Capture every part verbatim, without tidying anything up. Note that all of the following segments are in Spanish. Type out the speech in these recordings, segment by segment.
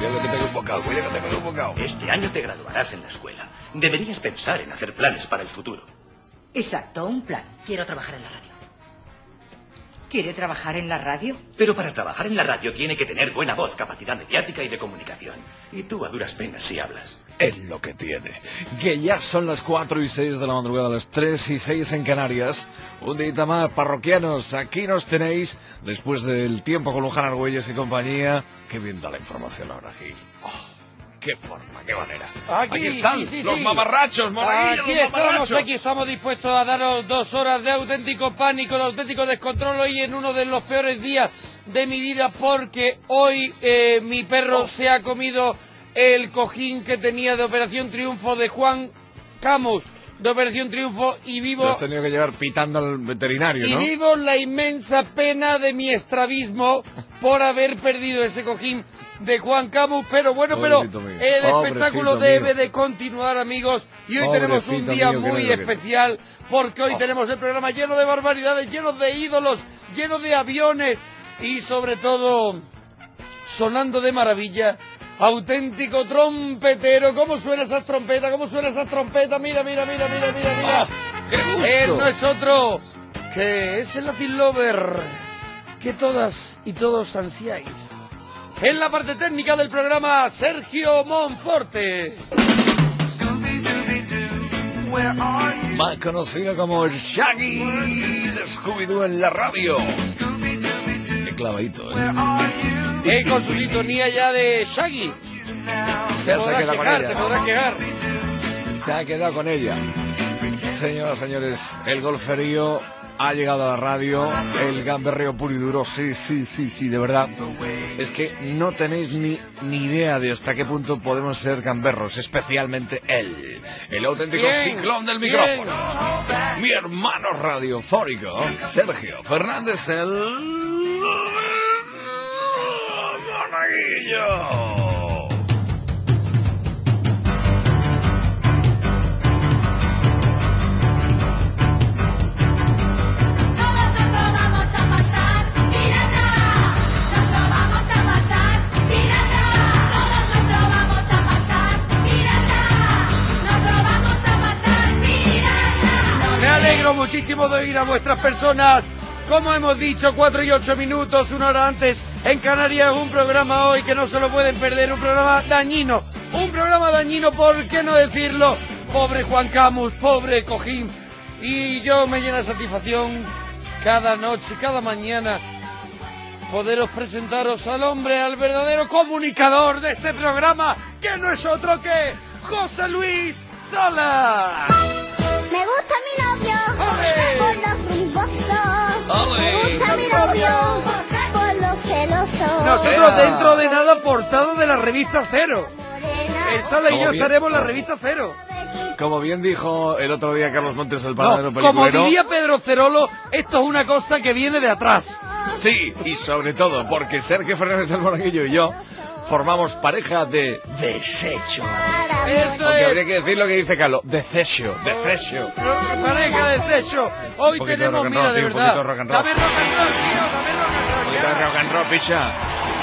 Cuidado que te pego un bocado, cuidado que te pego un bocado. Este año te graduarás en la escuela. Deberías pensar en hacer planes para el futuro. Exacto, un plan. Quiero trabajar en la radio. ¿Quiere trabajar en la radio? Pero para trabajar en la radio tiene que tener buena voz, capacidad mediática y de comunicación. Y tú a duras penas si hablas. Es lo que tiene. Que ya son las cuatro y seis de la madrugada, las tres y seis en Canarias. Un día más, parroquianos, aquí nos tenéis. Después del tiempo con Luján Argüelles y compañía. Qué bien da la información ahora aquí. Oh, qué forma, qué manera. Aquí, aquí están sí, sí, los sí. mamarrachos, monaguillos, Aquí los estamos, mamarrachos. aquí estamos dispuestos a daros dos horas de auténtico pánico, de auténtico descontrol hoy en uno de los peores días de mi vida, porque hoy eh, mi perro Oh. se ha comido el cojín que tenía de Operación Triunfo de Juan Camus, de Operación Triunfo, y vivo... Lo has tenido que llevar pitando al veterinario, Y ¿no? vivo la inmensa pena de mi estrabismo por haber perdido ese cojín de Juan Camus, pero bueno, pero Pobrecito mío. el Pobrecito espectáculo mío. debe de continuar, amigos, y hoy tenemos un Pobrecito día mío, que no muy es lo que- especial, porque hoy Oh. tenemos el programa lleno de barbaridades, lleno de ídolos, lleno de aviones, y sobre todo, sonando de maravilla, auténtico trompetero. ¿Cómo suenan esas trompetas? ¿Cómo suenan esas trompetas? Mira, mira, mira, mira, mira, mira. ¡Qué gusto! Él no es otro que es el Latin Lover que todas y todos ansiáis. En la parte técnica del programa, Sergio Monforte. Más conocido como el Shaggy de Scooby-Doo en la radio. Qué clavadito, ¿eh? Eh, con su sintonía ya de Shaggy. Ya se ha podrás quedado con quejar, ella. te podrás quejar. Se ha quedado con ella. Señoras, señores, el golferío ha llegado a la radio, el gamberreo puro y duro, sí, sí, sí, sí, de verdad. Es que no tenéis ni, ni idea de hasta qué punto podemos ser gamberros, especialmente él, el auténtico ¿Quién? ciclón del ¿Quién? micrófono. Mi hermano radiofónico, Sergio Fernández, el monaguillo. Me alegro muchísimo de oír a vuestras personas. Como hemos dicho, cuatro y ocho minutos, una hora antes, en Canarias, un programa hoy que no se lo pueden perder, un programa dañino. Un programa dañino, ¿por qué no decirlo? Pobre Juan Camus, pobre Cojín. Y yo me llena de satisfacción cada noche, cada mañana, poderos presentaros al hombre, al verdadero comunicador de este programa, que no es otro que José Luis Sala. Me gusta mi novio ¡Ole! por los rumbosos. ¡Ole! Me gusta mi novio por los celosos. Nosotros Ea. dentro de nada portado de la revista Cero. Morena. El Sala y Como yo bien. estaremos en la revista Cero. Como bien dijo el otro día Carlos Montes, el No, panadero como peliculero. diría Pedro Cerolo, esto es una cosa que viene de atrás. Sí, y sobre todo porque Sergio Fernández del Monaguillo y yo formamos pareja de desecho. Eso Aunque es. habría que decir lo que dice Carlos, desecho, desecho. Pareja de techo. Hoy Un poquito de tenemos, rock and mira, roll, de tío, un verdad. poquito de rock and roll. Dame rock and roll, tío, dame rock and Un roll. poquito de ya. rock and roll, picha.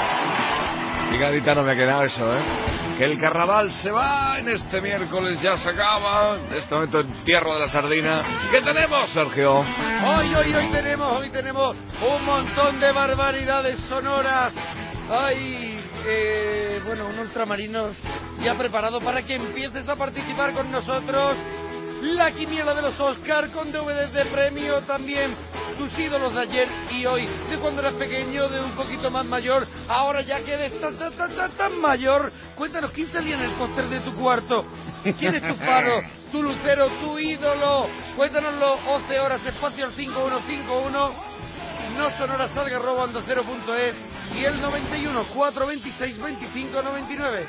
Y gadita no me ha quedado eso, ¿eh? Que el carnaval se va en este miércoles, ya se acaba. En este momento en Tierra de la Sardina. ¿Qué tenemos, Sergio? Hoy, hoy, hoy tenemos, hoy tenemos un montón de barbaridades sonoras. Hay, eh, bueno, un ultramarinos ya preparado para que empieces a participar con nosotros. La quiniela de los Oscar con D V Ds de premio también. Tus ídolos de ayer y hoy, de cuando eras pequeño, de un poquito más mayor, ahora ya que eres tan, tan, tan, tan, tan mayor. Cuéntanos, ¿quién salía en el póster de tu cuarto? ¿Quién es tu faro, tu lucero, tu ídolo? Cuéntanoslo, once horas, espacio al cinco uno cinco uno, no sonoras salga arroba onda cero punto es y el noventa y uno, cuatrocientos veintiséis, veinticinco noventa y nueve.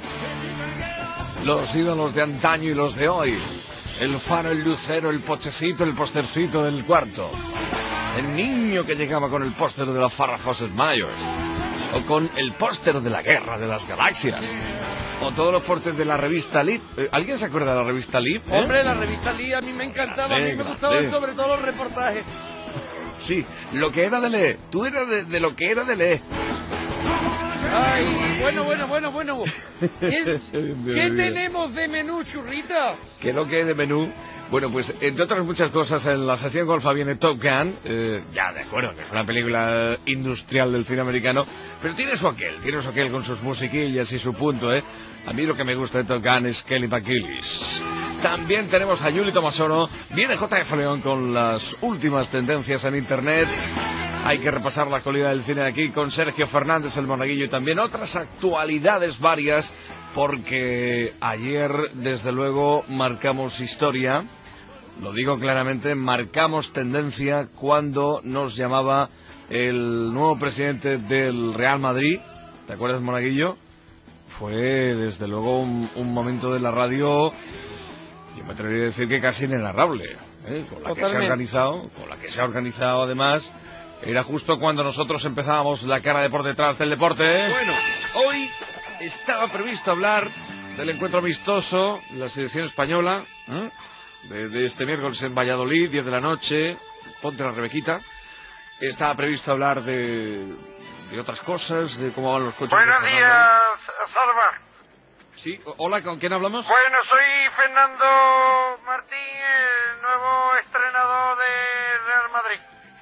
Los ídolos de antaño y los de hoy. El faro, el lucero, el pochecito, el postercito del cuarto. El niño que llegaba con el póster de la Farrah Fawcett Myers. O con el póster de la Guerra de las Galaxias. O todos los pósters de la revista Leap. Eh, ¿Alguien se acuerda de la revista Leap? eh? Hombre, la revista Lee a mí me encantaba, a mí me Negra, gustaban sí. sobre todo los reportajes. Sí, lo que era de Lee. Tú eras de, de lo que era de Lee. Ay, bueno, bueno, bueno, bueno. ¿Qué, ¿qué tenemos de menú, churrita? ¿Qué es lo que hay de menú? Bueno, pues entre otras muchas cosas, en la sección golfa viene Top Gun, eh, ya de acuerdo, que es una película industrial del cine americano, pero tiene su aquel, tiene su aquel con sus musiquillas y su punto, ¿eh? A mí lo que me gusta de Top Gun es Kelly McGillis. También tenemos a Yuli Tomasono, viene J F León con las últimas tendencias en internet. Hay que repasar la actualidad del cine aquí con Sergio Fernández, el Monaguillo, y también otras actualidades varias, porque ayer, desde luego, marcamos historia. Lo digo claramente, marcamos tendencia cuando nos llamaba el nuevo presidente del Real Madrid. ¿Te acuerdas, Monaguillo? Fue, desde luego, un, un momento de la radio, yo me atrevería a decir que casi inenarrable, ¿eh? Con la que se ha organizado, con la que se ha organizado además. Era justo cuando nosotros empezábamos la cara de por detrás del deporte, ¿eh? Bueno, hoy estaba previsto hablar del encuentro amistoso de la selección española, ¿eh? de, de este miércoles en Valladolid, diez de la noche, ponte la Rebequita. Estaba previsto hablar de, de otras cosas, de cómo van los coches. Buenos días, Salva. Sí, hola, ¿con quién hablamos? Bueno, soy Fernando Martín, el nuevo estrenador de Real Madrid.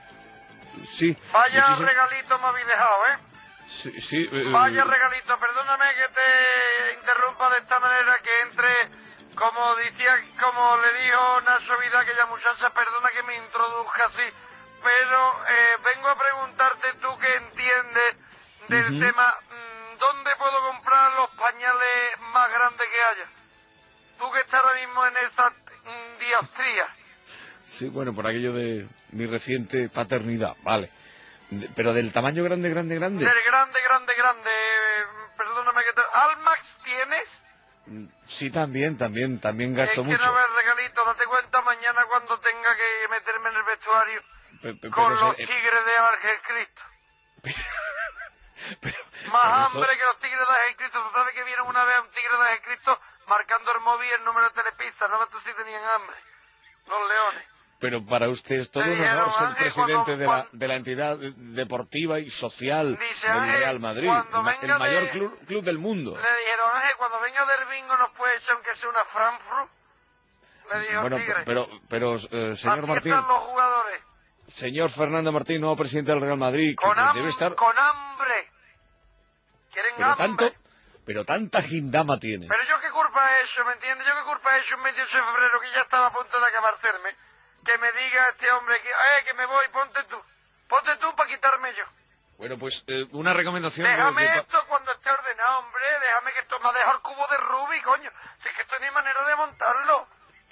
Sí. Vaya muchísimo... regalito me habéis dejado, ¿eh? Sí, sí. Eh, Vaya regalito, perdóname que te interrumpa de esta manera, que entre, como decía, como le dijo Nacho Vida, aquella muchacha, perdona que me introduzca así, pero eh, vengo a preguntarte, tú que entiendes del uh-huh. tema, ¿dónde puedo comprar los pañales más grandes que haya? Tú que estás ahora mismo en esa mm, diastría. Sí, bueno, por aquello de mi reciente paternidad, vale. De, pero del tamaño grande, grande, grande. Del grande, grande, grande. Eh, perdóname que te... ¿Almax tienes? Sí, también, también, también gasto es que mucho. No me regalito, date cuenta mañana cuando tenga que meterme en el vestuario pero, pero, con pero, los eh, tigres de Ángel Cristo. Pero, pero, Más pero hambre esto... que los tigres de Ángel Cristo. Tú sabes que vieron una vez a un tigre de Ángel Cristo marcando el móvil y el número de telepista. No, tú sí tenían hambre. Los leones. Pero para usted es todo un honor ser presidente de la, de la entidad deportiva y social dice, del Ángel, Real Madrid, el, el mayor de, club, club del mundo. Le dijeron, Ángel, cuando venga del bingo nos puede echar aunque sea una Frankfurt. Le dijo bueno, el tigre. pero, pero eh, señor Aquí Martín, están los jugadores. Señor Fernando Martín, nuevo presidente del Real Madrid, con que, ham debe estar... con hambre. ¿Quieren pero hambre? Tanto, pero tanta gindama tiene. Pero yo qué culpa he hecho, ¿me entiendes? Yo qué culpa he hecho un veintiocho de febrero que ya estaba a punto de acabarme. Que me diga este hombre que, eh, que me voy, ponte tú. Ponte tú para quitarme yo. Bueno, pues eh, una recomendación... Déjame de, de... esto cuando esté ordenado, hombre. Déjame que esto me ha dejado el cubo de Rubik, coño. Si es que esto no hay manera de montarlo.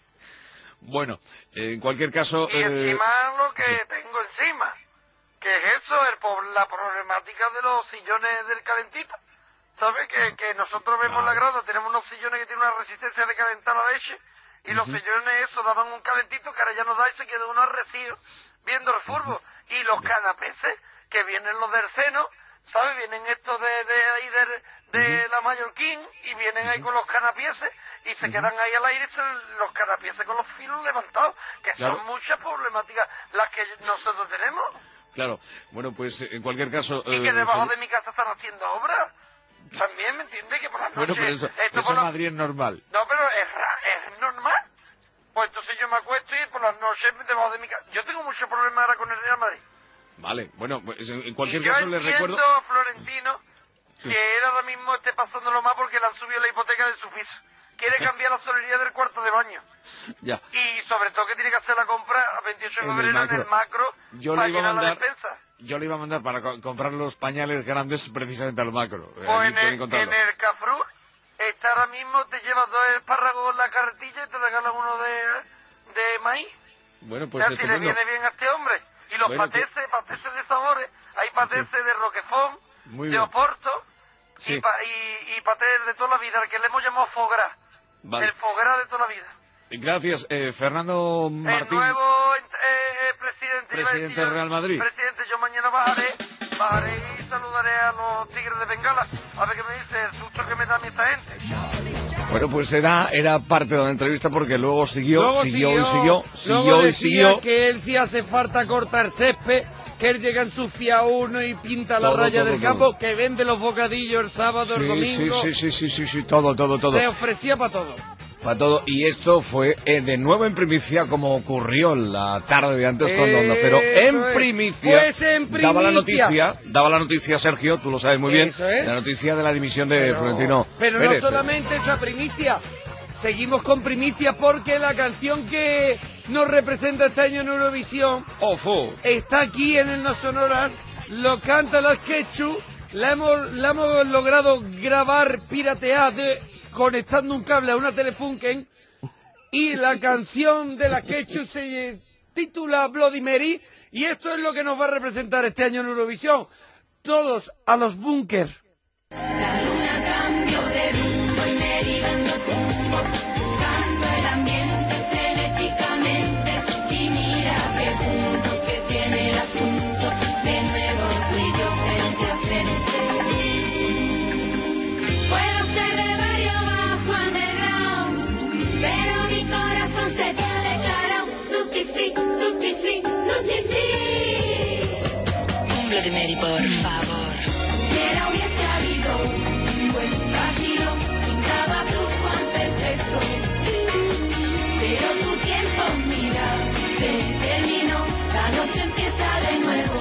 Bueno, eh, en cualquier caso... Y encima eh... lo que sí. tengo encima. Que es eso, el, la problemática de los sillones del calentito. ¿Sabes? Que, que nosotros vemos Vale. la grada, tenemos unos sillones que tienen una resistencia de calentar la leche. Y uh-huh. los sillones esos daban un calentito que ahora ya no da y se queda uno arrecido viendo el fútbol. Uh-huh. Y los canapeses, que vienen los del seno, ¿sabes? Vienen estos de, de ahí de, de uh-huh. la Mallorquín y vienen uh-huh. ahí con los canapieses y se uh-huh. quedan ahí al aire se, los canapieses con los filos levantados, que claro. son muchas problemáticas las que nosotros tenemos. Claro, bueno, pues en cualquier caso... Y eh, que debajo señor... de mi casa están haciendo obras. También, ¿me entiendes? Que por las noches... Bueno, pero eso, esto eso por en la... Madrid es normal. No, pero es, es normal. Pues entonces yo me acuesto y por las noches debajo de mi casa... Yo tengo muchos problemas ahora con el Real Madrid. Vale, bueno, pues en cualquier y yo caso les recuerdo... yo entiendo, Florentino, sí. que él ahora mismo esté pasándolo mal porque le han subido la hipoteca de su piso. Quiere cambiar la solería del cuarto de baño. Ya. Y sobre todo que tiene que hacer la compra a veintiocho de en febrero el en el macro yo para le iba a llenar mandar, la despensa. Yo le iba a mandar para co comprar los pañales grandes precisamente al macro. Pues en el, en el Cafrú, está ahora mismo, te llevas dos espárragos en la carretilla y te regalan uno de, de maíz. Bueno, pues o sea, si le viene bien a este hombre. Y los bueno, pateses, que... pateses de sabores, hay pateses sí. de Roquefort, Muy de bien. Oporto, sí. y, pa y, y patés de toda la vida, al que le hemos llamado foie gras. Vale. El foie gras de toda la vida. Gracias, eh, Fernando Martín. El nuevo eh, presidente. Presidente del Real Madrid. Presidente, yo mañana bajaré, bajaré y saludaré a los Tigres de Bengala. A ver qué me dice el susto que me da a mí esta gente. Bueno, pues era, era parte de la entrevista porque luego siguió, luego siguió, siguió y siguió, luego siguió y decía siguió. que él sí hace falta cortar césped que llega a ensucia a uno y pinta la Todo, raya todo, del todo. campo, que vende los bocadillos el sábado, el Sí, domingo. sí, sí, sí, sí, sí, sí, todo, todo, todo. Se ofrecía para todo. Para todo. Y esto fue eh, de nuevo en primicia, como ocurrió la tarde de antes con Onda Cero. En Eso es. primicia, Pues en daba la primicia. noticia, daba la noticia, Sergio, tú lo sabes muy bien, Eso es. la noticia de la dimisión de Pero, Florentino pero Pérez. no solamente esa primicia, seguimos con primicia porque la canción que nos representa este año en Eurovisión Ojo. está aquí en el No Sonoras, lo canta las Quechu, la hemos, la hemos logrado grabar pirateada de- conectando un cable a una Telefunken, y la canción de las Quechu se titula Bloody Mary, y esto es lo que nos va a representar este año en Eurovisión. Todos a los búnker. Un Bloody Mary, por favor. Quiera hubiese habido un buen vacío, pintaba tus Juan perfecto. Pero tu tiempo, mira, se terminó, la noche empieza de nuevo.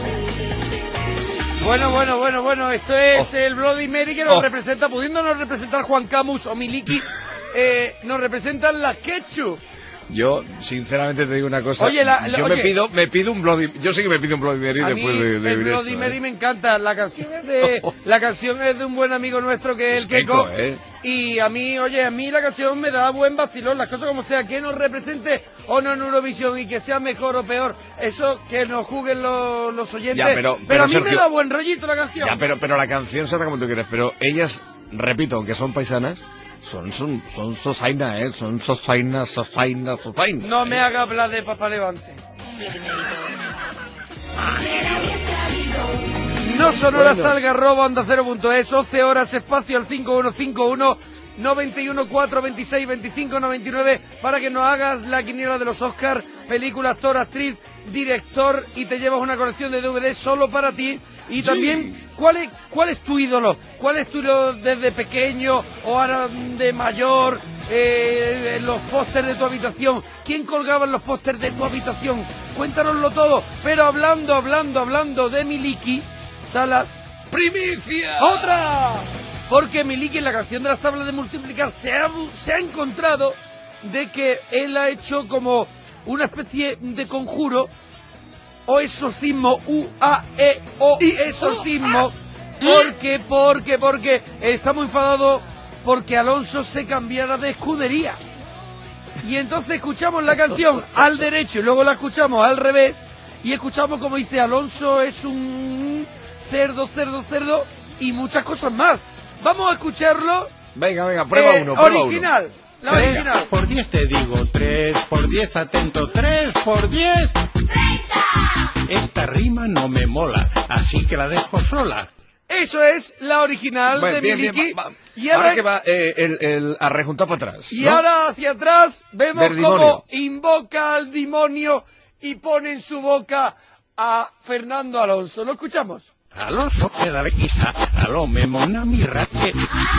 Bueno, bueno, bueno, bueno, esto es Oh. el Bloody Mary que nos Oh. representa, pudiéndonos representar Juan Camus o Miliki, eh, nos representan las Quechu. Yo, sinceramente, te digo una cosa. Oye, la- la- yo oye. me pido, me pido un Bloody, yo sí que me pido un Bloody Mary A mí después de, de el ver Bloody esto, Mary ¿eh? me encanta, la canción es de la canción es de un buen amigo nuestro que es el Keiko, Keiko, ¿eh? y a mí, oye, a mí la canción me da buen vacilón, las cosas como sea, que nos represente o no en Eurovisión y que sea mejor o peor, eso que nos juzguen los, los oyentes, Ya, pero- pero, a mí me Sergio- da buen rollito la canción. Ya, pero, pero la canción será como tú quieres, pero ellas, repito, aunque son paisanas, son, son, son sosaina, ¿eh? Son sosaina, sosaina, sosaina. No ¿eh? me haga hablar de Papá Levante. Bloody Mary, por Quiera hubiese habido No sonoras Bueno. salga arroba onda cero punto es, once horas espacio al cinco uno cinco uno noventa y uno cuatro veintiséis veinticinco noventa y nueve para que nos hagas la quiniela de los Oscar, película, actor, actriz, director, y te llevas una colección de D V D solo para ti. Y Sí. también, ¿cuál es, ¿cuál es tu ídolo? ¿Cuál es tu ídolo desde pequeño o ahora de mayor? Eh, los pósters de tu habitación. ¿Quién colgaba en los pósters de tu habitación? Cuéntanoslo todo. Pero hablando, hablando, hablando de Miliki Salas, ¡Primicia! ¡otra! Porque Miliki en la canción de las tablas de multiplicar se ha, se ha encontrado de que él ha hecho como una especie de conjuro o exorcismo, U A E O exorcismo, porque, porque, porque está muy enfadado porque Alonso se cambiara de escudería. Y entonces escuchamos la canción al derecho y luego la escuchamos al revés y escuchamos como dice Alonso es un cerdo, cerdo, cerdo y muchas cosas más. Vamos a escucharlo. Venga, venga, prueba eh, uno, prueba original, la tres original. por diez te digo, tres por diez, atento, tres por diez. Esta rima no me mola, así que la dejo sola. Eso es la original uno. de Bien, bien, Miliki. va- va. Y ahora, ahora, que va eh, el, el a rejuntar para atrás, y ¿no? ahora hacia atrás vemos Del cómo demonio. invoca al demonio y pone en su boca a Fernando Alonso. ¿Lo escuchamos? Alonso queda quizá, aló me mona mi rache.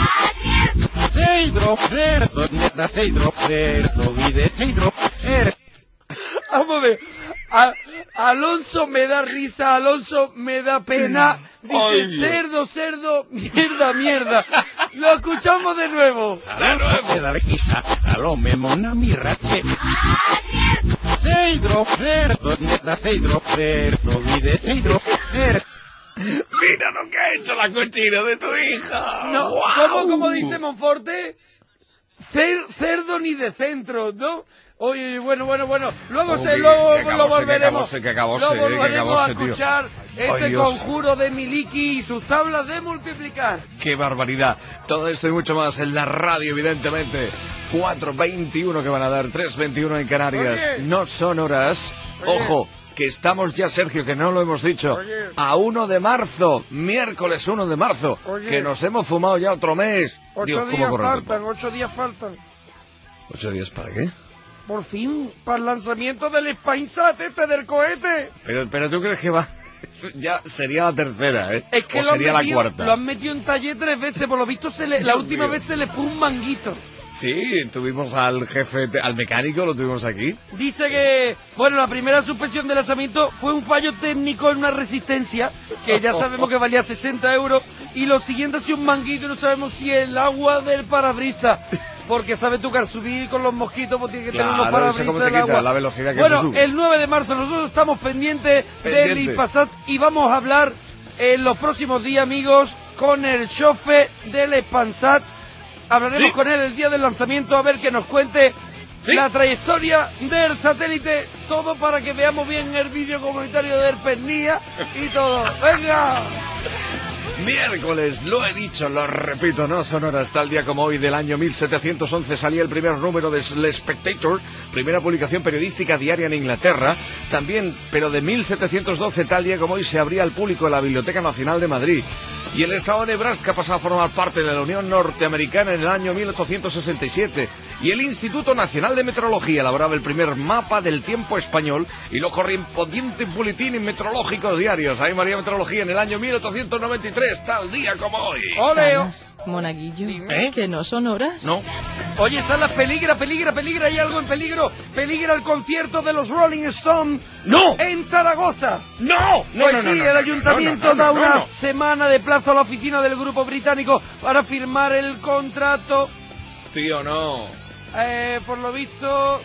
Seidro, cerdo, neta, seidro, cerdo, guide, seidro, er. Vamos a ver. A- Alonso me da risa, Alonso me da pena. Dice Ay. cerdo, cerdo, mierda, mierda. Lo escuchamos de nuevo. Alonso queda quizá, aló me mona mi rache. Seidro, cerdo, neta, seidro, cerdo, guide, seidro, er. Mira lo que ha hecho la cochina de tu hija. No, ¡Guau! ¿cómo, cómo dice Monforte? Cer- cerdo ni de centro, ¿no? Oye, bueno, bueno, bueno. Luego se, Uy, luego que acabose, lo que volveremos. acabose, que acabose, lo que volveremos a acabose, tío. escuchar Ay, este Dios. conjuro de Miliki y sus tablas de multiplicar. ¡Qué barbaridad! Todo esto y mucho más en la radio, evidentemente. cuatro veintiuno que van a dar, tres veintiuno en Canarias. Oye. No son horas. Oye. Ojo, que estamos ya, Sergio, que no lo hemos dicho, Oye. a uno de marzo, miércoles uno de marzo, Oye. que nos hemos fumado ya otro mes. Ocho Dios, ¿cómo días corre el faltan, tiempo? ocho días faltan. ¿Ocho días para qué? Por fin, para el lanzamiento del Spainsat este del cohete. Pero, pero tú crees que va, Ya sería la tercera, ¿eh? Es que o lo han sería metido- la cuarta. Lo han metido en taller tres veces, por lo visto se le, la Dios última mío. vez se le fue un manguito. Sí, tuvimos al jefe, al mecánico, lo tuvimos aquí. Dice que, bueno, la primera suspensión de lanzamiento fue un fallo técnico en una resistencia, que ya sabemos que valía sesenta euros, y lo siguiente ha sido un manguito y no sabemos si el agua del parabrisas, porque sabes tú que al subir con los mosquitos pues tiene que tener unos Claro, eso cómo parabrisas se el quita, agua. la velocidad que Bueno, se sube. el nueve de marzo nosotros estamos pendientes del Pendiente. Hispasat y vamos a hablar en los próximos días, amigos, con el chofe del Hispasat. Hablaremos Sí. con él el día del lanzamiento a ver que nos cuente Sí. la trayectoria del satélite, todo para que veamos bien el vídeo comunitario del Pernía y todo. ¡Venga! Miércoles, lo he dicho, lo repito, no Sonoras, tal día como hoy del año mil setecientos once salía el primer número de The Spectator, primera publicación periodística diaria en Inglaterra. También, pero de mil setecientos doce, tal día como hoy, se abría al público la Biblioteca Nacional de Madrid. Y el estado de Nebraska pasa a formar parte de la Unión Norteamericana en el año mil ochocientos sesenta y siete. Y el Instituto Nacional de Meteorología elaboraba el primer mapa del tiempo español y los correspondientes boletines meteorológicos diarios. Ahí María Meteorología en el año mil ochocientos noventa y tres, tal día como hoy. ¡Ole! Salas, Monaguillo, Dime. que no son horas. No. Oye, Salas, peligra, peligra, peligra, hay algo en peligro. Peligra el concierto de los Rolling Stones. ¡No! En Zaragoza. ¡No! No, Pues no, no, sí, no, el no, ayuntamiento no, no, no, da no, una no. semana de plazo a la oficina del grupo británico para firmar el contrato. ¿Sí o no? Eh, por lo visto,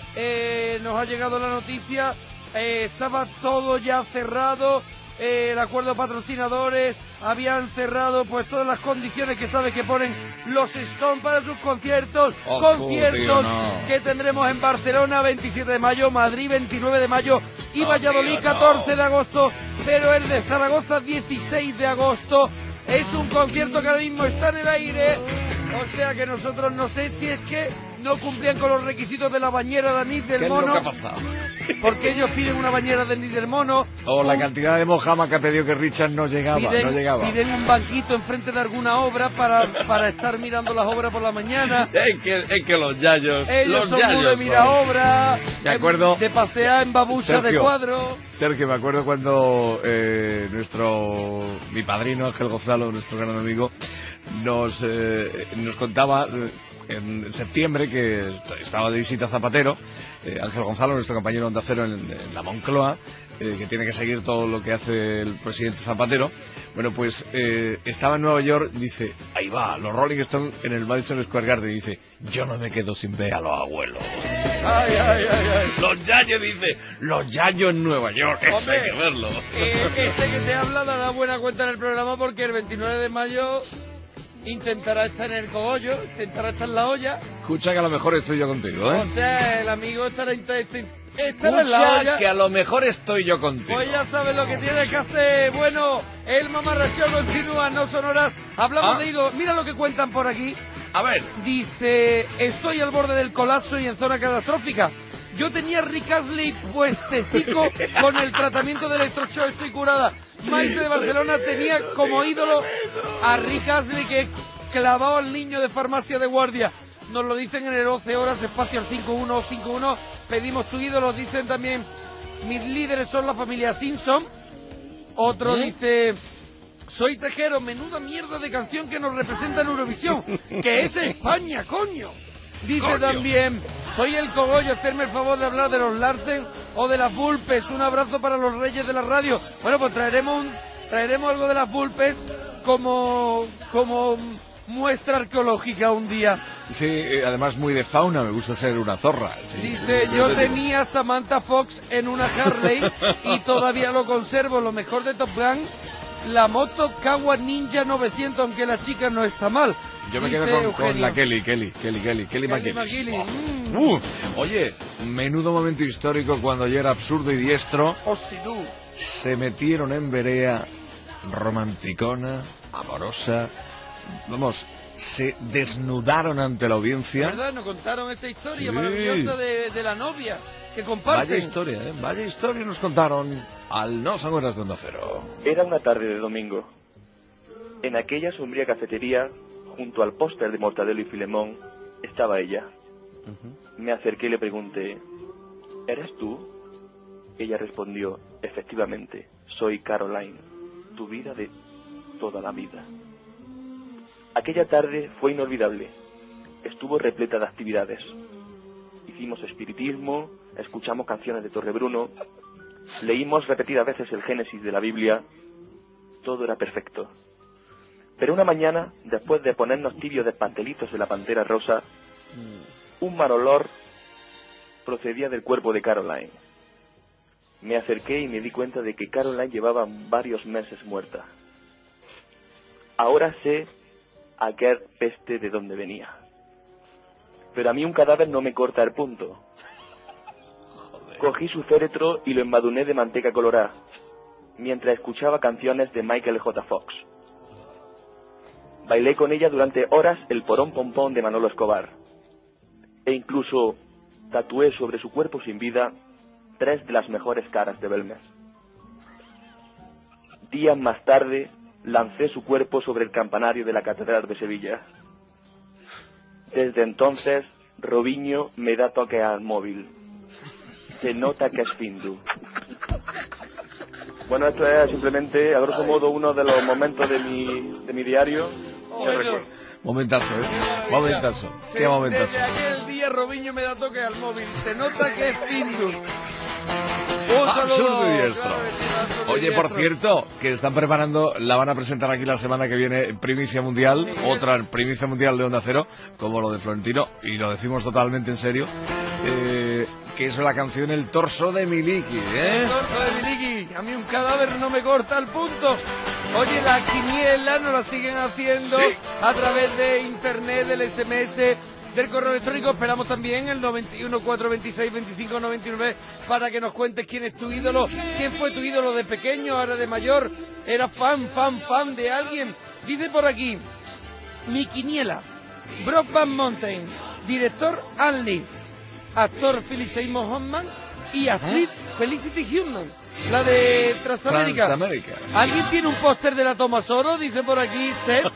eh, nos ha llegado la noticia, eh, estaba todo ya cerrado, eh, el acuerdo de patrocinadores, habían cerrado pues todas las condiciones que sabes que ponen los Stones para sus conciertos, Oh, conciertos tío, no. que tendremos en Barcelona veintisiete de mayo, Madrid veintinueve de mayo y Oh, Valladolid tío, no. catorce de agosto, pero el de Zaragoza dieciséis de agosto. Es un concierto que ahora mismo está en el aire, o sea que nosotros no sé si es que no cumplían con los requisitos de la bañera de anís del ¿Qué es lo mono, que ha pasado? porque ellos piden una bañera de anís del mono, O la un- cantidad de mojama que ha pedido que Richard no llegaba, piden, no llegaba. piden un banquito enfrente de alguna obra para, para estar mirando las obras por la mañana. Es que, es que los yayos, Ellos los son muy de yayos mirar son. obras, Me acuerdo- de pasear en babucha de Sergio. cuadro. Sergio, me acuerdo cuando eh, nuestro, mi padrino Ángel Gonzalo, nuestro gran amigo, nos, eh, nos contaba eh, en septiembre que estaba de visita a Zapatero, eh, Ángel Gonzalo, nuestro compañero de Onda Cero en, en la Moncloa, eh, que tiene que seguir todo lo que hace el presidente Zapatero. Bueno, pues eh, estaba en Nueva York, dice, ahí va, los Rolling Stones en el Madison Square Garden, y dice, yo no me quedo sin ver a los abuelos. Ay, ay, ay, ay. Los yayos, dice, los yayos en Nueva York, eso Hombre, hay que verlo. Eh, este que te habla dará buena cuenta en el programa porque el veintinueve de mayo intentará estar en el cogollo, intentará estar en la olla. Escucha que a lo mejor estoy yo contigo, ¿eh? O sea, el amigo estará, inte- este- estará en la Escucha olla. que a lo mejor estoy yo contigo. Pues ya sabes lo que tienes que hacer. Bueno, el mamarracheo continúa, no son horas. Hablamos Ah. de hilo. Mira lo que cuentan por aquí. A ver, Dice, estoy al borde del colapso y en zona catastrófica. Yo tenía Rick Astley puestecico con el tratamiento de electroshock, estoy curada. Maite de Barcelona tenía como ídolo a Rick Astley que clavó al niño de farmacia de guardia. Nos lo dicen en el doce horas, espacio al cinco uno cinco uno. Pedimos tu ídolo, dicen también, mis líderes son la familia Simpson. Otro ¿Eh? dice, soy Tejero, menuda mierda de canción que nos representa en Eurovisión, que es España, coño. Dice Coño. también, soy el Cogollo, hacerme el favor de hablar de los Larsen o de las Vulpes. Un abrazo para los reyes de la radio. Bueno, pues traeremos un, traeremos algo de las Vulpes como, como muestra arqueológica un día. sí, eh, además muy de fauna, me gusta ser una zorra. Sí. Dice, yo tenía a Samantha Fox en una Harley y todavía lo conservo. Lo mejor de Top Gun, la moto Kawa Ninja novecientos, aunque la chica no está mal. Yo me Dice quedo con, con Eugenio. la Kelly, Kelly, Kelly, Kelly, Kelly Kelly McGillis. McGillis, Oh. Uh, oye, menudo momento histórico cuando ayer Absurdo y Diestro Osidú. se metieron en Berea, romanticona, amorosa, vamos, se desnudaron ante la audiencia. ¿Verdad? Nos contaron esa historia Sí. maravillosa de, de la novia que comparten. Vaya historia, ¿eh? Vaya historia nos contaron al No Son Horas de Onda Cero. Era una tarde de domingo. En aquella sombría cafetería, junto al póster de Mortadelo y Filemón, estaba ella. Me acerqué y le pregunté, ¿eres tú? Ella respondió, efectivamente, soy Caroline, tu vida de toda la vida. Aquella tarde fue inolvidable. Estuvo repleta de actividades. Hicimos espiritismo, escuchamos canciones de Torrebruno, leímos repetidas veces el Génesis de la Biblia. Todo era perfecto. Pero una mañana, después de ponernos tibios de pastelitos de la pantera rosa, un mal olor procedía del cuerpo de Caroline. Me acerqué y me di cuenta de que Caroline llevaba varios meses muerta. Ahora sé a qué peste de dónde venía. Pero a mí un cadáver no me corta el punto. Cogí su féretro y lo embadurné de manteca colorada, mientras escuchaba canciones de Michael J. Fox. Bailé con ella durante horas el porón pompón de Manolo Escobar. E incluso tatué sobre su cuerpo sin vida tres de las mejores caras de Belmez. Días más tarde, lancé su cuerpo sobre el campanario de la Catedral de Sevilla. Desde entonces, Robinho me da toque al móvil. Se nota que es Findu. Bueno, esto es simplemente, a grosso modo, uno de los momentos de mi, de mi diario que recuerdo. Momentazo, ¿eh? Momentazo. Sí, Qué momentazo. Desde aquel día Robinho me da toque al móvil. Se nota que es Findu. Un Absurdo saludo, y diestro. claro que sí, absurdo y Oye, por diestro. cierto, que están preparando, la van a presentar aquí la semana que viene, Primicia Mundial, Sí. otra Primicia Mundial de Onda Cero, como lo de Florentino, y lo decimos totalmente en serio, eh, que es la canción El torso de Miliki, ¿eh? El torso de Miliki. A mí un cadáver no me corta el punto. Oye, la quiniela nos la siguen haciendo Sí. a través de internet, del ese eme ese, del correo electrónico. Esperamos también el noventa y uno, cuatrocientos veintiséis, veinticinco noventa y nueve para que nos cuentes quién es tu ídolo, quién fue tu ídolo de pequeño, ahora de mayor, era fan, fan, fan de alguien. Dice por aquí, mi quiniela, Brokeback Mountain, director Ang Lee, actor Philip Seymour Hoffman y actriz Felicity Huffman, la de Transamérica. Transamérica. ¿Alguien tiene un póster de la Tomasoro? Dice por aquí Seth.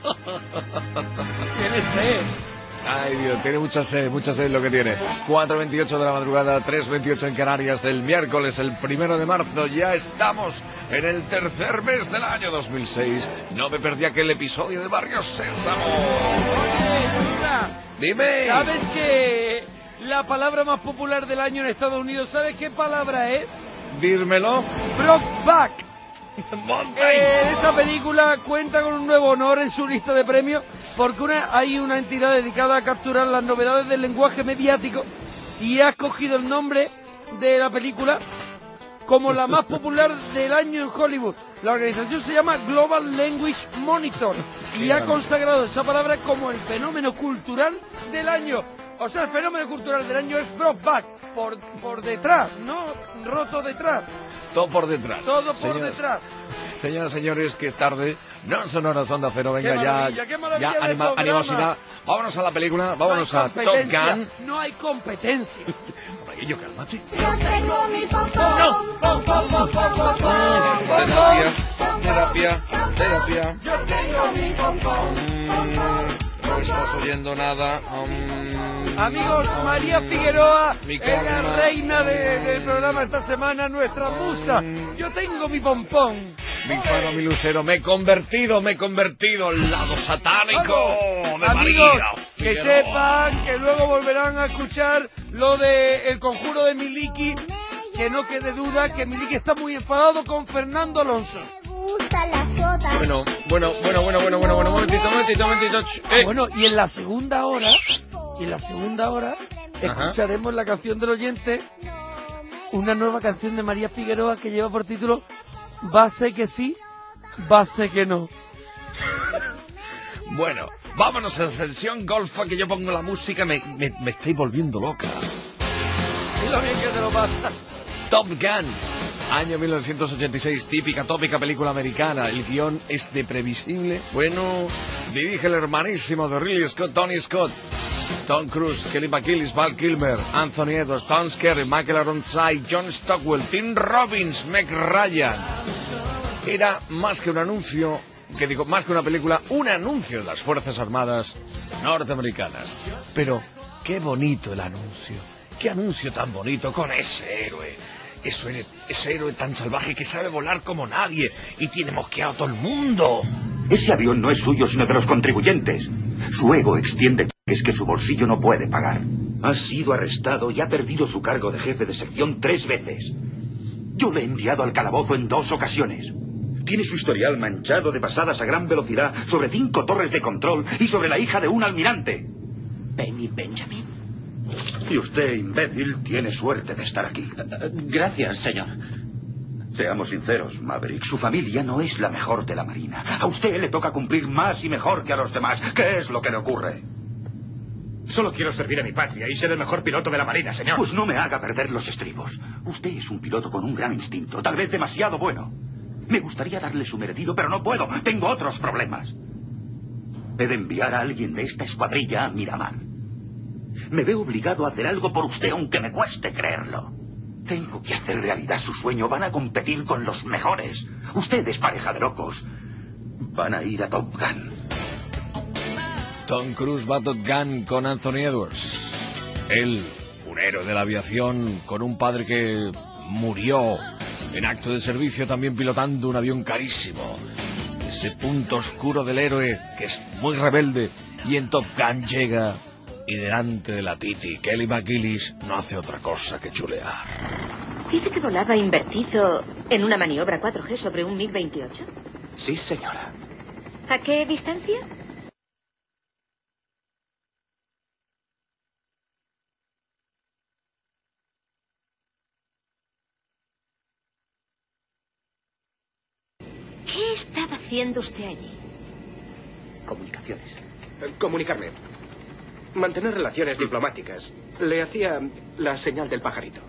Tiene Seth. Ay, Dios, tiene mucha sed, mucha sed lo que tiene. cuatro veintiocho de la madrugada, tres veintiocho en Canarias, del miércoles, el primero de marzo. Ya estamos en el tercer mes del año dos mil seis. No me perdí aquel episodio de Barrio Sésamo. Oye, Luna, Dime. ¿sabes que la palabra más popular del año en Estados Unidos, ¿sabes qué palabra es? Dímelo. Brokeback. Eh, esa película cuenta con un nuevo honor en su lista de premios porque una, hay una entidad dedicada a capturar las novedades del lenguaje mediático y ha escogido el nombre de la película como la más popular del año en Hollywood. La organización se llama Global Language Monitor y ha consagrado esa palabra como el fenómeno cultural del año. O sea, el fenómeno cultural del año es Brokeback, por, por detrás, no roto detrás. Todo por detrás. Todo por Señoras- detrás. Señoras, señores, que es tarde. No son horas Onda Cero. Venga, Qué ya. maravilla, qué maravilla Ya, de anima- programa. animosidad. Vámonos a la película. Vámonos no hay a Top competencia, Gun. No hay competencia. Raquillo, cálmate. Yo tengo mi pompón. No, pom, pom, pom, pom, pom, pom. Terapia, terapia, terapia. Yo tengo mi pompón. No estás oyendo nada. Mm, Amigos, María Figueroa Mi es la calma. reina de- del programa esta semana, nuestra musa. Yo tengo mi pompón. Mi faro, mi lucero. Me he convertido, me he convertido al lado satánico Vamos. de Amigos, María que Figueroa. sepan que luego volverán a escuchar lo de el conjuro de Miliki. Que no quede duda que Miliki está muy enfadado con Fernando Alonso. Me gusta la soda. Bueno, bueno, bueno, bueno, bueno, bueno, bueno, momentito, momentito, momentito. ch- Ah, eh. bueno, y en la segunda hora, y en la segunda hora, Ajá. escucharemos la canción del oyente, una nueva canción de María Figueroa que lleva por título Va a ser que sí, va a ser que no. Bueno, vámonos a Ascensión Golfa, que yo pongo la música, me, me, me estoy volviendo loca. Y lo bien que te lo pasa. Top Gun, año mil novecientos ochenta y seis, típica, tópica película americana. El guión es de previsible. Bueno, dirige el hermanísimo de Ridley Scott, Tony Scott. Tom Cruise, Kelly McGillis, Val Kilmer, Anthony Edwards, Tom Skerritt, Michael Ironside, John Stockwell, Tim Robbins, Meg Ryan. Era más que un anuncio, que digo, más que una película, un anuncio de las Fuerzas Armadas norteamericanas. Pero qué bonito el anuncio. Qué anuncio tan bonito con ese héroe Ese, ese héroe tan salvaje que sabe volar como nadie y tiene mosqueado a todo el mundo. Ese avión no es suyo, sino de los contribuyentes. Su ego extiende cheques que su bolsillo no puede pagar. Ha sido arrestado y ha perdido su cargo de jefe de sección tres veces. Yo le he enviado al calabozo en dos ocasiones. Tiene su historial manchado de pasadas a gran velocidad sobre cinco torres de control y sobre la hija de un almirante. Penny Benjamin. Y usted, imbécil, tiene suerte de estar aquí. Gracias, señor. Seamos sinceros, Maverick, su familia no es la mejor de la Marina. A usted le toca cumplir más y mejor que a los demás. ¿Qué es lo que le ocurre? Solo quiero servir a mi patria y ser el mejor piloto de la Marina, señor. Pues no me haga perder los estribos. Usted es un piloto con un gran instinto, tal vez demasiado bueno. Me gustaría darle su merecido, pero no puedo. Tengo otros problemas. He de enviar a alguien de esta escuadrilla a Miramar. Me veo obligado a hacer algo por usted, aunque me cueste creerlo. Tengo que hacer realidad su sueño. Van a competir con los mejores. Ustedes, pareja de locos, van a ir a Top Gun. Tom Cruise va a Top Gun con Anthony Edwards. Él, un héroe de la aviación, con un padre que murió en acto de servicio también pilotando un avión carísimo. Ese punto oscuro del héroe que es muy rebelde y en Top Gun llega y delante de la Titi, Kelly McGillis no hace otra cosa que chulear. Dice que volaba invertido en una maniobra cuatro G sobre un MiG veintiocho. Sí, señora. ¿A qué distancia? ¿Qué estaba haciendo usted allí? Comunicaciones. Comunicarme. Mantener relaciones diplomáticas. Le hacía la señal del pajarito.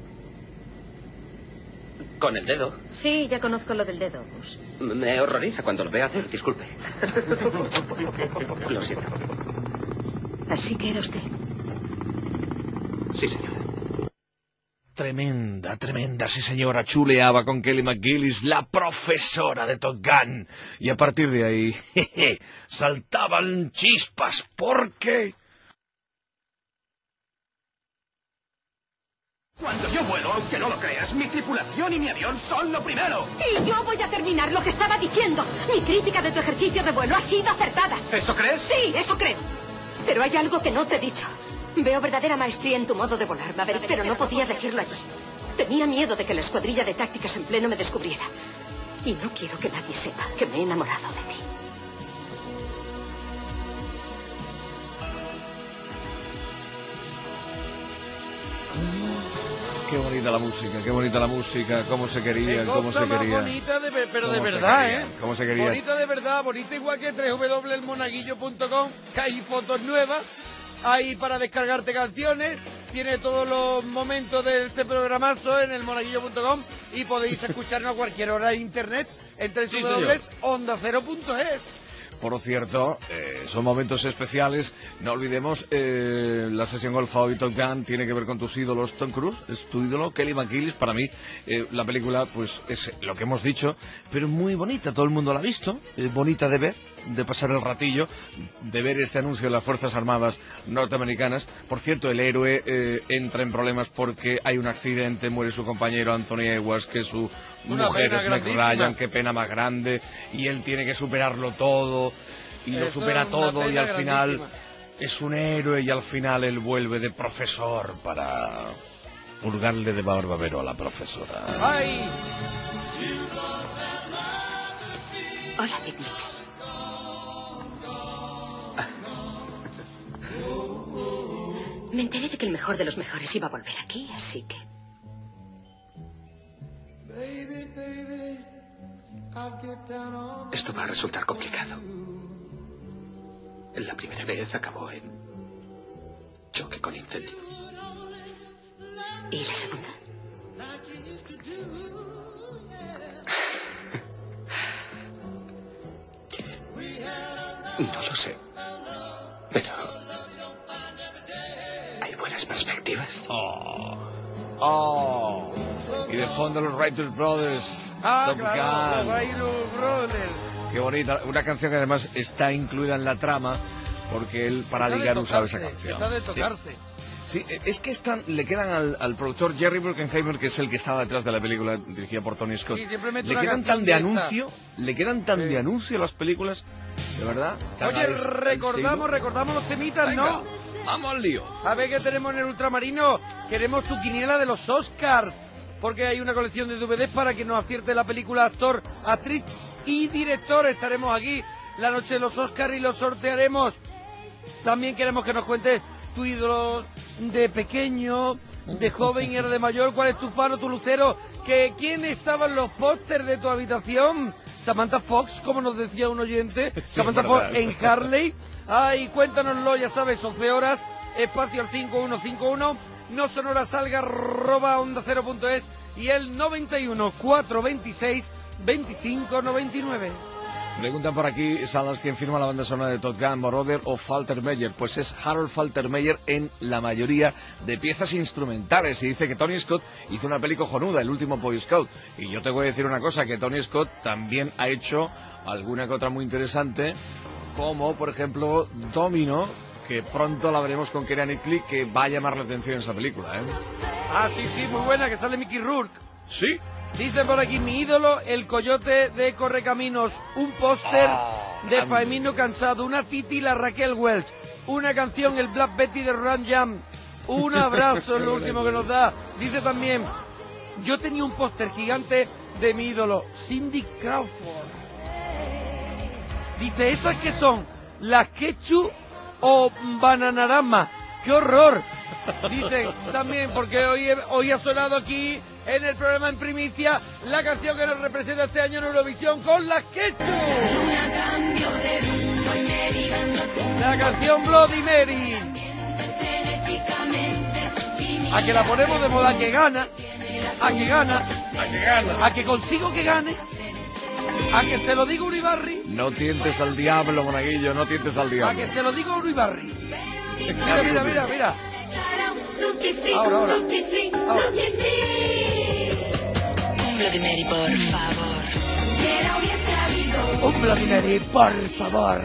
¿Con el dedo? Sí, ya conozco lo del dedo, Gus. Me horroriza cuando lo veo hacer, disculpe. Lo siento. Así que era usted. Sí, señora. Tremenda, tremenda, sí señora, chuleaba con Kelly McGillis, la profesora de Top Gun. Y a partir de ahí, jeje, saltaban chispas, porque... Cuando yo vuelo, aunque no lo creas, mi tripulación y mi avión son lo primero. Y yo voy a terminar lo que estaba diciendo. Mi crítica de tu ejercicio de vuelo ha sido acertada. ¿Eso crees? Sí, eso creo. Pero hay algo que no te he dicho. Veo verdadera maestría en tu modo de volar, Maverick, pero no podía decirlo allí. Tenía miedo de que la escuadrilla de tácticas en pleno me descubriera. Y no quiero que nadie sepa que me he enamorado de ti. Qué bonita la música, qué bonita la música, cómo se querían, Qué cómo se cosa más querían. bonita, de, pero de Cómo se verdad, querían, ¿eh? Cómo se querían. Bonita de verdad, bonita igual que doble u doble u doble u punto el monaguillo punto com, que hay fotos nuevas, hay para descargarte canciones, tiene todos los momentos de este programazo en el monaguillo punto com y podéis escucharnos a cualquier hora en internet en doble u doble u doble u punto onda cero punto es. Por cierto, eh, son momentos especiales. No olvidemos, eh, la sesión Golf y Top Gun tiene que ver con tus ídolos. Tom Cruise es tu ídolo, Kelly McGillis. Para mí, eh, la película pues es lo que hemos dicho, pero muy bonita. Todo el mundo la ha visto. Es bonita de ver, de pasar el ratillo, de ver este anuncio de las Fuerzas Armadas norteamericanas. Por cierto, el héroe eh, entra en problemas porque hay un accidente, muere su compañero Anthony Edwards, que su Una mujer pena es Meg grandísima. Ryan, qué pena más grande, y él tiene que superarlo todo. Y lo Eso supera es una todo y pena al final grandísima. es un héroe y al final él vuelve de profesor para purgarle de barbavero a la profesora. ¡Ay! Hola, Dick Mitchell. Me enteré de que el mejor de los mejores iba a volver aquí, así que... Esto va a resultar complicado. La primera vez acabó en choque con incendio. ¿Y la segunda? No lo sé. Pero hay buenas perspectivas. Oh, oh. Y de fondo los Writers Brothers. Ah, Top claro, Gun. los Writers Brothers. Qué bonita, una canción que además está incluida en la trama porque él para Está de ligar usaba esa tocarse, canción. Está de Sí. tocarse. Sí, es que están, le quedan al, al productor Jerry Bruckheimer, que es el que estaba detrás de la película dirigida por Tony Scott. Sí, siempre mete le una quedan canción tan de de esta. anuncio, le quedan tan Sí. de anuncio las películas, de verdad. Tan Oye, al- al recordamos, siglo. recordamos los temitas, Venga, ¿no? vamos al lío. A ver qué tenemos en el ultramarino. Queremos tu quiniela de los Oscars, porque hay una colección de D V Ds para que nos acierte la película, actor, actriz y director. Estaremos aquí la noche de los Oscars y los sortearemos. También queremos que nos cuentes tu ídolo de pequeño, de joven y ahora de mayor. ¿Cuál es tu faro, tu lucero? ¿Que ¿Quién estaba en los pósters de tu habitación? Samantha Fox, como nos decía un oyente. Sí, Samantha verdad. Fox en Harley. Ay, cuéntanoslo, ya sabes, once horas, espacio al cinco uno cinco uno, no sonora salga, arroba onda cero punto es y el noventa y uno, cuatrocientos veintiséis, veinticinco noventa y nueve. Preguntan por aquí, Salas, ¿quién firma la banda sonora de Top Gun, Moroder o Faltermeyer? Pues es Harold Faltermeyer en la mayoría de piezas instrumentales. Y dice que Tony Scott hizo una peli cojonuda, El último Boy Scout. Y yo te voy a decir una cosa, que Tony Scott también ha hecho alguna que otra muy interesante, como por ejemplo Domino, que pronto la veremos con Keira Knightley, que va a llamar la atención esa película, ¿eh? Ah, sí, sí, muy buena, que sale Mickey Rourke. Sí. Dice por aquí, mi ídolo, el coyote de Correcaminos, un póster Ah, de ande. Faemino Cansado, una Titi, la Raquel Welch, una canción, el Black Betty de Ron Jam, un abrazo, es lo último que nos da. Dice también, yo tenía un póster gigante de mi ídolo, Cindy Crawford. Dice, ¿esas qué son? ¿Las Quechu o Bananarama? ¡Qué horror! Dicen también, porque hoy, hoy ha sonado aquí en el programa en primicia la canción que nos representa este año en Eurovisión con las Quechu. La canción Bloody Mary. A que la ponemos de moda, a que gana, a que gana, A que gana. a que consigo que gane, a que se lo diga Uribarri, No tientes al diablo, monaguillo, no tientes al a diablo. que se lo diga Uribarri. Mira, mira, mira, mira. Ahora, ahora. Ahora. Bloody Mary, por favor. Un Bloody Mary, por favor.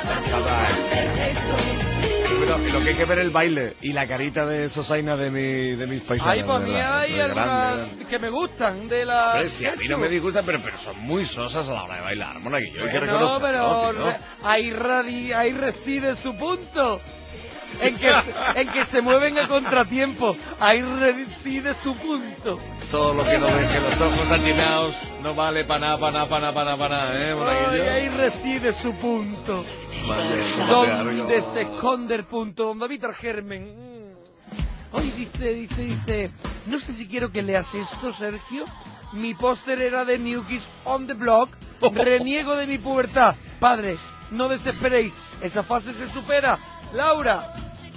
Pero lo que hay que ver el baile y la carita de Sosaina de mi de mis paisanos. Ahí pues a mí de verdad. hay Es grande, algunas grande. que me gustan de la Hombre, sí, a mí no me disgusta, pero, pero son muy sosas a la hora de bailar, monaguillo. Hay que No, reconocerlo, pero tío. re- ahí, radi- ahí reside su punto. En que, se, en que se mueven a contratiempo. Ahí reside su punto. Todo lo que no deje los ojos achinados no vale para nada, para nada, para nada, para nada, para nada, ¿eh, Ay, monaguillo? ahí reside su punto. Vaya, cómo te Donde argo. se esconde el punto. Don David Argermen. Mm. Hoy dice, dice, dice. No sé si quiero que leas esto, Sergio. Mi póster era de New Kids on the Block. Reniego de mi pubertad. Padres, no desesperéis. Esa fase se supera. Laura.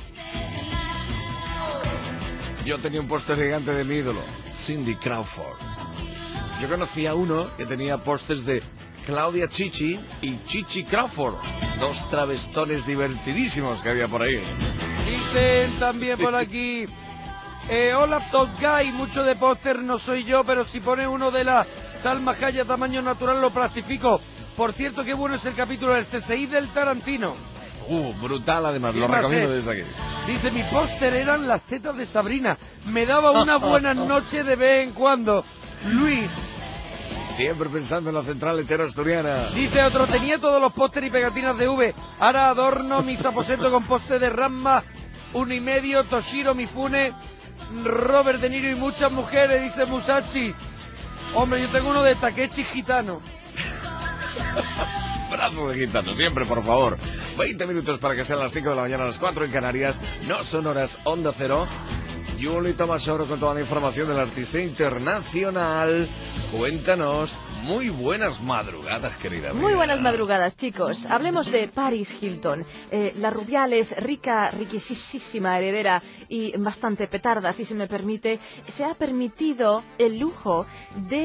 Yo tenía un póster gigante de mi ídolo, Cindy Crawford. Yo conocía uno que tenía pósters de Claudia Chichi y Chichi Crawford, dos travestones divertidísimos que había por ahí. Dicen también por aquí. Eh, hola Top Guy, mucho de póster no soy yo, pero si pone uno de la Salma Hayek tamaño natural lo plastifico. Por cierto, qué bueno es el capítulo del C S I del Tarantino. Uh, brutal además, lo ¿Qué más recomiendo es? desde aquí. Dice, mi póster eran las tetas de Sabrina. Me daba una buena noche de vez en cuando. Luis. Siempre pensando en la central lechera asturiana. Dice otro, tenía todos los pósteres y pegatinas de V. Ahora adorno mis aposentos con póster de Ranma, uno y medio, Toshiro Mifune, Robert De Niro y muchas mujeres, dice Musashi. Hombre, yo tengo uno de Takechi Gitano. Brazo de gitano, siempre, por favor. veinte minutos para que sean las cinco de la mañana, las cuatro en Canarias. No son horas, Onda Cero. Yuli Tomasoro con toda la información del artista internacional. Cuéntanos. Muy buenas madrugadas, querida Muy mía. buenas madrugadas, chicos. Hablemos de Paris Hilton. Eh, la Rubial es rica, riquísima, heredera y bastante petarda, si se me permite. Se ha permitido el lujo de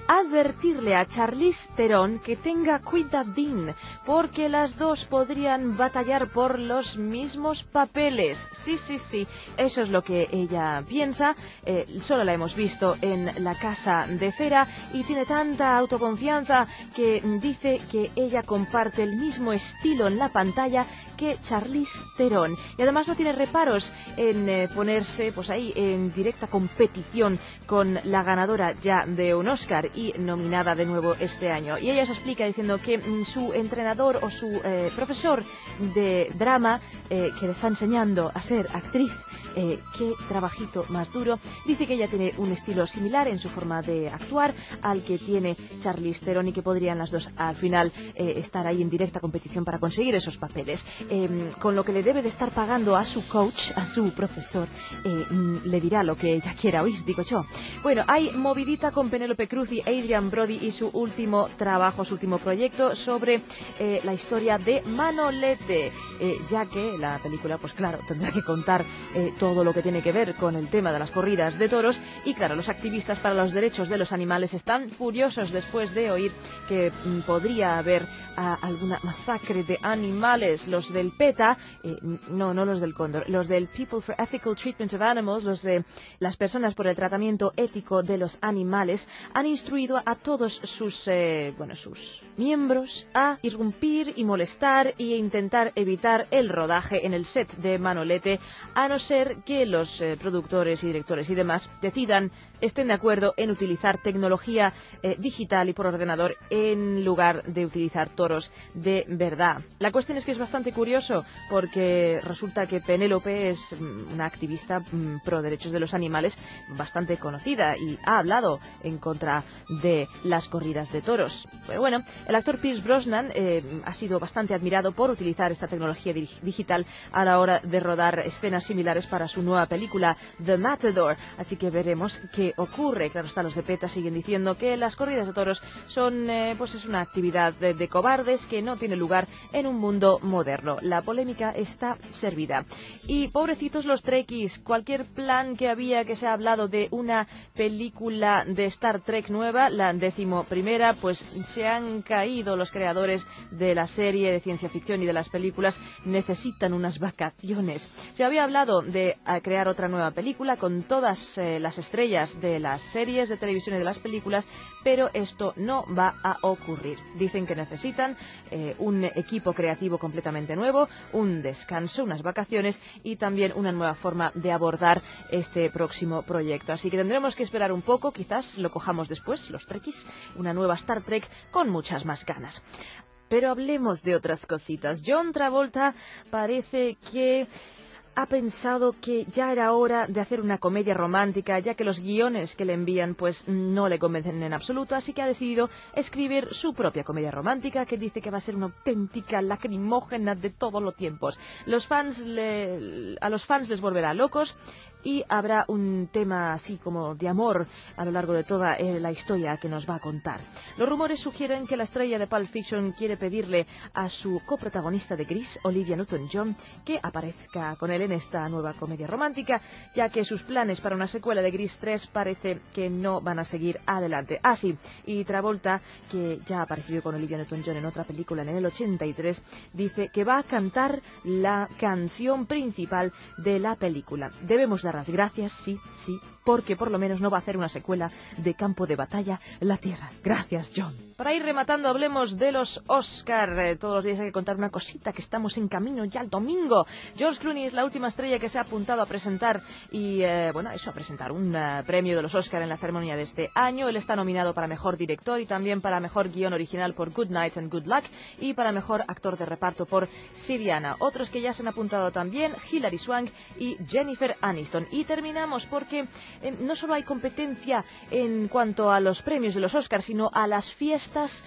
advertirle a Charlize Theron que tenga cuidadín, porque las dos podrían batallar por los mismos papeles. Sí, sí, sí, eso es lo que ella piensa. Eh, solo la hemos visto en La Casa de Cera y tiene tanta autoconfianza que dice que ella comparte el mismo estilo en la pantalla que Charlize Theron, y además no tiene reparos en eh, ponerse pues ahí en directa competición con la ganadora ya de un Oscar y nominada de nuevo este año. Y ella se explica diciendo que mm, su entrenador o su eh, profesor de drama eh, que le está enseñando a ser actriz, Eh, qué trabajito más duro. Dice que ella tiene un estilo similar en su forma de actuar al que tiene Charlize Theron y que podrían las dos al final eh, estar ahí en directa competición para conseguir esos papeles. Eh, con lo que le debe de estar pagando a su coach, a su profesor, eh, le dirá lo que ella quiera oír, digo yo. Bueno, hay movidita con Penélope Cruz y Adrian Brody y su último trabajo, su último proyecto sobre eh, la historia de Manolete, eh, ya que la película, pues claro, tendrá que contar eh, todo lo que tiene que ver con el tema de las corridas de toros, y claro, los activistas para los derechos de los animales están furiosos después de oír que mm, podría haber a, alguna masacre de animales. Los del PETA, eh, no, no los del Cóndor, los del People for Ethical Treatment of Animals, los de las personas por el tratamiento ético de los animales, han instruido a todos sus, eh, bueno, sus miembros a irrumpir y molestar e intentar evitar el rodaje en el set de Manolete, a no ser que los eh, productores y directores y demás decidan, estén de acuerdo en utilizar tecnología eh, digital y por ordenador en lugar de utilizar toros de verdad. La cuestión es que es bastante curioso porque resulta que Penélope es mm, una activista mm, pro derechos de los animales bastante conocida y ha hablado en contra de las corridas de toros. Pero bueno, el actor Pierce Brosnan eh, ha sido bastante admirado por utilizar esta tecnología di- digital a la hora de rodar escenas similares para su nueva película The Matador, así que veremos qué ocurre. Claro está, los de PETA siguen diciendo que las corridas de toros son eh, pues es una actividad de, de cobardes que no tiene lugar en un mundo moderno. La polémica está servida. Y pobrecitos los Trekkies, cualquier plan que había, que se ha hablado de una película de Star Trek nueva, la décimo primera, pues se han caído los creadores de la serie de ciencia ficción y de las películas, necesitan unas vacaciones. Se había hablado de a, crear otra nueva película con todas eh, las estrellas de las series de televisión y de las películas, pero esto no va a ocurrir. Dicen que necesitan eh, un equipo creativo completamente nuevo, un descanso, unas vacaciones y también una nueva forma de abordar este próximo proyecto. Así que tendremos que esperar un poco, quizás lo cojamos después, los Trekkies, una nueva Star Trek con muchas más ganas. Pero hablemos de otras cositas. John Travolta parece que ha pensado que ya era hora de hacer una comedia romántica, ya que los guiones que le envían pues no le convencen en absoluto, así que ha decidido escribir su propia comedia romántica, que dice que va a ser una auténtica lacrimógena de todos los tiempos. Los fans le, a los fans les volverá locos y habrá un tema así como de amor a lo largo de toda eh, la historia que nos va a contar. Los rumores sugieren que la estrella de Pulp Fiction quiere pedirle a su coprotagonista de Grease, Olivia Newton-John, que aparezca con él en esta nueva comedia romántica, ya que sus planes para una secuela de Grease tres parece que no van a seguir adelante. Ah, sí, y Travolta, que ya ha aparecido con Olivia Newton-John en otra película en el ochenta y tres, dice que va a cantar la canción principal de la película. Debemos dar las gracias, sí, sí, porque por lo menos no va a hacer una secuela de Campo de Batalla, La Tierra. Gracias, John. Para ir rematando, hablemos de los Oscar. Eh, todos los días hay que contar una cosita, que estamos en camino ya al domingo. George Clooney es la última estrella que se ha apuntado a presentar y, eh, bueno, eso, a presentar un uh, premio de los Oscar en la ceremonia de este año. Él está nominado para Mejor Director y también para Mejor Guión Original por Good Night and Good Luck y para Mejor Actor de Reparto por Syriana. Otros que ya se han apuntado también, Hilary Swank y Jennifer Aniston. Y terminamos porque eh, no solo hay competencia en cuanto a los premios de los Oscars, sino a las fiestas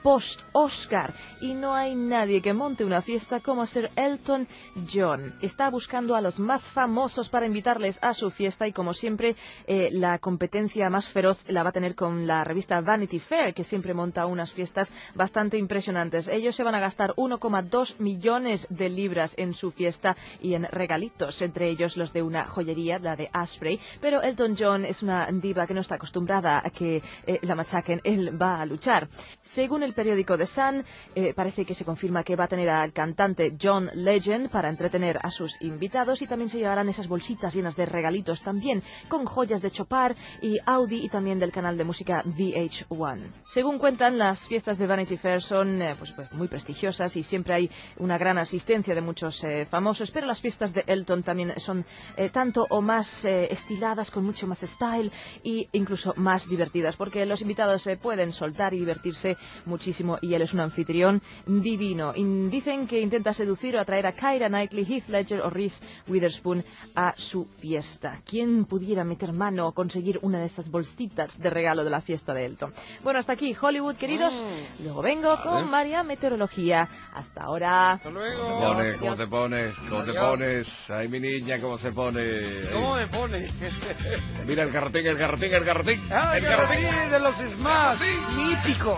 post-Oscar. Y no hay nadie que monte una fiesta como Sir Elton John. Está buscando a los más famosos para invitarles a su fiesta y como siempre eh, la competencia más feroz la va a tener con la revista Vanity Fair, que siempre monta unas fiestas bastante impresionantes. Ellos se van a gastar uno coma dos millones de libras en su fiesta y en regalitos, entre ellos los de una joyería, la de Asprey, pero Elton John es una diva que no está acostumbrada a que eh, la machaquen, él va a luchar. Según el periódico The Sun, eh, parece que se confirma que va a tener al cantante John Legend para entretener a sus invitados y también se llevarán esas bolsitas llenas de regalitos también, con joyas de Chopard y Audi y también del canal de música V H uno. Según cuentan, las fiestas de Vanity Fair son eh, pues, pues, muy prestigiosas y siempre hay una gran asistencia de muchos eh, famosos, pero las fiestas de Elton también son eh, tanto o más eh, estiladas, con mucho más style e incluso más divertidas, porque los invitados se eh, pueden soltar y divertirse muchísimo y él es un anfitrión divino. Y dicen que intenta seducir o atraer a Keira Knightley, Heath Ledger o Reese Witherspoon a su fiesta. ¿Quién pudiera meter mano o conseguir una de esas bolsitas de regalo de la fiesta de Elton? Bueno, hasta aquí Hollywood, queridos. Mm. Luego vengo con María Meteorología. Hasta ahora. Hasta luego. ¿Cómo te pones? ¿Cómo te pones? ¿Cómo te pones? Ay, mi niña, ¿cómo se pone? ¿Cómo me pone? Mira el garrotín, el garrotín, el garrotín. Ah, el garrotín de los Smash, míticos.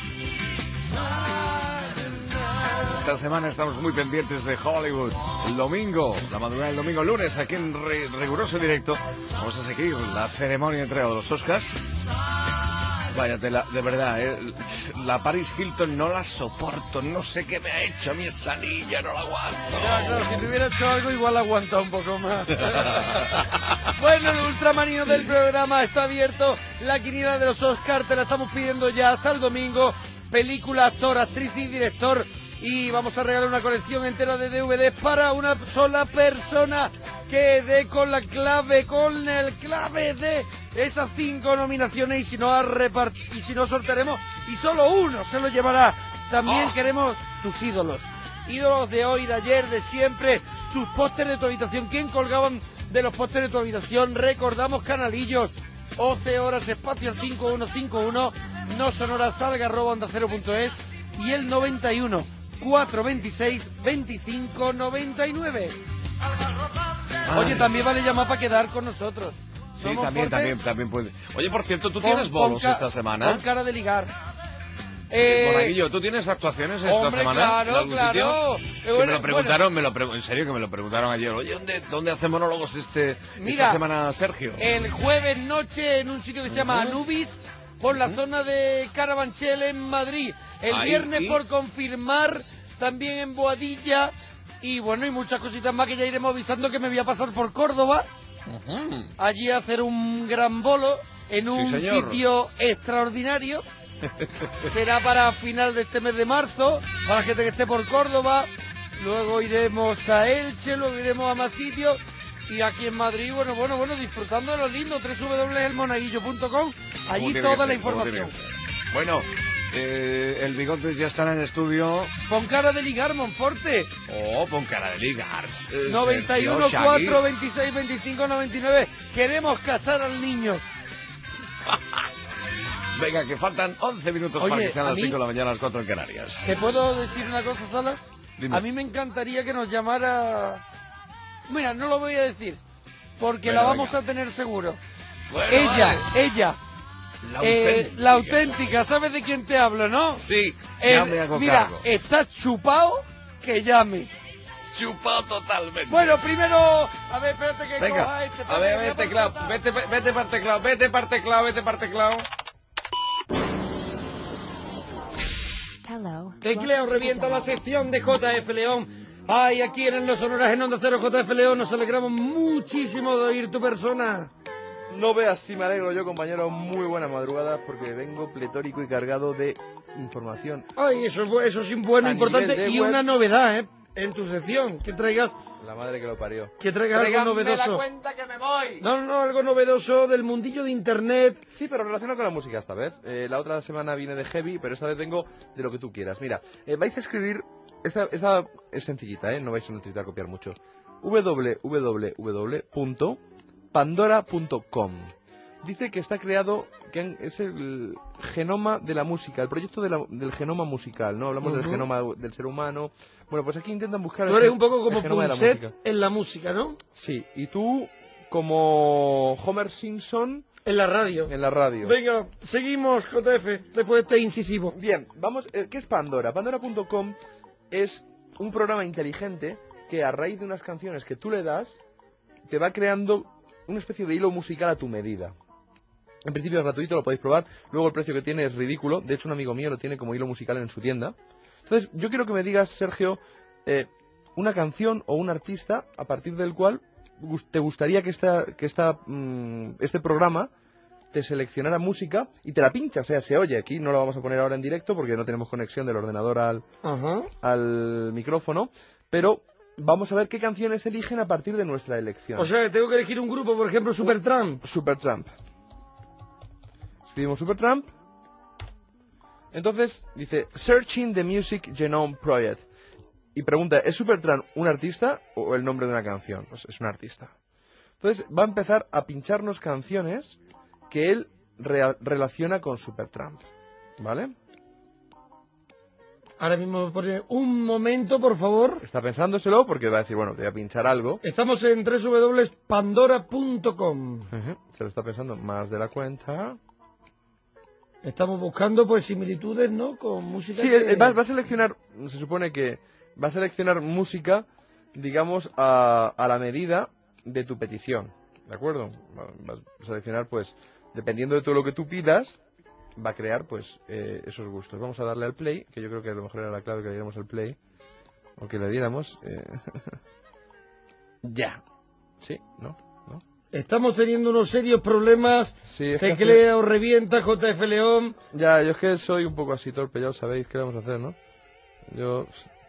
Esta semana estamos muy pendientes de Hollywood. El domingo, la madrugada del domingo, lunes, aquí en re riguroso directo, vamos a seguir la ceremonia de entrega de los Oscars. Váyatela, de verdad, ¿eh? La Paris Hilton no la soporto, no sé qué me ha hecho a mí esta niña, no la aguanto. Ya, claro, si te hubiera hecho algo igual aguanta un poco más. Bueno, el ultramarino del programa está abierto, la quiniela de los Oscars te la estamos pidiendo ya hasta el domingo. Película, actor, actriz y director. Y vamos a regalar una colección entera de D V Ds para una sola persona que dé con la clave, con el clave de esas cinco nominaciones. Y si no, a repart y si no sortearemos, y solo uno se lo llevará. También oh. queremos tus ídolos. Ídolos de hoy, de ayer, de siempre. Tus pósteres de tu habitación. ¿Quién colgaban de los pósteres de tu habitación? Recordamos canalillos. once horas, espacio al cinco uno cinco uno. No sonoras, salga arroba onda cero punto es. Y el noventa y uno, cuatrocientos veintiséis, veinticinco noventa y nueve. Oye, también vale llamar para quedar con nosotros. Sí, también, también, también puede. Oye, por cierto, ¿tú tienes bolos esta semana? Con cara de ligar. Eh, Monaguillo, ¿tú tienes actuaciones esta hombre, semana? Claro, claro. Que bueno, me lo preguntaron, bueno. me lo pre en serio que me lo preguntaron ayer. Oye, ¿dónde, dónde hace monólogos este Mira, esta semana, Sergio? El jueves noche en un sitio que se llama uh-huh. Anubis, por la uh-huh. zona de Carabanchel en Madrid. El Ahí, viernes ¿y? por confirmar, también en Boadilla. Y bueno, y muchas cositas más que ya iremos avisando, que me voy a pasar por Córdoba. Uh-huh. Allí a hacer un gran bolo en un sí, sitio extraordinario. Será para final de este mes de marzo, para la gente que esté por Córdoba. Luego iremos a Elche, luego iremos a más sitios. Y aquí en Madrid, bueno, bueno, bueno, disfrutando de lo lindo, doble u doble u doble u punto el monaguillo punto com. Allí toda ser, la información. Bueno, eh, el Bigotes ya está en el estudio. Con cara de ligar, Monforte. Oh, con cara de ligar. Eh, noventa y uno, cuatro, veintiséis, veinticinco, noventa y nueve. Queremos casar al niño. Venga, que faltan once minutos Oye, para que sean las cinco de la mañana, las cuatro en Canarias. ¿Te puedo decir una cosa, Sala? Dime. A mí me encantaría que nos llamara... Mira, no lo voy a decir, porque bueno, la vamos venga. a tener seguro. Bueno, ella, vale. ella. La eh, auténtica. La auténtica, ¿sabes de quién te hablo, no? Sí, eh, ya me hago Mira, cargo. está chupado, que llame. Chupado totalmente. Bueno, primero, a ver, espérate que Venga, coja este. a ver, a ver, teclado, vete, vete para teclado, vete para teclado, vete para teclado. Tecleo revienta la sección de J F León. Ay, aquí en Los Sonoras en Onda Cero, J F León, nos alegramos muchísimo de oír tu persona. No veas si me alegro yo, compañero. Muy buena madrugada, porque vengo pletórico y cargado de información. Ay, eso, eso es bueno, importante. Y web, una novedad, ¿eh? En tu sección, que traigas... La madre que lo parió. Que traigas algo novedoso. La cuenta que me voy. No, no, algo novedoso del mundillo de internet. Sí, pero relacionado con la música esta vez. Eh, la otra semana viene de heavy, pero esta vez vengo de lo que tú quieras. Mira, eh, vais a escribir... Esta, esta es sencillita, ¿eh? No vais a necesitar copiar mucho. doble u doble u doble u punto pandora punto com. dice que está creado, que han- es el genoma de la música, el proyecto de la- del genoma musical, ¿no? Hablamos del Ujú. genoma del ser humano. Bueno, pues aquí intentan buscar Tú el eres gen- un poco el como genoma de la Punset música. en la música, ¿no? Sí, y tú como Homer Simpson en la radio. En la radio. Venga, seguimos, J F, después de este incisivo. Bien, vamos, eh, ¿qué es Pandora? Pandora punto com es un programa inteligente que a raíz de unas canciones que tú le das, te va creando una especie de hilo musical a tu medida. En principio es gratuito, lo podéis probar. Luego el precio que tiene es ridículo. De hecho, un amigo mío lo tiene como hilo musical en su tienda. Entonces, yo quiero que me digas, Sergio, eh, una canción o un artista a partir del cual gus- te gustaría que, esta, que esta, mm, este programa te seleccionara música y te la pincha. O sea, se oye. Aquí no lo vamos a poner ahora en directo porque no tenemos conexión del ordenador al, Ajá. al micrófono. Pero vamos a ver qué canciones eligen a partir de nuestra elección. O sea, que tengo que elegir un grupo, por ejemplo, Supertramp. Supertramp. Escribimos Supertramp. Entonces dice Searching the Music Genome Project. Y pregunta, ¿es Supertramp un artista o el nombre de una canción? Pues es un artista. Entonces va a empezar a pincharnos canciones que él rea- relaciona con Supertramp. ¿Vale? Ahora mismo me pone un momento, por favor. Está pensándoselo porque va a decir, bueno, te voy a pinchar algo. Estamos en doble u doble u doble u punto pandora punto com. Ujú, se lo está pensando más de la cuenta. Estamos buscando pues similitudes, ¿no? Con música. Sí, que- eh, va, va a seleccionar, se supone que va a seleccionar música, digamos, a, a la medida de tu petición, ¿de acuerdo? Va, va a seleccionar, pues, dependiendo de todo lo que tú pidas, va a crear, pues, eh, esos gustos. Vamos a darle al play, que yo creo que a lo mejor era la clave que le diéramos al play, o que le diéramos. eh, ya. Sí, ¿no? ¿no? Estamos teniendo unos serios problemas. Sí, es que hace- Teclea o revienta, J F León. Ya, yo es que soy un poco así torpe, ya lo sabéis, ¿qué vamos a hacer, no? Yo...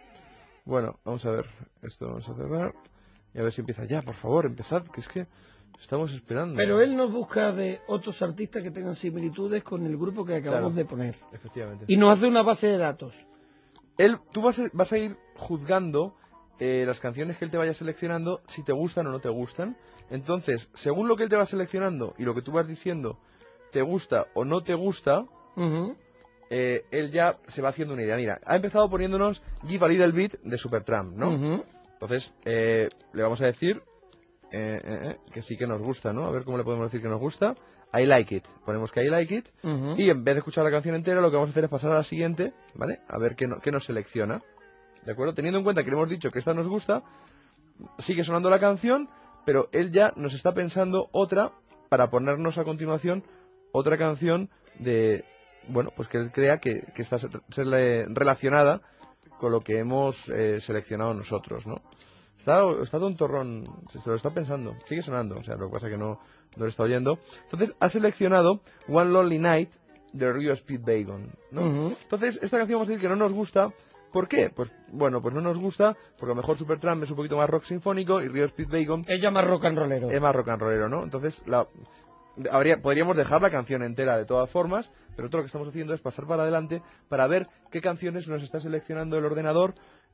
Bueno, vamos a ver, esto vamos a cerrar y a ver si empieza ya, por favor, empezad, que es que estamos esperando. Pero él nos busca de otros artistas que tengan similitudes con el grupo que acabamos Claro, de poner. efectivamente. Y nos hace una base de datos. Él, tú vas a, vas a ir juzgando eh, las canciones que él te vaya seleccionando, si te gustan o no te gustan. Entonces, según lo que él te va seleccionando y lo que tú vas diciendo, te gusta o no te gusta, Ujú. eh, él ya se va haciendo una idea. Mira, ha empezado poniéndonos Give a Little Bit de Supertramp, ¿no? Ujú. Entonces, eh, le vamos a decir eh, eh, eh, que sí que nos gusta, ¿no? A ver cómo le podemos decir que nos gusta. I like it. Ponemos que I like it. Ujú. Y en vez de escuchar la canción entera, lo que vamos a hacer es pasar a la siguiente, ¿vale? A ver qué, no- qué nos selecciona. ¿De acuerdo? Teniendo en cuenta que le hemos dicho que esta nos gusta, sigue sonando la canción, pero él ya nos está pensando otra para ponernos a continuación otra canción de, bueno, pues que él crea que, que está ser- serle relacionada con lo que hemos eh, seleccionado nosotros, ¿no? Está, está tontorrón, se, se lo está pensando, sigue sonando, o sea, lo que pasa es que no, no lo está oyendo. Entonces ha seleccionado One Lonely Night de Rio Speedwagon, ¿no? Ujú. Entonces esta canción vamos a decir que no nos gusta. ¿Por qué? Pues bueno, pues no nos gusta porque a lo mejor Supertramp es un poquito más rock sinfónico y Rio Speedwagon Ella más rock and rollero. es más rock and rollero, ¿no? Entonces la, habría, podríamos dejar la canción entera de todas formas, pero todo lo que estamos haciendo es pasar para adelante para ver qué canciones nos está seleccionando el ordenador.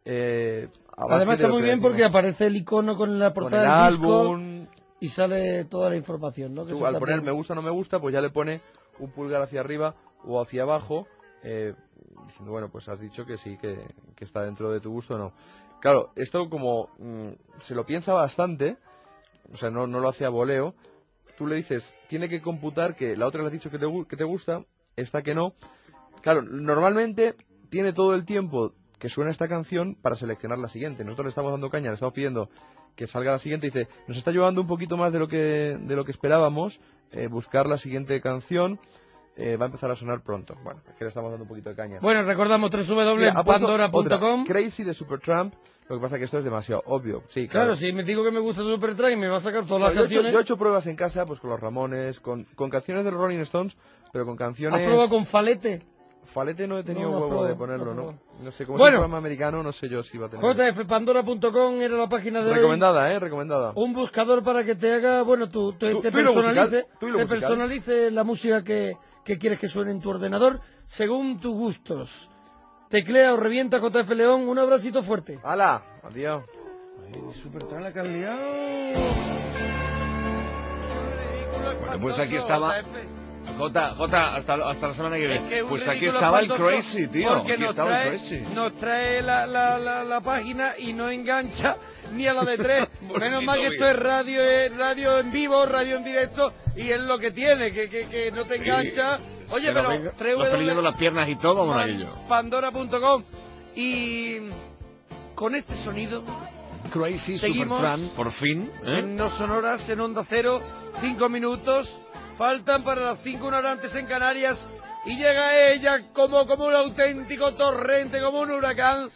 Eh, a base Además de está lo muy que bien porque decimos. aparece el icono con la Con portada el del disco álbum. y sale toda la información, ¿no? Que Tú, eso al poner también- me gusta o no me gusta, pues ya le pone un pulgar hacia arriba o hacia abajo, eh, diciendo, bueno, pues has dicho que sí, que, que está dentro de tu gusto o no. Claro, esto como mm, se lo piensa bastante, o sea, no, no lo hace a voleo, tú le dices, tiene que computar que la otra le has dicho que te, gu- que te gusta, esta que no. Claro, normalmente tiene todo el tiempo que suena esta canción para seleccionar la siguiente. Nosotros le estamos dando caña, le estamos pidiendo que salga la siguiente y dice, nos está llevando un poquito más de lo que, de lo que esperábamos, eh, buscar la siguiente canción, eh, va a empezar a sonar pronto. Bueno, es que le estamos dando un poquito de caña. Bueno, recordamos doble u doble u doble u Mira, ha punto puesto pandora punto com. otra, Crazy de Supertramp, lo que pasa es que esto es demasiado obvio. Sí, Claro, claro. si me digo que me gusta Supertramp y me va a sacar todas las Bueno, yo, he hecho, canciones. yo he hecho pruebas en casa, pues con los Ramones, con, con canciones de los Rolling Stones, pero con canciones... ¿Has probado con Falete? Falete no he tenido No, no has huevo de probado, ponerlo, no has ¿no? No sé, como Bueno. es un programa americano, no sé yo si va a tener... J F pandora punto com era la página de hoy. Recomendada, ¿eh? Recomendada. Un buscador para que te haga, bueno, tú, tú- Tú- te tú y lo personalice, musical, tú y lo te musical. personalice la música que, que quieres que suene en tu ordenador según tus gustos. Teclea o revienta J F León, un abracito fuerte. ¡Hala! Adiós. Supertramp la que has liado. Bueno, Pues aquí estaba... Jota, Jota, hasta, hasta la semana que viene. Es que un Pues aquí ridículo estaba el espantoso, Crazy, tío. Porque Aquí nos estaba trae, el Crazy. nos trae la, la, la, la página y no engancha ni a la de tres. Menos mal que esto es radio, es radio en vivo, radio en directo, y es lo que tiene, que, que, que no te Sí. engancha. Oye, Se pero nos venga- tres nos estoy yendo las piernas y todo, monaguillo. Pandora punto com. Y con este sonido Crazy seguimos Supertramp, por fin. ¿eh? en No Sonoras, en Onda Cero, cinco minutos. Faltan para las cinco, una hora antes en Canarias. Y llega ella como, como un auténtico torrente, como un huracán.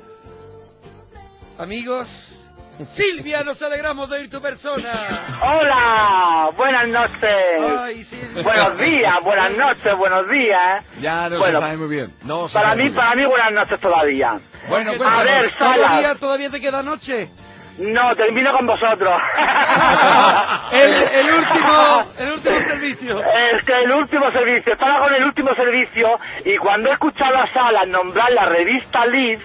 Amigos, Silvia, nos alegramos de oír tu persona. Hola, buenas noches. Ay, Silvia. Buenos días, buenas noches, buenos días. Ya no Bueno, se sabe muy bien. No se Para sabe mí, muy bien. para mí buenas noches todavía. Bueno, a cuéntanos. ver, ¿Todavía, Salas. ¿Todavía te queda noche? No, termino con vosotros. El, el último, el último servicio. Es que el último servicio, estaba con el último servicio y cuando he escuchado a Salas nombrar la revista Live,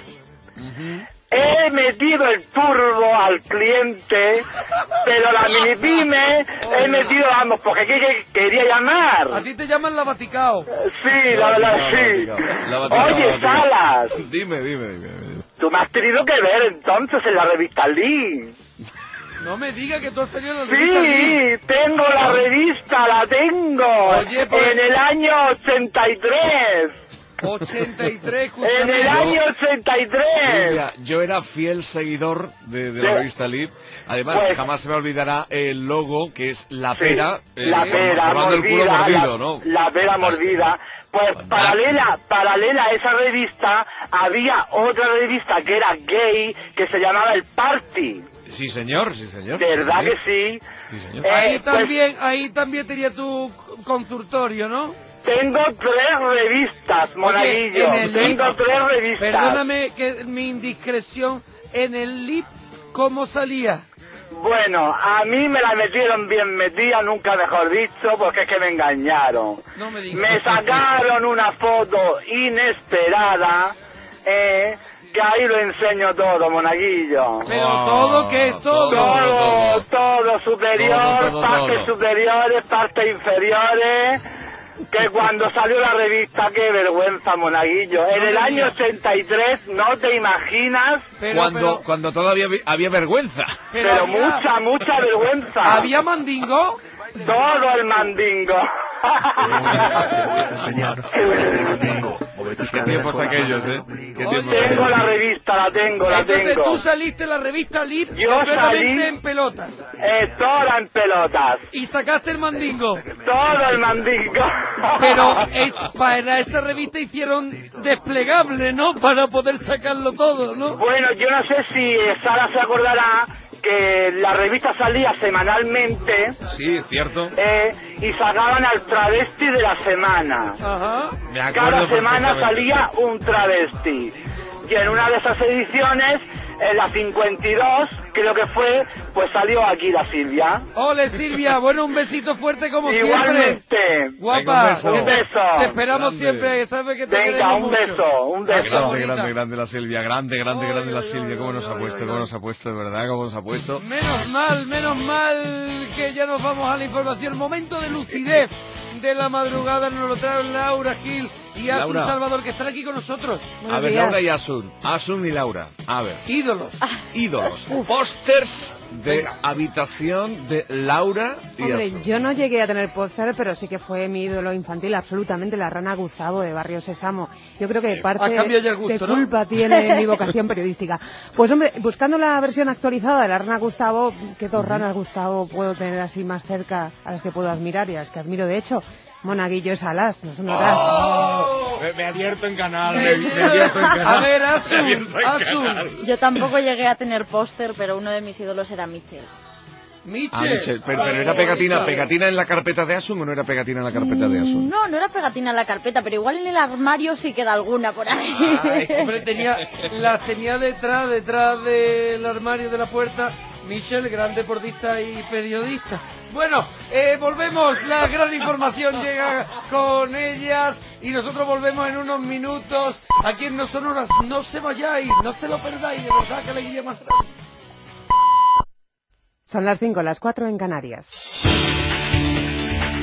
he metido el turbo al cliente, pero la mini pyme he metido, vamos, porque ¿qué, qué quería llamar? A ti te llaman la Vaticao. Sí, la verdad, sí. La Vaticao, Oye, la Vaticao. Salas, Dime, dime, dime. dime. tú me has tenido que ver entonces en la revista Live. No me digas que tú has salido en la revista Sí, Live. tengo la revista, la tengo. Oye, pues- En el año ochenta y tres. ochenta y tres, En escúchame. el año ochenta y tres. Silvia, yo era fiel seguidor de, de la De- revista Live. Además, Pues- jamás se me olvidará el logo, que es la Sí, pera. eh, la forma- pera formando el culo mordida, mordido, la, ¿no? la pera mordida. Pues paralela, paralela a esa revista había otra revista que era gay que se llamaba El Party. Sí, señor, sí, señor. ¿Verdad Sí, que sí? Sí, señor. Eh, Ahí pues, también, ahí también tenía tu consultorio, ¿no? tengo tres revistas, monaguillo. en el Tengo Live- tres revistas. Perdóname que mi indiscreción, en el Live, ¿cómo salía? Bueno, a mí me la metieron bien metida, nunca mejor dicho, porque es que me engañaron. No me digas. Me sacaron una foto inesperada, eh, que ahí lo enseño todo, monaguillo. Pero todo, ¿qué es todo? Todo, todo superior, Todo, todo, partes todo. superiores, partes inferiores. Que cuando salió la revista, qué vergüenza, monaguillo. En No el me año digas. ochenta y tres, no te imaginas, Pero, cuando, pero, cuando todavía vi- había vergüenza. pero pero había, mucha, mucha vergüenza. ¿había mandingo? Todo el mandingo. Qué tiempos aquellos, ¿eh? Qué tiempos Oye, Tengo la aquellos. revista, la tengo, la Entonces tengo. tú saliste en la revista Live Yo completamente salí- en pelotas. Eh, toda en pelotas. Y sacaste el mandingo. Todo el mandingo. Pero es, para esa revista hicieron desplegable, ¿no? Para poder sacarlo todo, ¿no? Bueno, yo no sé si Sara se acordará que la revista salía semanalmente, Sí, es cierto. eh, y sacaban al travesti de la semana. Ajá. Me acuerdo Cada semana perfectamente. salía un travesti. Y en una de esas ediciones, en la cincuenta y dos, creo que fue, pues salió aquí la Silvia. Ole, Silvia, bueno, un besito fuerte como siempre. Igualmente. Guapa, Venga, un beso. que te, Un beso. te esperamos Grande. siempre, sabes que te Venga, queremos un mucho. beso, un beso. Adiós, Grande, bonita. grande, grande la Silvia, grande, grande, Ay, grande la ay, Silvia, ay, cómo ay, nos ha ay, puesto, ay, cómo ay. nos ha puesto, de verdad, cómo nos ha puesto. Menos mal, menos mal que ya nos vamos a la información. Momento de lucidez de la madrugada nos lo trae Laura Gil y Asun Laura. Salvador, que están aquí con nosotros. A ver, Laura y Asun, Asun y Laura, a ver, Ídolos. ídolos, pósters de Venga. habitación de Laura y Hombre, Asun. yo no llegué a tener póster, pero sí que fue mi ídolo infantil, absolutamente, la rana Gustavo de Barrio Sésamo. Yo creo que parte has cambiado ya el gusto, de ¿no? culpa tiene mi vocación periodística. Pues hombre, buscando la versión actualizada de la rana Gustavo, ¿qué dos ranas Gustavo puedo tener así más cerca a las que puedo admirar y a las que admiro? De hecho, Monaguillo es Alas, no son otras. Oh. Me, me abierto en canal, me, me abierto en canal. A ver, Me Asun, abierto en Asun. canal. Yo tampoco llegué a tener póster, pero uno de mis ídolos era Michel. Michel. Ah, Michel, pero, pero era pegatina, pegatina en la carpeta de Asun o no era pegatina en la carpeta de Asun. No, no era pegatina en la carpeta, pero igual en el armario sí queda alguna por ahí. Ay, hombre, tenía, las tenía detrás, detrás del armario de la puerta. Michel, gran deportista y periodista. Bueno, eh, volvemos, la gran información llega con ellas y nosotros volvemos en unos minutos. Aquí en No Sonoras, no se vayáis, no se lo perdáis, de verdad que alegría más grande. Son las cinco, las cuatro en Canarias.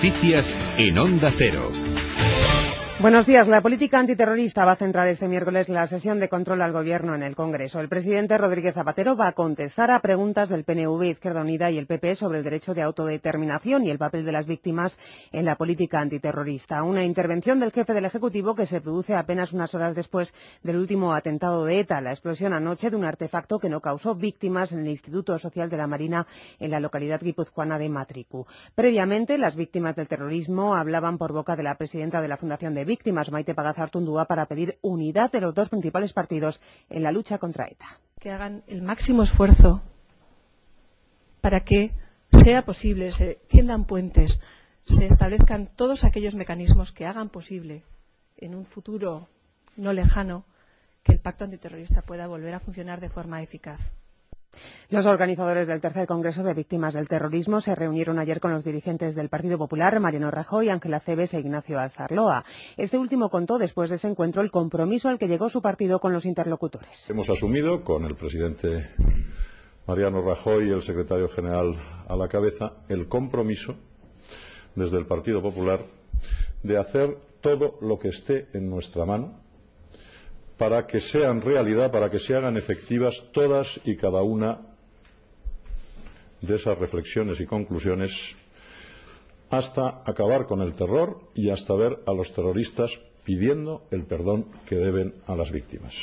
Noticias en Onda Cero. Buenos días. La política antiterrorista va a centrar este miércoles la sesión de control al Gobierno en el Congreso. El presidente Rodríguez Zapatero va a contestar a preguntas del P N V, Izquierda Unida y el P P sobre el derecho de autodeterminación y el papel de las víctimas en la política antiterrorista. Una intervención del jefe del Ejecutivo que se produce apenas unas horas después del último atentado de ETA, la explosión anoche de un artefacto que no causó víctimas en el Instituto Social de la Marina en la localidad guipuzcoana de Matricu. Previamente, las víctimas del terrorismo hablaban por boca de la presidenta de la Fundación de Víctimas, Maite Pagazartundúa, para pedir unidad de los dos principales partidos en la lucha contra ETA. Que hagan el máximo esfuerzo para que sea posible, se tiendan puentes, se establezcan todos aquellos mecanismos que hagan posible en un futuro no lejano que el pacto antiterrorista pueda volver a funcionar de forma eficaz. Los organizadores del tercer Congreso de Víctimas del Terrorismo se reunieron ayer con los dirigentes del Partido Popular, Mariano Rajoy, Ángela Cebes e Ignacio Azarloa. Este último contó después de ese encuentro el compromiso al que llegó su partido con los interlocutores. Hemos asumido, con el presidente Mariano Rajoy y el secretario general a la cabeza, el compromiso desde el Partido Popular de hacer todo lo que esté en nuestra mano para que sean realidad, para que se hagan efectivas todas y cada una de esas reflexiones y conclusiones, hasta acabar con el terror y hasta ver a los terroristas pidiendo el perdón que deben a las víctimas.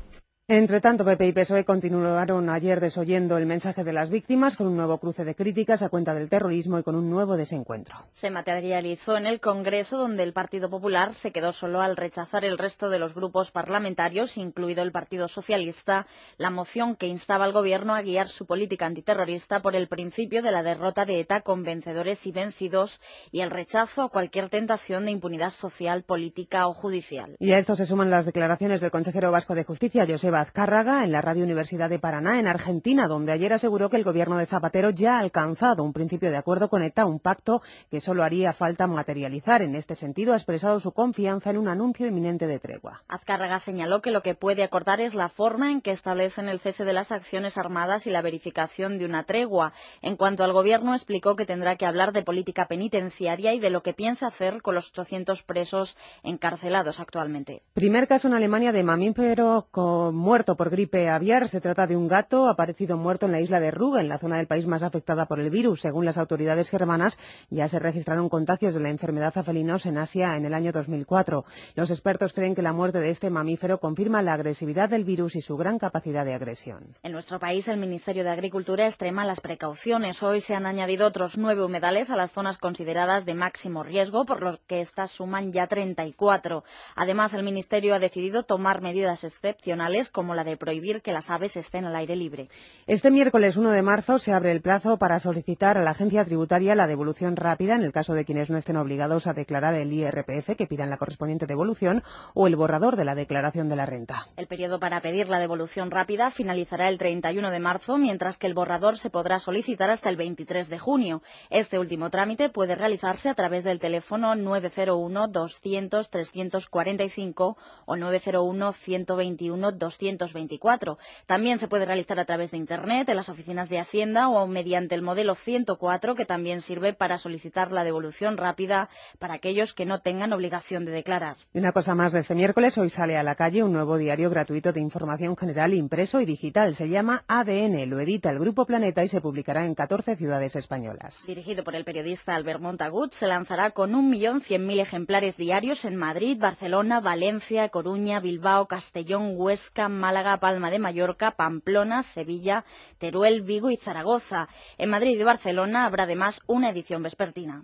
Entre tanto, P P y P S O E continuaron ayer desoyendo el mensaje de las víctimas con un nuevo cruce de críticas a cuenta del terrorismo y con un nuevo desencuentro. Se materializó en el Congreso, donde el Partido Popular se quedó solo al rechazar el resto de los grupos parlamentarios, incluido el Partido Socialista, la moción que instaba al Gobierno a guiar su política antiterrorista por el principio de la derrota de ETA con vencedores y vencidos y el rechazo a cualquier tentación de impunidad social, política o judicial. Y a esto se suman las declaraciones del consejero vasco de Justicia, Joseba Azcárraga, en la Radio Universidad de Paraná, en Argentina, donde ayer aseguró que el gobierno de Zapatero ya ha alcanzado un principio de acuerdo con ETA, un pacto que solo haría falta materializar. En este sentido, ha expresado su confianza en un anuncio inminente de tregua. Azcárraga señaló que lo que puede acordar es la forma en que establecen el cese de las acciones armadas y la verificación de una tregua. En cuanto al gobierno, explicó que tendrá que hablar de política penitenciaria y de lo que piensa hacer con los ochocientos presos encarcelados actualmente. Primer caso en Alemania de mamífero con muerto por gripe aviar. Se trata de un gato aparecido muerto en la isla de Ruga, en la zona del país más afectada por el virus. Según las autoridades germanas, ya se registraron contagios de la enfermedad a felinos en Asia en el año dos mil cuatro. Los expertos creen que la muerte de este mamífero confirma la agresividad del virus y su gran capacidad de agresión. En nuestro país, el Ministerio de Agricultura extrema las precauciones. Hoy se han añadido otros nueve humedales a las zonas consideradas de máximo riesgo, por lo que estas suman ya treinta y cuatro. Además, el Ministerio ha decidido tomar medidas excepcionales, como la de prohibir que las aves estén al aire libre. Este miércoles uno de marzo se abre el plazo para solicitar a la agencia tributaria la devolución rápida en el caso de quienes no estén obligados a declarar el I R P F, que pidan la correspondiente devolución, o el borrador de la declaración de la renta. El periodo para pedir la devolución rápida finalizará el treinta y uno de marzo, mientras que el borrador se podrá solicitar hasta el veintitrés de junio. Este último trámite puede realizarse a través del teléfono nueve cero uno, doscientos, trescientos cuarenta y cinco o nueve cero uno, ciento veintiuno, doscientos veinticuatro. También se puede realizar a través de Internet, en las oficinas de Hacienda o mediante el modelo ciento cuatro, que también sirve para solicitar la devolución rápida para aquellos que no tengan obligación de declarar. Y una cosa más de este miércoles, hoy sale a la calle un nuevo diario gratuito de información general impreso y digital. Se llama A D N, lo edita el Grupo Planeta y se publicará en catorce ciudades españolas. Dirigido por el periodista Albert Montagut, se lanzará con un millón cien mil ejemplares diarios en Madrid, Barcelona, Valencia, Coruña, Bilbao, Castellón, Huesca, Málaga, Palma de Mallorca, Pamplona, Sevilla, Teruel, Vigo y Zaragoza. En Madrid y Barcelona habrá además una edición vespertina.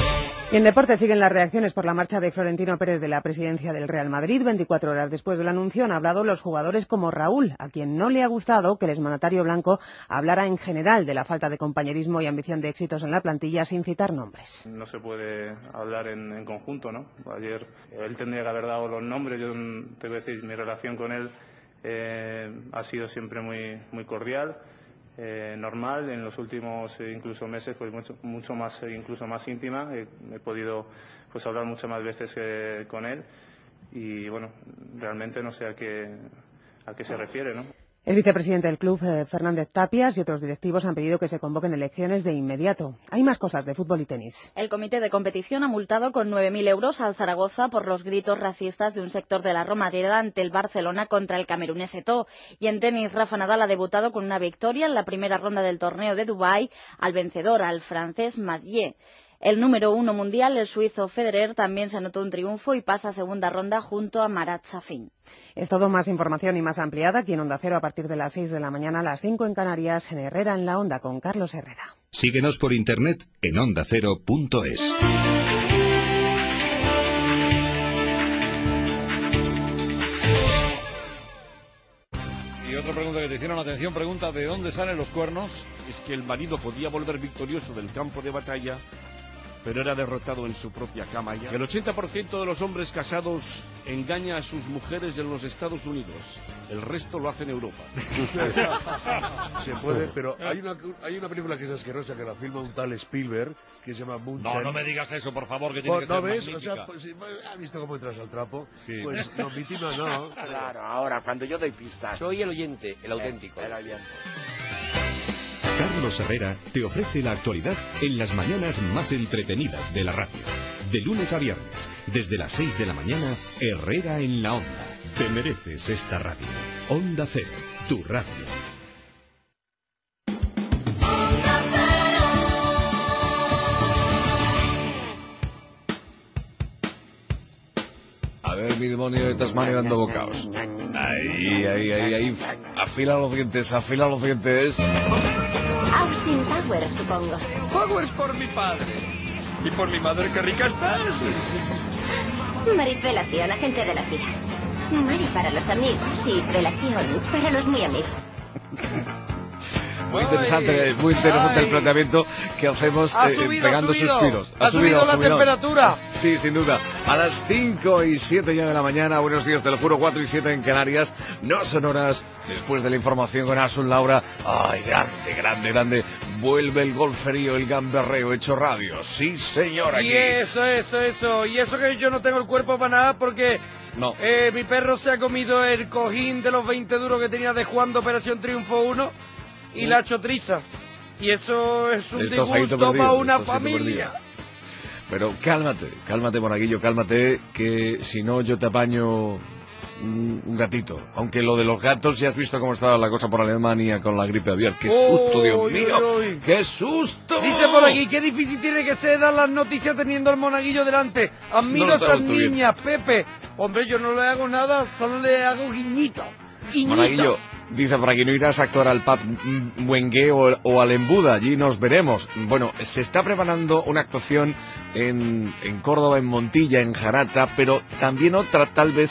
Y en deporte siguen las reacciones por la marcha de Florentino Pérez de la presidencia del Real Madrid. veinticuatro horas después del anuncio han hablado los jugadores como Raúl, a quien no le ha gustado que el exmandatario blanco hablara en general de la falta de compañerismo y ambición de éxitos en la plantilla sin citar nombres. No se puede hablar en, en conjunto, ¿no? Ayer él tendría que haber dado los nombres. Yo tengo que decir, mi relación con él eh, ha sido siempre muy, muy cordial. Eh, normal, en los últimos eh, incluso meses pues mucho, mucho más eh, incluso más íntima. Eh, he podido pues hablar muchas más veces eh, con él y bueno, realmente no sé a qué a qué se refiere, ¿no? El vicepresidente del club, eh, Fernández Tapias, y otros directivos han pedido que se convoquen elecciones de inmediato. Hay más cosas de fútbol y tenis. El comité de competición ha multado con nueve mil euros al Zaragoza por los gritos racistas de un sector de la Romareda ante el Barcelona contra el camerunés Eto'o. Y en tenis, Rafa Nadal ha debutado con una victoria en la primera ronda del torneo de Dubái al vencedor, al francés Mathieu. El número uno mundial, el suizo Federer, también se anotó un triunfo y pasa a segunda ronda junto a Marat Safin. Es todo, más información y más ampliada aquí en Onda Cero a partir de las seis de la mañana, a las cinco en Canarias, en Herrera en la Onda con Carlos Herrera. Síguenos por internet en onda cero punto es. Y otra pregunta que te hicieron, atención, pregunta, ¿de dónde salen los cuernos? Es que el marido podía volver victorioso del campo de batalla, pero era derrotado en su propia cama ya. El ochenta por ciento de los hombres casados engaña a sus mujeres en los Estados Unidos. El resto lo hace en Europa. Se puede, pero hay una, hay una película que es asquerosa, que la filma un tal Spielberg, que se llama Moonshine. No, no me digas eso, por favor, que tiene que ¿No ser ves? magnífica. O sea, pues, ¿has visto cómo entras al trapo? Sí. Pues no, mi tima no. Claro, ahora, cuando yo doy pistas. Soy el oyente, el auténtico. El oyente. Carlos Herrera te ofrece la actualidad en las mañanas más entretenidas de la radio. De lunes a viernes, desde las seis de la mañana, Herrera en la Onda. Te mereces esta radio. Onda Cero, tu radio. A ver, mi demonio de Tasmania dando bocaos. Ahí, ahí, ahí, ahí. Afila los dientes, afila los dientes. Austin Powers, supongo. Powers por mi padre. Y por mi madre, qué rica estás. Marit Velación, agente de la C I A. Mari para los amigos y Velación para los muy amigos. Muy interesante, muy interesante el planteamiento que hacemos Ha eh, subido, pegando ha subido. suspiros. Ha subido la temperatura. Sí, sin duda. A las cinco y siete ya de la mañana, buenos días, te lo juro, cuatro y siete en Canarias, no son horas, después de la información con Asun Laura. Ay, grande, grande, grande. Vuelve el golferío, el gamberreo hecho radio. Sí, señor, aquí. Y eso, eso, eso. Y eso que yo no tengo el cuerpo para nada porque no. eh, mi perro se ha comido el cojín de los veinte duros que tenía de Juan de Operación Triunfo uno y la chotriza. Y eso es un disgusto para una familia. Pero cálmate, cálmate, Monaguillo, cálmate, que si no yo te apaño un, un gatito. Aunque lo de los gatos, ya has visto cómo estaba la cosa por Alemania con la gripe aviar. ¡Qué susto, Dios Uy, mío! uy, uy. ¡Qué susto! Dice por aquí, qué difícil tiene que ser dar las noticias teniendo al Monaguillo delante. Admiro No a lo esas sabes tú bien. niñas, Pepe. Hombre, yo no le hago nada, solo le hago guiñito. Guiñito. Monaguillo, dice por aquí, no irás a actuar al pub Muengue o, o al Embuda, allí nos veremos. Bueno, se está preparando una actuación en, en Córdoba, en Montilla, en Jarata, pero también otra tal vez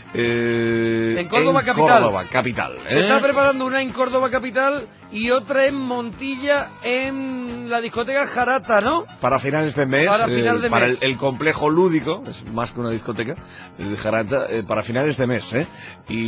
eh, En Córdoba en capital. Córdoba capital. Se ¿eh? está preparando una en Córdoba capital y otra en Montilla, en la discoteca Jarata, ¿no? Para finales de mes, Para final de eh, para mes. El, el complejo lúdico, es más que una discoteca, de Jarata, eh, para finales de mes, ¿eh?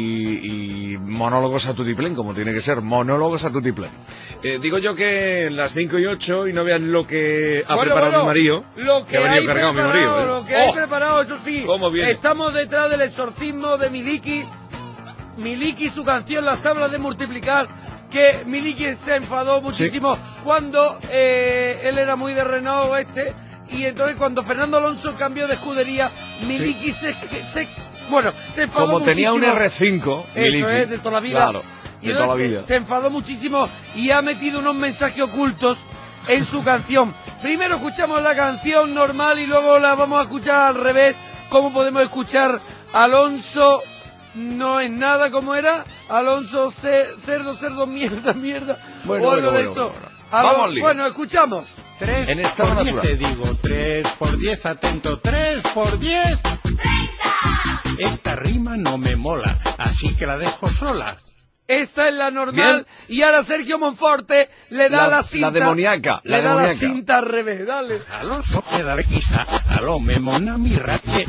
Y, y monólogos a tutiplén, como tiene que ser, monólogos a tutiplén. Eh, digo yo que las cinco y ocho, y no vean lo que ha Bueno, preparado bueno, mi marido, Lo que, ha venido hay cargado mi preparado, marido, ¿eh? lo que hay ¡Oh! preparado, eso sí. ¿Cómo viene? Estamos detrás del exorcismo de Miliki. Miliki, su canción Las tablas de multiplicar, que Miliki se enfadó muchísimo sí. cuando eh, él era muy de Renault este, y entonces cuando Fernando Alonso cambió de escudería, Miliki sí. se, se, bueno, se enfadó Como muchísimo. tenía un R cinco, Eso Miliki, es, de toda la vida. Claro, y de toda la vida. Se, se enfadó muchísimo y ha metido unos mensajes ocultos en su canción. Primero escuchamos la canción normal y luego la vamos a escuchar al revés. ¿Cómo podemos escuchar Alonso? No es nada como era. Alonso cerdo, cerdo, mierda, mierda. Bueno, o algo bueno, de bueno, eso. bueno. Algo, Vamos al lío. Bueno, escuchamos. Tres en estado por diez natural. te digo, tres por diez, atento, tres por diez. ¡treinta! Esta rima no me mola, así que la dejo sola. Esta es la normal. Bien. Y ahora Sergio Monforte le da la, la cinta. La demoníaca. Le la da demoníaca. la cinta al revés, dale. Alonso me da quizá, aló me mona mi rache.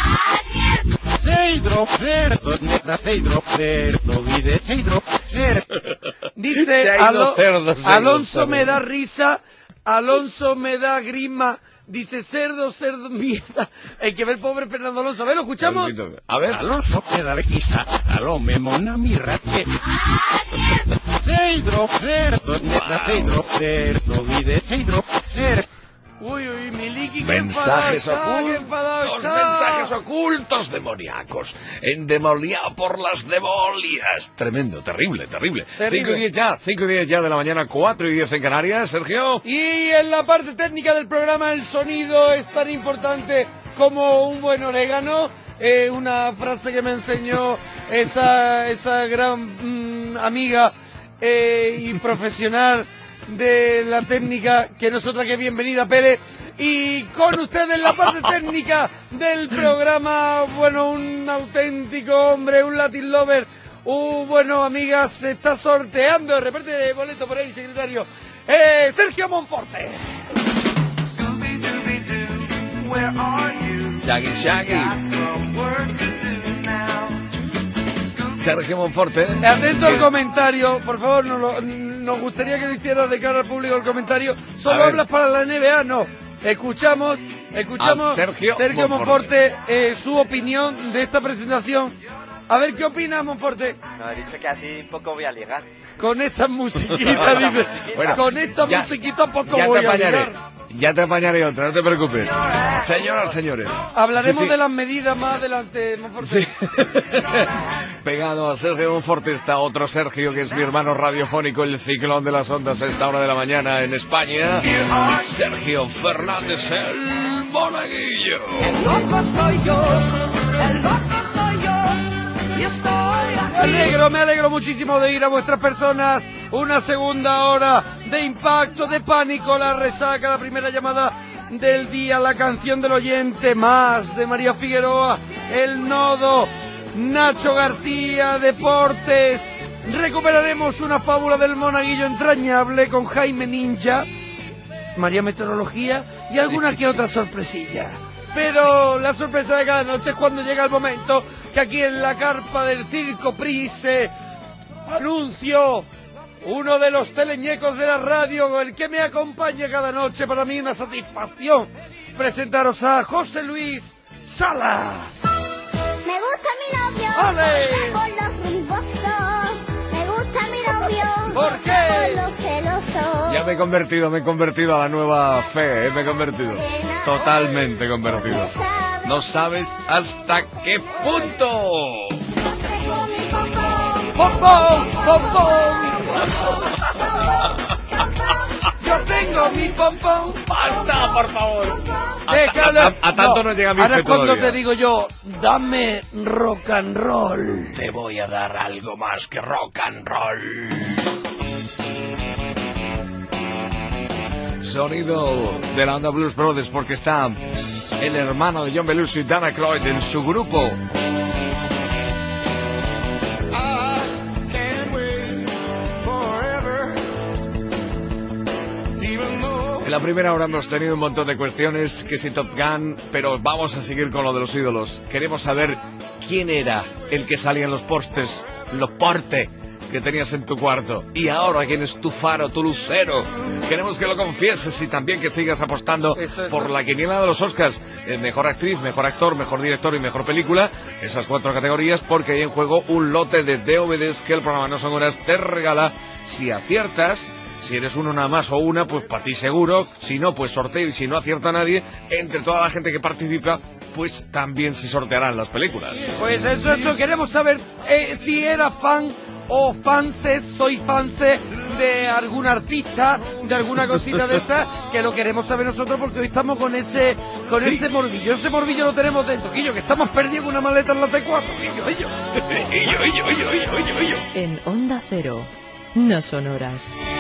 Seidro, cerdo, neta, seidro, cerdo, vide, seidro, cerdo. Dice, Alo cerdo, cerdo, Alonso cerdo. me da risa, Alonso me da grima, Dice cerdo, cerdo, mierda. Hay que ver pobre Fernando Alonso. A ver, ¿lo escuchamos? A ver. Alonso, dale quizá, aló, me mona mi rache. Cedro, cerdo, cedro, cerdo, vide, cedro, cerdo. Uy, uy, Miliki, qué Mensajes enfadado está, qué ocultos, enfadado está. mensajes ocultos demoníacos, endemoniados por las demolias. Tremendo, terrible, terrible. Terrible. cinco y diez ya, cinco y diez ya de la mañana, cuatro y diez en Canarias, Sergio. Y en la parte técnica del programa el sonido es tan importante como un buen orégano. Eh, una frase que me enseñó esa, esa gran mm, amiga eh, y profesional de la técnica, que no es otra que Bienvenida Pérez. Y con ustedes la parte técnica del programa, bueno, un auténtico hombre, un Latin lover, un, bueno, amigas, se está sorteando de repente de boleto por ahí, secretario, eh, Sergio Monforte. Shaggy, Shaggy. Sergio Monforte. Atento al comentario, por favor, nos, lo, nos gustaría que lo hicieras de cara al público el comentario. Solo hablas para la N B A, no. Escuchamos, escuchamos a Sergio, Sergio Monforte, Monforte eh, su opinión de esta presentación. A ver, ¿qué opina Monforte? No, he dicho que así poco voy a ligar. Con esa musiquita, dice. Bueno, con esta ya, musiquita poco ya voy te a apañaré. ligar. Ya te apañaré otra, no te preocupes. Señoras, señores. Hablaremos Sí, sí. de las medidas más adelante, Monforte. Sí. Pegado a Sergio Monforte está otro Sergio, que es mi hermano radiofónico, el ciclón de las ondas a esta hora de la mañana en España. Sergio Fernández, el monaguillo. El loco soy yo, el loco soy yo, y estoy Me alegro, me alegro muchísimo de ir a vuestras personas. Una segunda hora de impacto, de pánico, la resaca, la primera llamada del día, la canción del oyente, más de María Figueroa, el nodo, Nacho García, deportes. Recuperaremos una fábula del monaguillo entrañable con Jaime Ninja, María Meteorología y alguna que otra sorpresilla. Pero la sorpresa de cada noche es cuando llega el momento que aquí en la carpa del Circo Prise anuncio uno de los teleñecos de la radio, el que me acompaña cada noche. Para mí una satisfacción presentaros a José Luis Salas. Me gusta mi novio. ¡Ole! Por los rumbosos. Me gusta mi novio. ¿Por qué? Por los celosos. Ya me he convertido, me he convertido a la nueva fe, eh, me he convertido. Totalmente convertido. No sabes hasta qué punto. ¡Pompón! ¡Pompón! Yo tengo mi pompón. ¡Basta, por favor! Déjalo. A, a- a tanto no llega mi Ahora fe es cuando todavía. te digo yo, dame rock and roll. Te voy a dar algo más que rock and roll. Sonido de la onda Blues Brothers, porque está el hermano de John Belushi, Dan Aykroyd, en su grupo. En la primera hora hemos tenido un montón de cuestiones, que si Top Gun, pero vamos a seguir con lo de los ídolos. Queremos saber quién era el que salía en los postes, los portes que tenías en tu cuarto. Y ahora, quién es tu faro, tu lucero. Queremos que lo confieses y también que sigas apostando Eso, eso. por la quiniela de los Oscars. Eh, mejor actriz, mejor actor, mejor director y mejor película. Esas cuatro categorías, porque hay en juego un lote de D V Ds que el programa No Son Horas te regala. Si aciertas, si eres uno nada más o una, pues para ti seguro. Si no, pues sorteo. Y si no acierta nadie, entre toda la gente que participa, pues también se sortearán las películas. Pues eso, eso, queremos saber eh, si era fan o fanses, soy fanse de algún artista, de alguna cosita de esta, que lo queremos saber nosotros porque hoy estamos con ese con Sí. ese morbillo. Ese morbillo lo tenemos dentro, Quillo, que estamos perdidos con una maleta en la T cuatro, Quillo, Quillo. Quillo, Quillo, Quillo, Quillo, Quillo, Quillo. En Onda Cero, no son horas.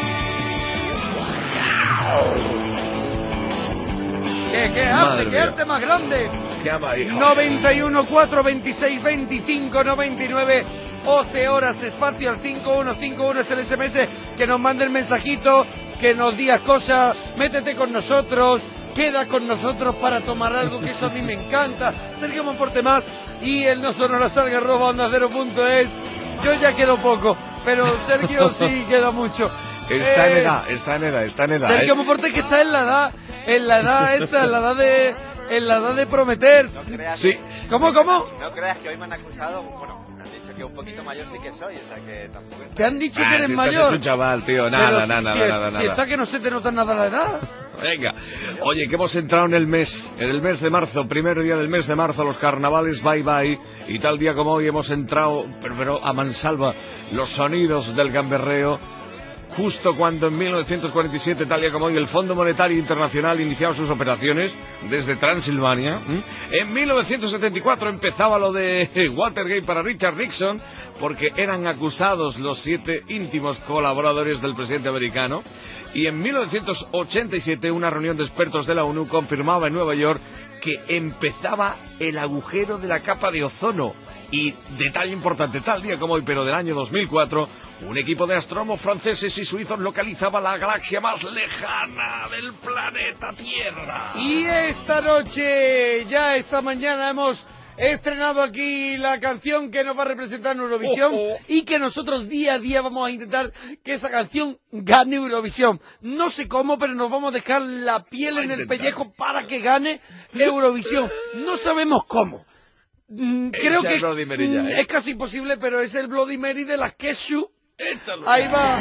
¿Qué, qué Madre arte, qué mía. arte más grande? ¿Qué ama, hijo? noventa y uno, cuatro veintiséis, veinticinco, noventa y nueve, once horas, espacio al cinco uno cinco uno es el S M S, que nos mande el mensajito, que nos digas cosas, métete con nosotros, queda con nosotros para tomar algo, que eso a mí me encanta. Sergio Monforte más, y el no sonora salga arroba onda cero punto es. Yo ya quedo poco, pero Sergio sí queda mucho. Está Eh, en edad, está en edad, está en edad. Sergio ¿eh? Monforte, que está en la edad, en la edad esta, en la edad de, en la edad de prometer. Sí. ¿Cómo, cómo? No creas que hoy me han acusado, bueno, me han dicho que un poquito mayor sí que soy, o sea que tampoco... Te han dicho Ah, que eres si estás mayor. hecho un chaval, tío, nada, Pero nada, si, nada, si- nada, si nada. está que no se te nota nada la edad. Venga, oye, que hemos entrado en el mes, en el mes de marzo, primer día del mes de marzo, los carnavales, bye bye, y tal día como hoy hemos entrado, pero, pero a mansalva, los sonidos del gamberreo, justo cuando en mil novecientos cuarenta y siete, tal día como hoy, el Fondo Monetario Internacional iniciaba sus operaciones desde Transilvania. ¿m? En mil novecientos setenta y cuatro empezaba lo de Watergate para Richard Nixon, porque eran acusados los siete íntimos colaboradores del presidente americano. Y en mil novecientos ochenta y siete una reunión de expertos de la ONU confirmaba en Nueva York que empezaba el agujero de la capa de ozono. Y detalle importante, tal día como hoy, pero del año dos mil cuatro, un equipo de astrónomos franceses y suizos localizaba la galaxia más lejana del planeta Tierra. Y esta noche, ya esta mañana, hemos estrenado aquí la canción que nos va a representar en Eurovisión Oh, oh. y que nosotros día a día vamos a intentar que esa canción gane Eurovisión. No sé cómo, pero nos vamos a dejar la piel en el pellejo para que gane Eurovisión. No sabemos cómo. Mm, Creo Esa que es Bloody Mary ya, mm, ¿eh? es casi imposible, pero es el Bloody Mary de las Keshu. Ahí va.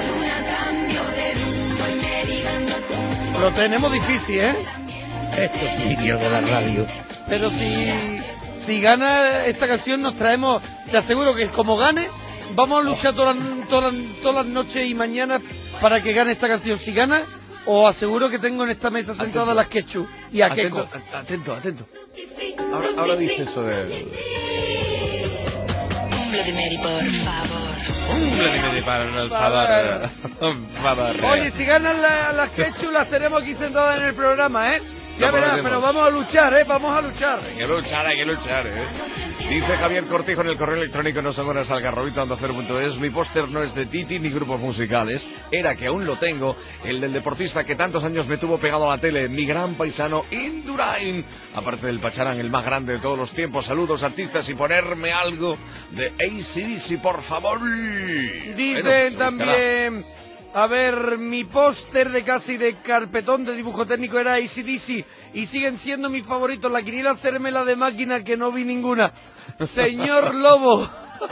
Lo tenemos difícil, ¿eh? Estos sitios de la radio. Pero si, si gana esta canción nos traemos, te aseguro que como gane, vamos a luchar todas las, todas las, todas las noches y mañanas para que gane esta canción. Si gana, os aseguro que tengo en esta mesa sentada las Quechu y a Keiko. Atento, atento, atento. Ahora, ahora dice eso de... Un Bloody Mary, por favor. Un Bloody Mary para el favor. Por favor. Oye, si ganan la- las Quechu las tenemos aquí sentadas en el programa, ¿eh? Ya Lo verás, prometemos. pero vamos a luchar, ¿eh? Vamos a luchar. Hay que luchar, hay que luchar, ¿eh? Dice Javier Cortijo en el correo electrónico no son horas algarrobito ando cero punto es. Mi póster no es de Titi ni grupos musicales. Era que aún lo tengo. El del deportista que tantos años me tuvo pegado a la tele. Mi gran paisano Indurain. Aparte del Pacharán, el más grande de todos los tiempos. Saludos artistas y ponerme algo de A C D C, por favor. Dicen Bueno, se buscará. también, a ver, mi póster de casi de carpetón de dibujo técnico era A C D C y siguen siendo mis favoritos. La quiniela hacerme la de máquina que no vi ninguna. Señor Lobo.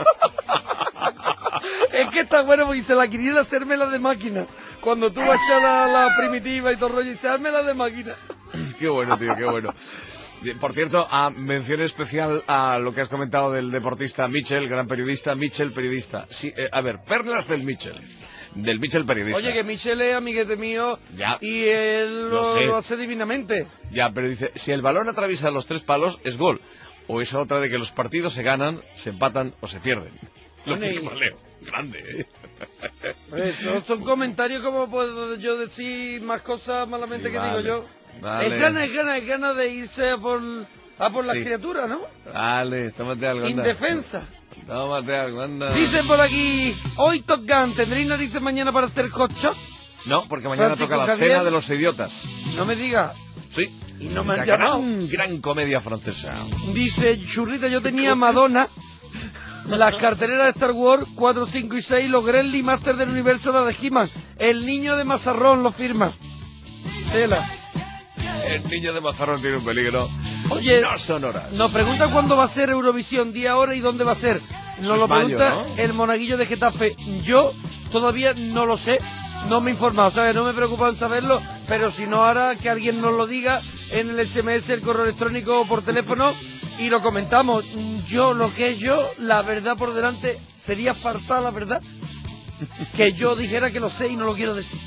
Es que está bueno porque dice la quiniela hacerme la de máquina. Cuando tú vas a la, la primitiva y todo el rollo, dice hazme la de máquina. Qué bueno, tío, qué bueno. Por cierto, a mención especial a lo que has comentado del deportista Mitchell, gran periodista, Mitchell periodista. Sí, eh, a ver, perlas del Mitchell, del Mitchell periodista. Oye, que Michelle es amiguete mío Ya. y él Lo lo, sé. lo hace divinamente. Ya, pero dice, si el balón atraviesa los tres palos, es gol. O esa otra de que los partidos se ganan, se empatan o se pierden. Lo Bueno, y- firma Leo. Grande, ¿eh? Eso son comentarios como puedo yo decir más cosas malamente Sí, que vale, digo yo. vale. Es gana, es gana, es gana de irse a por, a por las Sí. criaturas, ¿no? Dale, tómate algo, anda. Indefensa. Tómate algo, anda. Dicen por aquí, hoy Top Gun, ¿tendréis narices mañana para hacer hot shot? No, porque mañana Francisco toca la Javier. cena de los idiotas. No me digas. Sí. Y no me han Esa llamado. gran, gran comedia francesa. Dice, churrita, yo tenía Madonna, las carteleras de Star Wars cuatro, cinco y seis, los Gremlin Master del Universo, la de He-Man. El niño de Mazarrón lo firma. Tela. El niño de Mazarrón tiene un peligro. Oye, no son horas. Nos pregunta cuándo va a ser Eurovisión, día, hora y dónde va a ser. Nos Eso lo es mayo, pregunta ¿no? el monaguillo de Getafe. Yo todavía no lo sé, no me he informado, ¿sabes? No me preocupa en saberlo, pero si no, ahora que alguien nos lo diga en el S M S, el correo electrónico o por teléfono y lo comentamos. Yo, lo que es yo, la verdad por delante, sería faltar la verdad que yo dijera que lo sé y no lo quiero decir.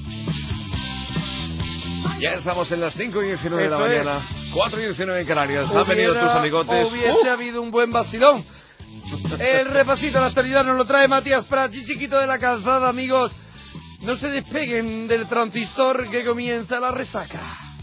Ya estamos en las cinco y diecinueve de la Eso es. mañana. cuatro y diecinueve en Canarias. Han venido tus amigotes. Hubiese ¡Uh! habido un buen vacilón. El repasito de la actualidad nos lo trae Matías Prats, chiquito de la calzada, amigos. No se despeguen del transistor que comienza la resaca.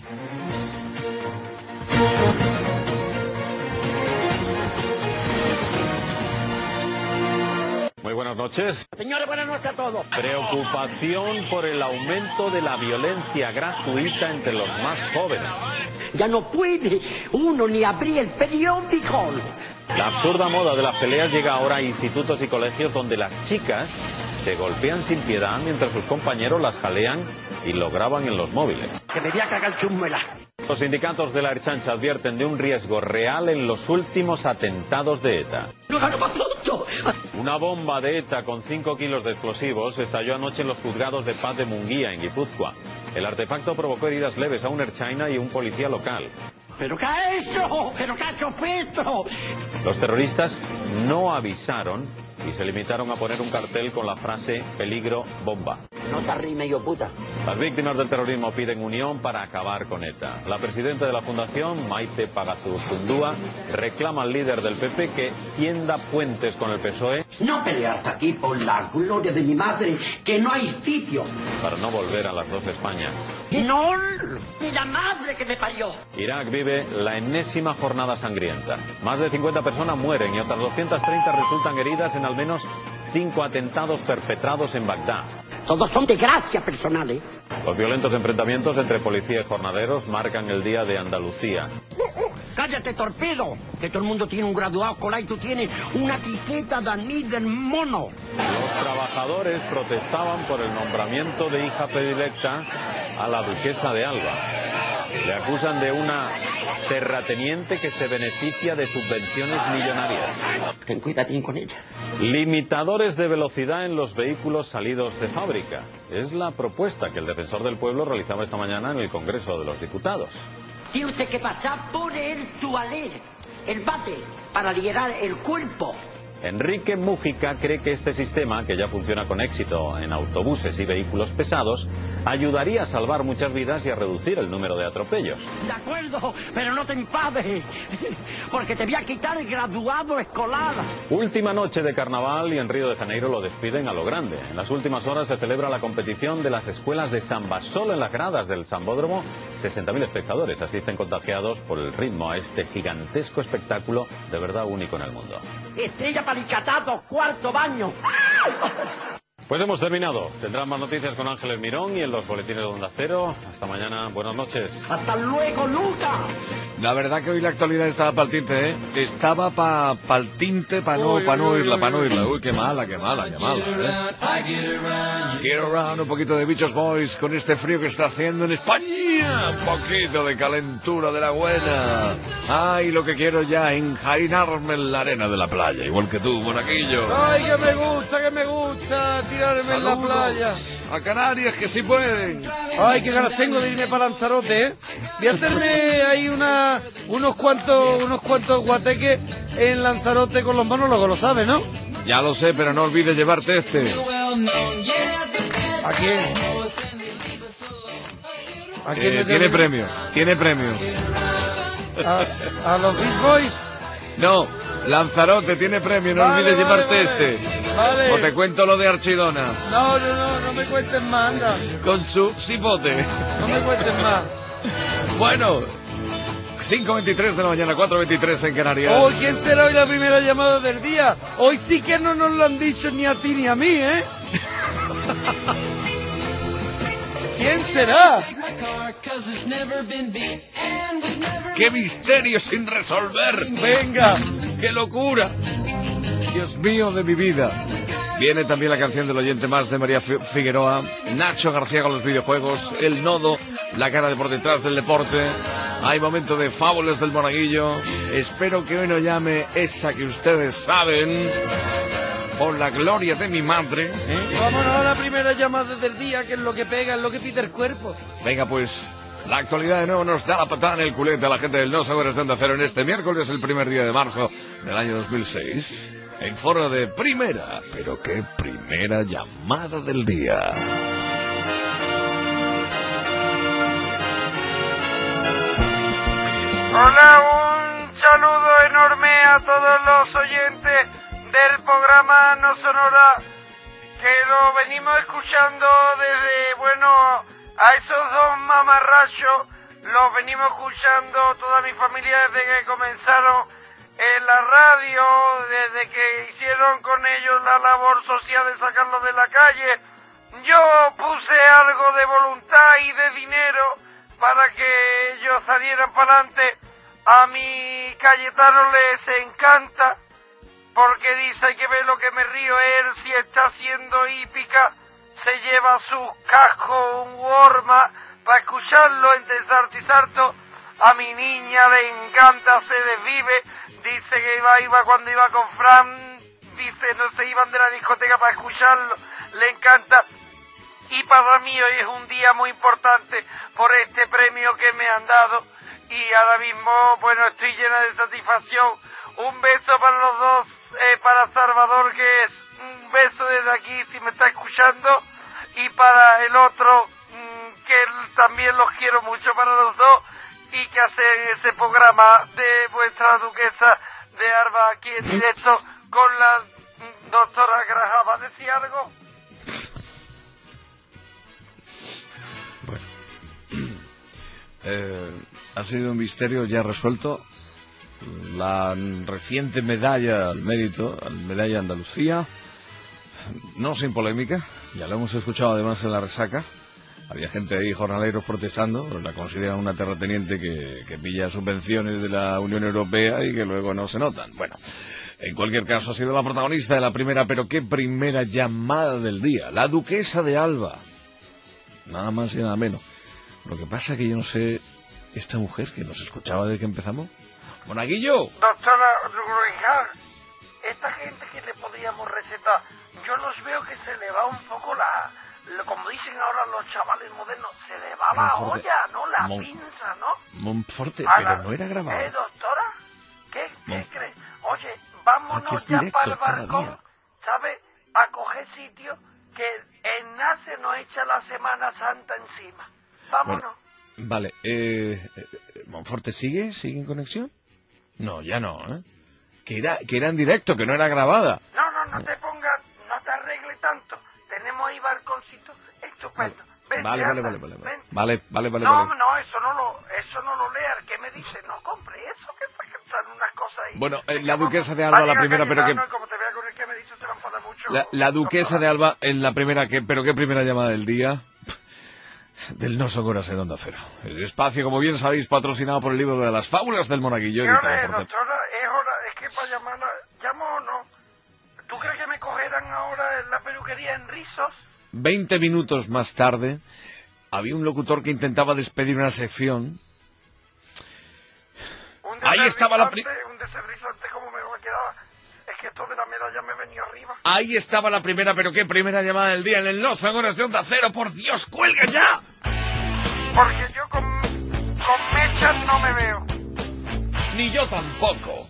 Muy buenas noches. Señores, buenas noches a todos. Preocupación por el aumento de la violencia gratuita entre los más jóvenes. Ya no puede uno ni abrir el periódico. La absurda moda de las peleas llega ahora a institutos y colegios donde las chicas se golpean sin piedad mientras sus compañeros las jalean y lo graban en los móviles. Que me voy a cagar chúmela. Los sindicatos de la Ertzaintza advierten de un riesgo real en los últimos atentados de ETA. Una bomba de ETA con cinco kilos de explosivos estalló anoche en los juzgados de paz de Munguía, en Guipúzcoa. El artefacto provocó heridas leves a un ertzaina y un policía local. ¿Pero qué ha hecho? ¿Pero qué ha hecho Petro? Los terroristas no avisaron y se limitaron a poner un cartel con la frase peligro bomba. No te arrimes, yo puta. Las víctimas del terrorismo piden unión para acabar con ETA. La presidenta de la fundación, Maite Pagazaurtundúa, reclama al líder del P P que tienda puentes con el P S O E. No pelearte aquí por la gloria de mi madre, que no hay sitio. Para no volver a las dos Españas. No, ni la madre que me parió. Irak vive la enésima jornada sangrienta. Más de cincuenta personas mueren y otras doscientas treinta resultan heridas en al menos cinco atentados perpetrados en Bagdad. Todos son desgracias personales. Los violentos enfrentamientos entre policía y jornaleros marcan el día de Andalucía. ¡Cállate, torpedo! Que todo el mundo tiene un graduado escolar y tú tienes una etiqueta de anís del mono. Los trabajadores protestaban por el nombramiento de hija predilecta a la duquesa de Alba. Le acusan de una terrateniente que se beneficia de subvenciones millonarias. Ten cuidado con ella. Limitadores de velocidad en los vehículos salidos de fábrica. Es la propuesta que el defensor del pueblo realizaba esta mañana en el Congreso de los Diputados. Tiene usted que pasar por el tualet, el bate, para liberar el cuerpo. Enrique Mújica cree que este sistema, que ya funciona con éxito en autobuses y vehículos pesados, ayudaría a salvar muchas vidas y a reducir el número de atropellos. De acuerdo, pero no te enfades, porque te voy a quitar el graduado escolar. Última noche de carnaval y en Río de Janeiro lo despiden a lo grande. En las últimas horas se celebra la competición de las escuelas de samba. Solo en las gradas del Sambódromo, sesenta mil espectadores asisten contagiados por el ritmo a este gigantesco espectáculo de verdad único en el mundo. Estrella palicatado, cuarto baño. Pues hemos terminado. Tendrán más noticias con Ángeles Mirón y en los boletines de Onda Cero. Hasta mañana. Buenas noches. Hasta luego, Luca. La verdad que hoy la actualidad estaba para el tinte, ¿eh? Estaba para pa el tinte, para no, pa no oírla, para no oírla. Uy, qué mala, qué mala, qué mala, ¿eh? Get around, un poquito de Bichos Boys con este frío que está haciendo en España. Un poquito de calentura de la buena. Ay, lo que quiero ya, enjarinarme en la arena de la playa, igual que tú, monaguillo. Ay, que me gusta, que me gusta tirarme Saludos en la playa. A Canarias, que sí pueden. Ay, qué ganas tengo de irme para Lanzarote, ¿eh? Voy a hacerme ahí una, unos cuantos, unos cuantos guateques en Lanzarote con los monólogos, lo sabes, ¿no? Ya lo sé, pero no olvides llevarte este. ¿A quién? ¿A quién Eh, le tiene tengo? premio, tiene premio. ¿A, a los Beach Boys? No, Lanzarote tiene premio, no Vale, olvides vale, llevarte vale. este. Vale. O te cuento lo de Archidona. No, no, no, no me cuentes más, anda. Con su cipote. No me cuentes más. Bueno, cinco veintitrés de la mañana, cuatro veintitrés en Canarias. Oh, ¿quién será hoy la primera llamada del día? Hoy sí que no nos lo han dicho ni a ti ni a mí, ¿eh? ¿Quién será? ¡Qué misterio sin resolver! ¡Venga! ¡Qué locura! Dios mío de mi vida. Viene también la canción del oyente más de María Fi- Figueroa, Nacho García con los videojuegos, El Nodo, la cara de por detrás del deporte. Hay momento de fábulas del monaguillo. Espero que hoy no llame esa que ustedes saben. Por la gloria de mi madre. ¿eh? Vámonos a la primera llamada del día, que es lo que pega, es lo que pide el cuerpo. Venga, pues, la actualidad de nuevo nos da la patada en el culete a la gente del No Sabores de Onda Cero en este miércoles, el primer día de marzo del año dos mil seis, en forma de primera, pero qué primera llamada del día. Hola, un saludo enorme a todos los oyentes del programa No Sonora, que lo venimos escuchando desde, bueno, a esos dos mamarrachos, los venimos escuchando toda mi familia desde que comenzaron en la radio, desde que hicieron con ellos la labor social de sacarlos de la calle. Yo puse algo de voluntad y de dinero para que ellos salieran para adelante. A mi Cayetano les encanta porque dice, hay que ver lo que me río, él si está haciendo hípica, se lleva su casco, un Warma, para escucharlo entre sarto y sarto. A mi niña le encanta, se desvive, dice que iba, iba cuando iba con Fran, dice, no se iban de la discoteca para escucharlo, le encanta. Y para mí hoy es un día muy importante por este premio que me han dado, y ahora mismo, bueno, estoy llena de satisfacción. Un beso para los dos, eh, para Salvador, que es un beso desde aquí si me está escuchando, y para el otro, mmm, que también los quiero mucho, para los dos, y que hacen ese programa de vuestra duquesa de Alba aquí en directo con la mm, doctora Graham. ¿Va a decir algo? Eh, ha sido un misterio ya resuelto. La reciente medalla al mérito, al medalla Andalucía, no sin polémica, ya lo hemos escuchado además en la resaca. Había gente ahí, jornaleros, protestando, la consideran una terrateniente que, que pilla subvenciones de la Unión Europea y que luego no se notan. Bueno, en cualquier caso ha sido la protagonista de la primera, pero qué primera llamada del día, la duquesa de Alba. Nada más y nada menos. Lo que pasa es que yo no sé, esta mujer que nos escuchaba desde que empezamos. Monaguillo. Doctora Ruijar, esta gente que le podríamos recetar, yo los veo que se le va un poco la, la como dicen ahora los chavales modernos, se le va la Monforte. olla, ¿no? La Mon- pinza, ¿no? Monforte, A pero la- no era grabado. ¿Eh, doctora? ¿Qué, qué Mon- crees? Oye, Aquí vámonos es ya directo para el cada balcón, día. ¿sabes? A coger sitio que en Nace nos echa la Semana Santa encima. Vámonos. Bueno, vale, eh, eh, Monforte, ¿sigue? ¿Sigue en conexión? No, ya no, ¿eh? Que era, que era en directo, que no era grabada. No, no, no te pongas, no te arregle tanto. Tenemos ahí balconcito estupendo. Vente, Vale, vale, anda, vale, vale, vale. ven. Vale, vale, vale, no, vale. no, eso no lo, eso no lo leas. ¿Qué me dice? No compre eso, que están unas cosas ahí. Bueno, eh, Venga, la vamos. duquesa de Va a Alba, la llegar primera, pero que... Cayetano, y como te vea con el que me dice, se va a enfadar mucho. La, la duquesa de Alba en la primera, que, pero qué primera llamada del día. Del No Son Horas en Onda Cero. El espacio, como bien sabéis, patrocinado por el libro de las fábulas del Monaguillo. ¿Qué editado hora es, por- doctora? Es hora, es que para llamar, ¿llamo o no? ¿Tú crees que me cogerán ahora en la peluquería en rizos? Veinte minutos más tarde, había un locutor que intentaba despedir una sección. Un Ahí estaba la pri- deserrizante, un deserrizante, ¿cómo me va a quedar? Es que esto de la medalla me venía arriba. Ahí estaba la primera, pero qué primera llamada del día en el No Son Horas de Onda Cero. ¡Por Dios, cuelga ya! Porque yo con, con mechas no me veo. Ni yo tampoco.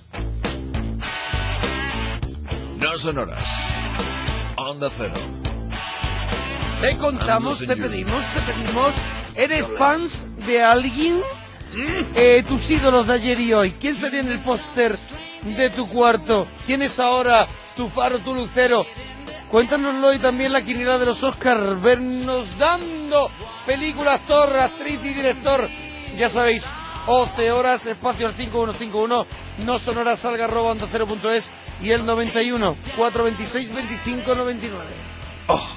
No Son Horas. Onda Cero. Te contamos, I'm te losing you. pedimos, te pedimos. ¿Eres fans de alguien? Eh, tus ídolos de ayer y hoy. ¿Quién sería en el póster de tu cuarto? ¿Quién es ahora tu faro, tu lucero? Cuéntanoslo y también la quiniela de los Oscars. Vernos dando películas, actor, actriz y director. Ya sabéis, once horas, espacio al cinco uno cinco uno, no son horas, salga arroba onda cero punto es y el noventa y uno, cuatrocientos veintiséis, veinticinco noventa y nueve. Oh.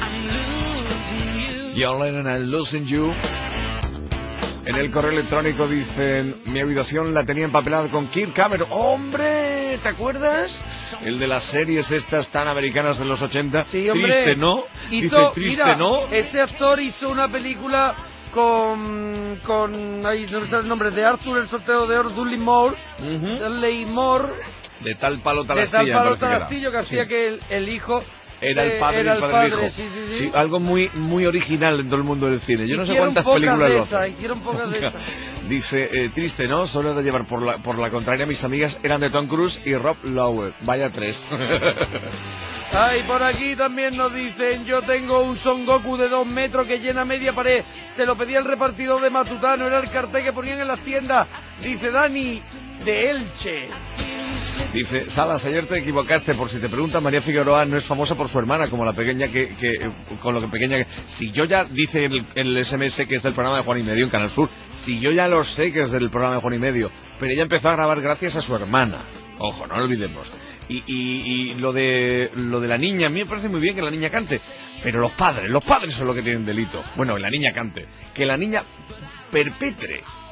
John Lennon and Losing You. En el correo electrónico dicen, mi habitación la tenía empapelada con Kirk Cameron. ¡Hombre! ¿Te acuerdas? El de las series estas tan americanas de los ochenta. Sí, hombre. Triste, ¿no? Hizo, Dice, triste, mira, ¿no? ese actor hizo una película con, con, ahí no me sale el nombre, de Arthur, el sorteo de oro, Dudley Moore, Dudley Moore, De tal palo tal de tal astilla, palo me parece que era. Tarastillo, que hacía Sí. que el, el hijo Era se- el padre era y el el padre del padre, hijo. sí, sí, sí. Sí, algo muy muy original en todo el mundo del cine. Yo no sé Hicieron cuántas pocas películas de lo esas, hacen. hicieron pocas de esas. Dice, eh, triste, ¿no? Solo era llevar por la, por la contraria, mis amigas eran de Tom Cruise y Rob Lowe. Vaya tres. Ay, por aquí también nos dicen, yo tengo un Son Goku de dos metros que llena media pared. Se lo pedía el repartidor de Matutano, era el cartel que ponían en las tiendas. Dice Dani, de Elche. Dice, Salas, ayer te equivocaste, por si te preguntan, María Figueroa no es famosa por su hermana, como la pequeña que, que eh, con lo que pequeña que... Si yo ya, dice el, el S M S que es del programa de Juan y Medio en Canal Sur, si yo ya lo sé que es del programa de Juan y Medio, pero ella empezó a grabar gracias a su hermana. Ojo, no lo olvidemos. Y, y, y lo de lo de la niña, a mí me parece muy bien que la niña cante, pero los padres, los padres son los que tienen delito. Bueno, que la niña cante, que la niña perpetre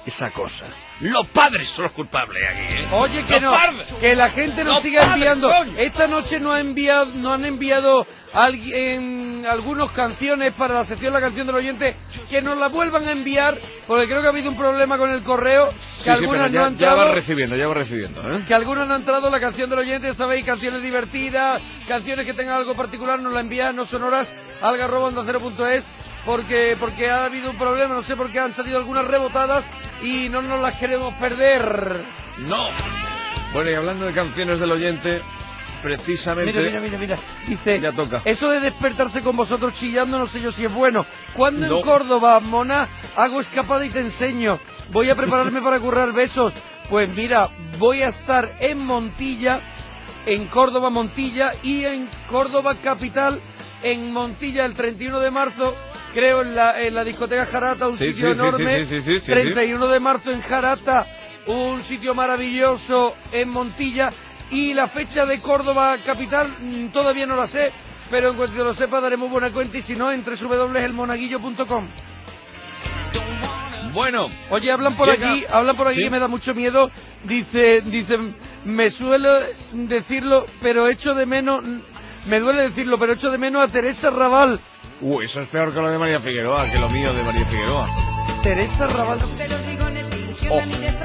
esa cosa. Los padres son los culpables aquí, ¿eh? Oye, que Los no, padres. que la gente nos Los siga padres, enviando. coño. Esta noche no ha enviado, no han enviado alguien algunas canciones para la sección La Canción del Oyente, que nos la vuelvan a enviar, porque creo que ha habido un problema con el correo, que Sí, sí, algunas pero ya, no han ya entrado. va recibiendo, ya va recibiendo, ¿eh? Que algunas no han entrado, La Canción del Oyente, sabéis, canciones divertidas, canciones que tengan algo particular, nos la envían, no sonoras, alga arroba onda cero punto es, porque, porque ha habido un problema, no sé por qué han salido algunas rebotadas y no nos las queremos perder. No. Bueno, y hablando de canciones del oyente, precisamente... Mira, mira, mira, mira, dice, ya toca. eso de despertarse con vosotros chillando, no sé yo si es bueno. Cuando No. en Córdoba, Mona, hago escapada y te enseño. Voy a prepararme para currar besos. Pues mira, voy a estar en Montilla, en Córdoba, Montilla, y en Córdoba capital, en Montilla el treinta y uno de marzo, creo en la, en la discoteca Jarata, un Sí, sitio sí, sí, enorme. sí, sí, sí, sí, sí. treinta y uno de marzo en Jarata, un sitio maravilloso en Montilla. Y la fecha de Córdoba capital mmm, todavía no la sé, pero en cuanto lo sepa daremos buena cuenta, y si no, en doble u doble u doble u punto el monaguillo punto com. Bueno, oye, hablan por llega... aquí, hablan por aquí ¿Sí? que me da mucho miedo. Dice, dice, me suele decirlo, pero echo de menos, me duele decirlo, pero echo de menos a Teresa Raval. Uy, eso es peor que lo de María Figueroa, que lo mío de María Figueroa. Teresa Raval. Oh.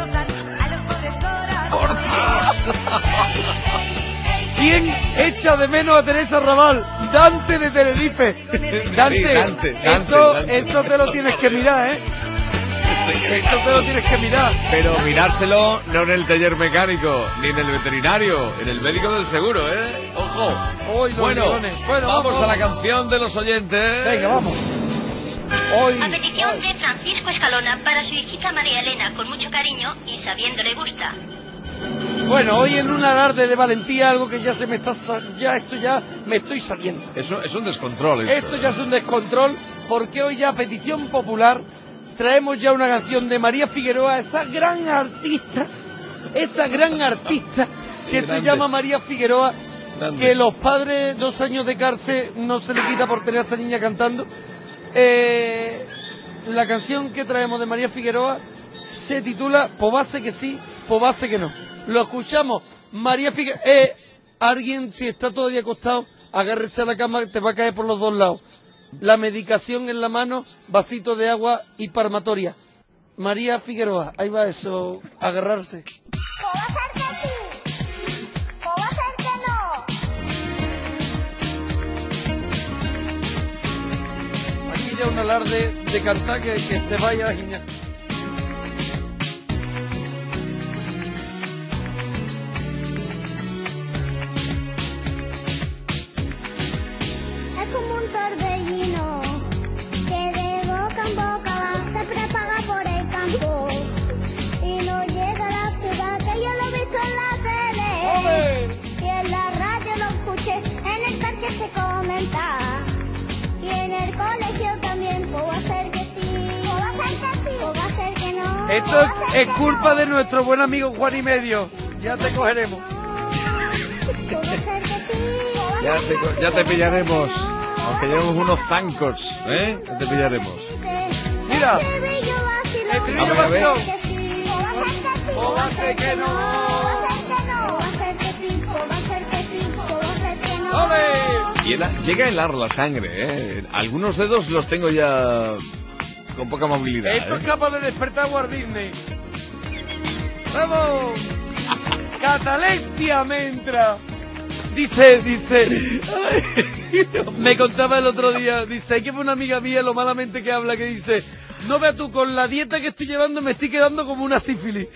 Por Dios. ¿Quién echa de menos a Teresa Raval? Dante de Tenerife. Dante, Sí, Dante, Dante, esto, Dante. esto te lo tienes que mirar, ¿eh? Esto te lo tienes que mirar. Pero mirárselo no en el taller mecánico, ni en el veterinario, en el médico del seguro, ¿eh? ¡Ojo! Hoy los Bueno, leones. Bueno, vamos, vamos. a la canción de los oyentes. Venga, vamos. Hoy, A petición de Francisco Escalona para su hijita María Elena, con mucho cariño y sabiendo le gusta. Bueno, hoy en un alarde de valentía, algo que ya se me está, sa- ya esto ya me estoy saliendo. Eso es un descontrol esto. Esto ya es un descontrol, porque hoy ya a petición popular traemos ya una canción de María Figueroa, esa gran artista, esa gran artista que se Grande. llama María Figueroa, Grande. que los padres dos años de cárcel no se le quita por tener a esa niña cantando. Eh, la canción que traemos de María Figueroa se titula Po base que sí, po base que no. Lo escuchamos. María Figueroa, eh, alguien, si está todavía acostado, agárrese a la cama, te va a caer por los dos lados. La medicación en la mano, vasito de agua y parmatoria. María Figueroa, ahí va eso, agarrarse. Aquí ya un alarde de cantar que, que se vaya a giñar. Es como un torbellino que de boca en boca va, se propaga por el campo y no llega a la ciudad, que yo lo he visto en la tele y en la radio lo escuché, en el parque se comenta y en el colegio también. Puedo hacer que sí, puedo hacer que sí, puedo hacer que no. Esto es, es culpa de nuestro buen amigo Juan y Medio. Ya te cogeremos. Ya te, co- ya te pillaremos. Aunque llevemos unos zancos, ¿eh? Ya te pillaremos. Mira, el estribillo vacilón. Puedo hacer que no, puedo hacer que no, puedo hacer que sí, puedo hacer que sí, puedo hacer que no. Y hela- llega a helar la sangre, ¿eh? Algunos dedos los tengo ya con poca movilidad, Esto ¿eh? es capaz de despertar a Walt Disney. ¡Vamos! Catalepsia me entra. Dice, dice, me contaba el otro día, dice, que fue una amiga mía lo malamente que habla, que dice, no veas tú, con la dieta que estoy llevando me estoy quedando como una sífilis.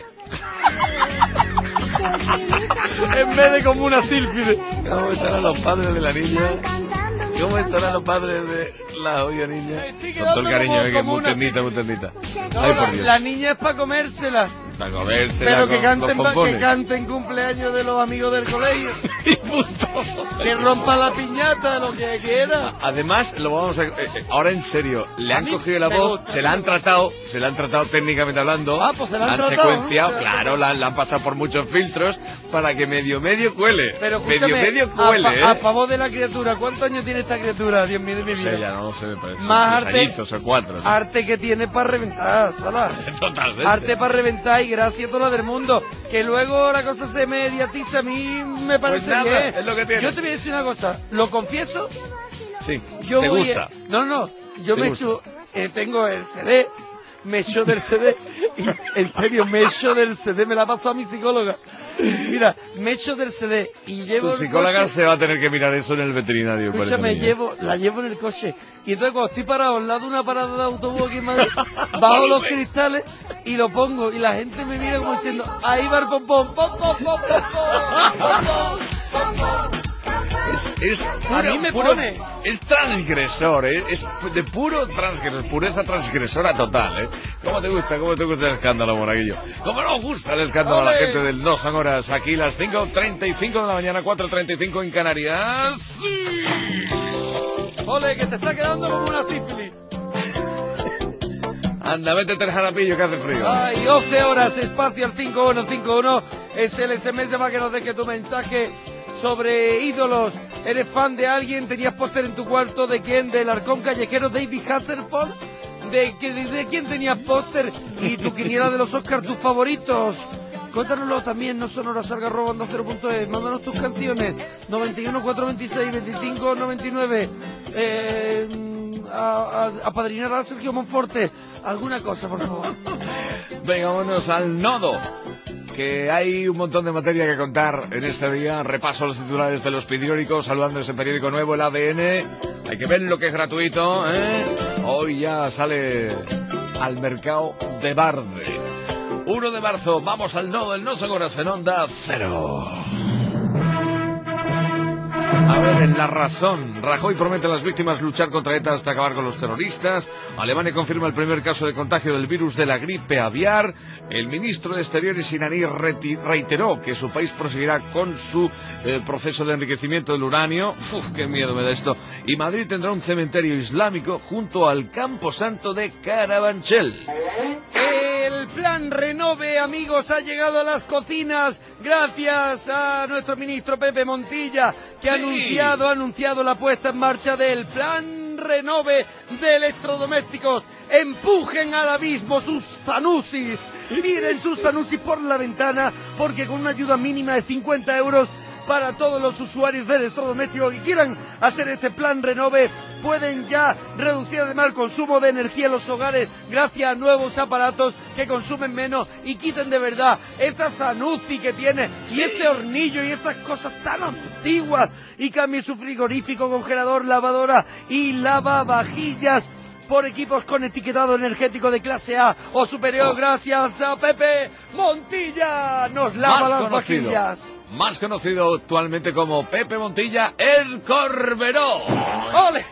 En vez de como una sífilis. ¿Cómo estarán los padres de la niña? ¿Cómo estarán los padres de la odia niña? Con todo el cariño, como- eh, que es como muy una ternita, muy ternita. No, Ay, la, por Dios. la niña es para comérsela. espectáculo. A ver, se Pero la que co- canten, lo que compone. canten cumpleaños de los amigos del colegio. Que rompa la piñata, lo que quiera. Además, lo vamos a... eh, eh, ahora en serio, le A han mí cogido la me voz, gusta, se la han tratado, se la han tratado técnicamente hablando. Ah, pues se la han han tratado, secuenciado, ¿no? claro, la, la han pasado por muchos filtros para que medio medio cuele. Pero medio escúchame, medio a, cuele, fa- ¿eh? a favor de la criatura, ¿cuántos años tiene esta criatura? Dios mío de mi No vida. sé, ya no sé, me parece. Más tres arte- añitos o cuatro. ¿no? Arte que tiene para reventar, Sala. Totalmente. Arte para reventar y gracias a toda la del mundo. Que luego la cosa se mediatiza, a mí me parece Pues nada, bien. es lo que tiene. Yo te voy a decir una cosa, lo confieso. Sí, Yo ¿te voy gusta? a- No, no, yo ¿Te me gusta? echo, eh, tengo el C D, me echo del C D, y en serio, me echo del C D, me la ha pasado a mi psicóloga. Mira, me echo del C D y llevo Tu el psicóloga coche- se va a tener que mirar eso en el veterinario. parece Escúchame, a mí, ¿eh? llevo, la llevo en el coche. Y entonces cuando estoy parado al lado de una parada de autobús aquí en Madrid, bajo los cristales y lo pongo. Y la gente me mira como diciendo, ahí va el pompón, pom, pom, pom, pom, pom, pom, pom, pom. Es A puro- mí me puro- pone. Es transgresor, ¿eh? Es de puro transgresor, pureza transgresora total, ¿eh? ¿Cómo te gusta, cómo te gusta el escándalo, Monaguillo? ¿Cómo nos gusta el escándalo a la ¡Ole! gente del No Son Horas? Aquí las cinco treinta y cinco de la mañana, cuatro treinta y cinco en Canarias. Ole, que te está quedando como una sífilis. Anda, vete al jarapillo que hace frío. Ay, doce horas, espacio al cinco uno cinco uno. Es el S M S para que nos deje tu mensaje sobre ídolos. ¿Eres fan de alguien? ¿Tenías póster en tu cuarto? ¿De quién? ¿Del arcón callejero David Hasselhoff? ¿De, que- de, de quién tenías póster? ¿Y tu quiniela de los Oscars, tus favoritos? Cuéntanoslo también, no son horas salga robando cero punto es. Mándanos tus canciones. noventa y uno, cuatrocientos veintiséis, veinticinco, noventa y nueve. Eh, a, a, apadrinar a Sergio Monforte. Alguna cosa, por favor. Venga, vámonos al nodo. Que hay un montón de materia que contar en este día. Repaso los titulares de los periódicos, saludando ese periódico nuevo, el A D N. Hay que ver lo que es gratuito, ¿eh? Hoy ya sale al mercado de Barde. uno de marzo, vamos al nodo, el No Son Horas en Onda Cero. A ver, en La Razón, Rajoy promete a las víctimas luchar contra ETA hasta acabar con los terroristas. Alemania confirma el primer caso de contagio del virus de la gripe aviar. El ministro de Exteriores iraní reti- reiteró que su país proseguirá con su eh, proceso de enriquecimiento del uranio. Uf, qué miedo me da esto. Y Madrid tendrá un cementerio islámico junto al Camposanto de Carabanchel. El plan Renove, amigos, ha llegado a las cocinas gracias a nuestro ministro Pepe Montilla, que ha Sí. anunciado, ha anunciado la puesta en marcha del plan Renove de electrodomésticos. Empujen al abismo sus zanusis, tiren sus zanusis por la ventana, porque con una ayuda mínima de cincuenta euros para todos los usuarios de electrodomésticos que quieran hacer este plan Renove, pueden ya reducir además el consumo de energía en los hogares gracias a nuevos aparatos que consumen menos y quiten de verdad esta zanuzi que tiene y este hornillo y estas cosas tan antiguas, y cambien su frigorífico, congelador, lavadora y lavavajillas por equipos con etiquetado energético de clase A o superior, gracias a Pepe Montilla. Nos lava Más las conocido. vajillas. Más conocido actualmente como Pepe Montilla, el Corberó. ¡Ole!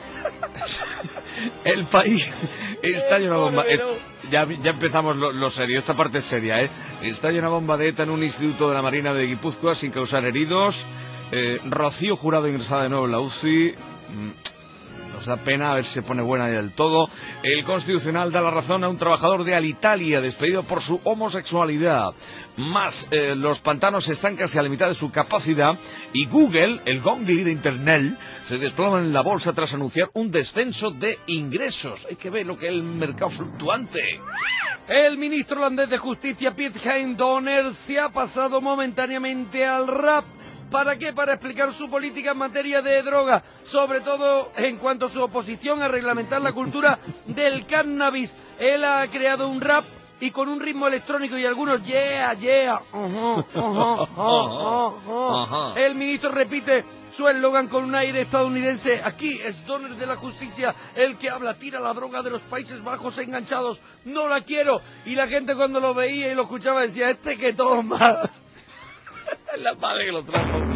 El país está El lleno de bomba. Corberó. es- ya, ya empezamos lo, lo serio, esta parte es seria, ¿eh? Está llena de bomba de ETA en un instituto de la Marina de Guipúzcoa sin causar heridos. Eh, Rocío Jurado ingresada de nuevo en la U C I. Mm, Nos da pena, a ver si se pone buena ya del todo. El Constitucional da la razón a un trabajador de Alitalia despedido por su homosexualidad. Más, eh, los pantanos están casi a la mitad de su capacidad y Google, el Gongli de Internet, se desploma en la bolsa tras anunciar un descenso de ingresos. Hay que ver lo que es el mercado fluctuante. El ministro holandés de Justicia, Piet Hein Donner, se ha pasado momentáneamente al rap. ¿Para qué? Para explicar su política en materia de droga, sobre todo en cuanto a su oposición a reglamentar la cultura del cannabis. Él ha creado un rap y con un ritmo electrónico y algunos yeah, yeah. Ujú, ujú, ujú, ujú. Ajá. El ministro repite su eslogan con un aire estadounidense. Aquí es Donner de la Justicia el que habla, tira la droga de los Países Bajos enganchados, no la quiero. Y la gente cuando lo veía y lo escuchaba decía, este que toma. La madre que lo trajo.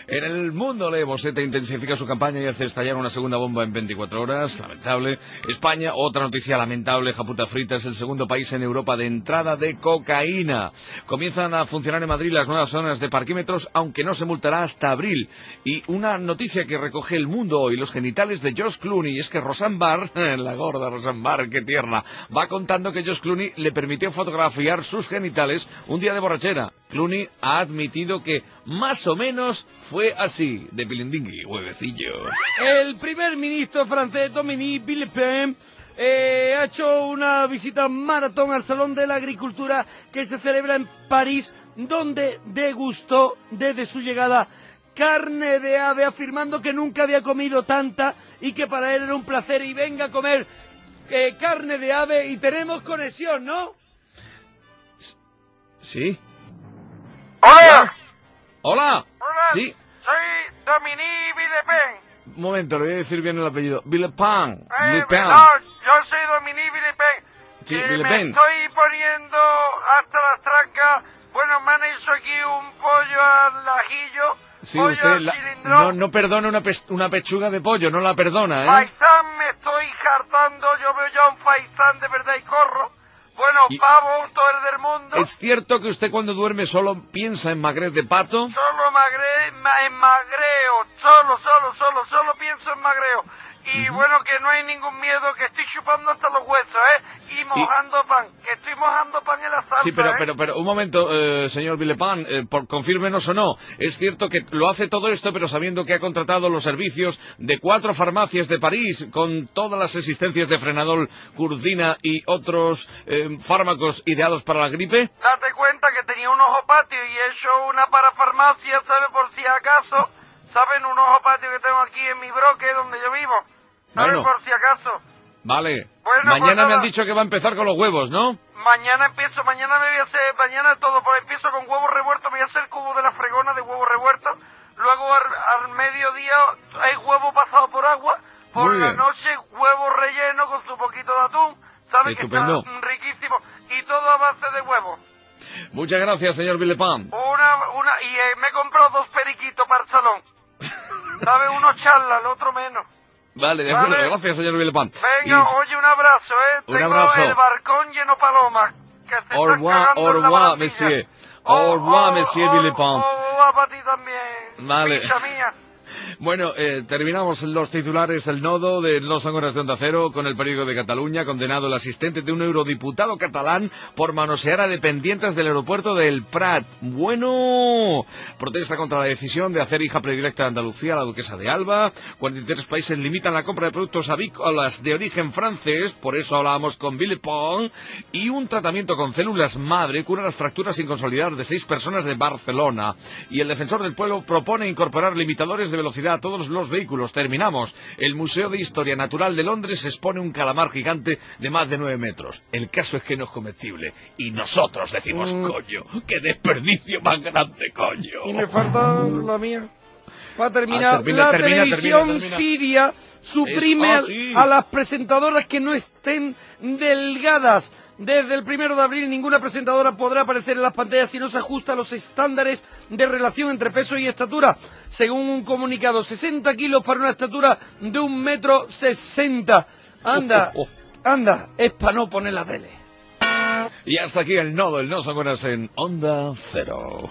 En el mundo leemos, ETA intensifica su campaña y hace estallar una segunda bomba en veinticuatro horas, lamentable. España, otra noticia lamentable, japuta frita, es el segundo país en Europa de entrada de cocaína. Comienzan a funcionar en Madrid las nuevas zonas de parquímetros, aunque no se multará hasta abril. Y una noticia que recoge El Mundo hoy, los genitales de George Clooney, y es que Roseanne Barr, la gorda Roseanne Barr, qué tierna, va contando que George Clooney le permitió fotografiar sus genitales un día de borrachera. Clooney ha admitido que más o menos fue así, de pilindingui, huevecillo. El primer ministro francés, Dominique Villepin, eh, ha hecho una visita maratón al Salón de la Agricultura que se celebra en París, donde degustó desde su llegada carne de ave, afirmando que nunca había comido tanta y que para él era un placer. Y venga a comer eh, carne de ave y tenemos conexión, ¿no? ¿Sí? ¡Hola! ¿Hola? Sí. Soy Dominique Villepin. Un momento, le voy a decir bien el apellido. Villepin. Eh, Villepin. no, yo soy Dominique Villepin. Sí, Eh, Villepin. Me estoy poniendo hasta las trancas. Bueno, me han hecho aquí un pollo al ajillo. Sí, pollo usted al la- cilindro. no, no perdona una, pes- una pechuga de pollo, no la perdona, ¿eh? Faisán, me estoy hartando. Yo veo ya un faisán de verdad y corro. Bueno, Y- pavo, todo el del mundo. ¿Es cierto que usted cuando duerme solo piensa en magret de pato? Solo magre, ma- en magreo, solo, solo, solo, solo pienso en magreo. Y bueno, que no hay ningún miedo, que estoy chupando hasta los huesos, ¿eh? Y mojando pan, que estoy mojando pan en la salsa, Sí, pero, ¿eh? pero, pero, un momento, eh, señor Villepin, eh, por, confírmenos o no. Es cierto que lo hace todo esto, pero sabiendo que ha contratado los servicios de cuatro farmacias de París, con todas las existencias de Frenadol, Curcina y otros eh, fármacos ideados para la gripe. Date cuenta que tenía un ojo patio y he hecho una parafarmacia, ¿sabes? Por si acaso, ¿saben? Un ojo patio que tengo aquí en mi broque, donde yo vivo. ¿Sabes? Bueno. Por si acaso. Vale. Bueno, Mañana pues me han nada. dicho que va a empezar con los huevos, ¿no? Mañana empiezo, mañana me voy a hacer, mañana todo, pues empiezo con huevos revueltos, me voy a hacer el cubo de la fregona de huevos revueltos, luego al, al mediodía hay huevo pasado por agua, por Muy la bien. noche huevo relleno con su poquito de atún, ¿sabes? Que Estupendo. está mm, riquísimo, y todo a base de huevo. Muchas gracias, señor Villepin. Una, una, y eh, me he comprado dos periquitos para el salón, ¿sabes? Uno charla, el otro menos. Vale, de acuerdo, Vale. gracias, señor Villepin. Venga, Y- oye, un abrazo, ¿eh? Un Tengo abrazo. el barcón lleno palomas, que se Au están revoir, cagando au en la revoir, barandilla. monsieur. Au revoir, monsieur Villepin. Oh, para ti también, Vale. bicha mía. Bueno, eh, terminamos los titulares del nodo de No son horas de Onda Cero con el periódico de Cataluña, condenado el asistente de un eurodiputado catalán por manosear a dependientes del aeropuerto del Prat. Bueno, protesta contra la decisión de hacer hija predilecta de Andalucía a la duquesa de Alba. cuarenta y tres países limitan la compra de productos avícolas de origen francés, por eso hablábamos con Villepin. Y un tratamiento con células madre cura las fracturas sin consolidar de seis personas de Barcelona. Y el defensor del pueblo propone incorporar limitadores de velocidad a todos los vehículos. Terminamos. El Museo de Historia Natural de Londres expone un calamar gigante de más de nueve metros. El caso es que no es comestible. Y nosotros decimos, Mm. coño, qué desperdicio más grande, coño. Y me falta la mía. Para terminar, Ah, termina, la termina, televisión termina, termina. siria suprime Es- ah, al- sí. a las presentadoras que no estén delgadas. Desde el primero de abril ninguna presentadora podrá aparecer en las pantallas si no se ajusta a los estándares de relación entre peso y estatura. Según un comunicado, sesenta kilos para una estatura de un metro sesenta. Anda, Oh, oh, anda, es para no poner la tele. Y hasta aquí el nodo, el no son horas en Onda Cero.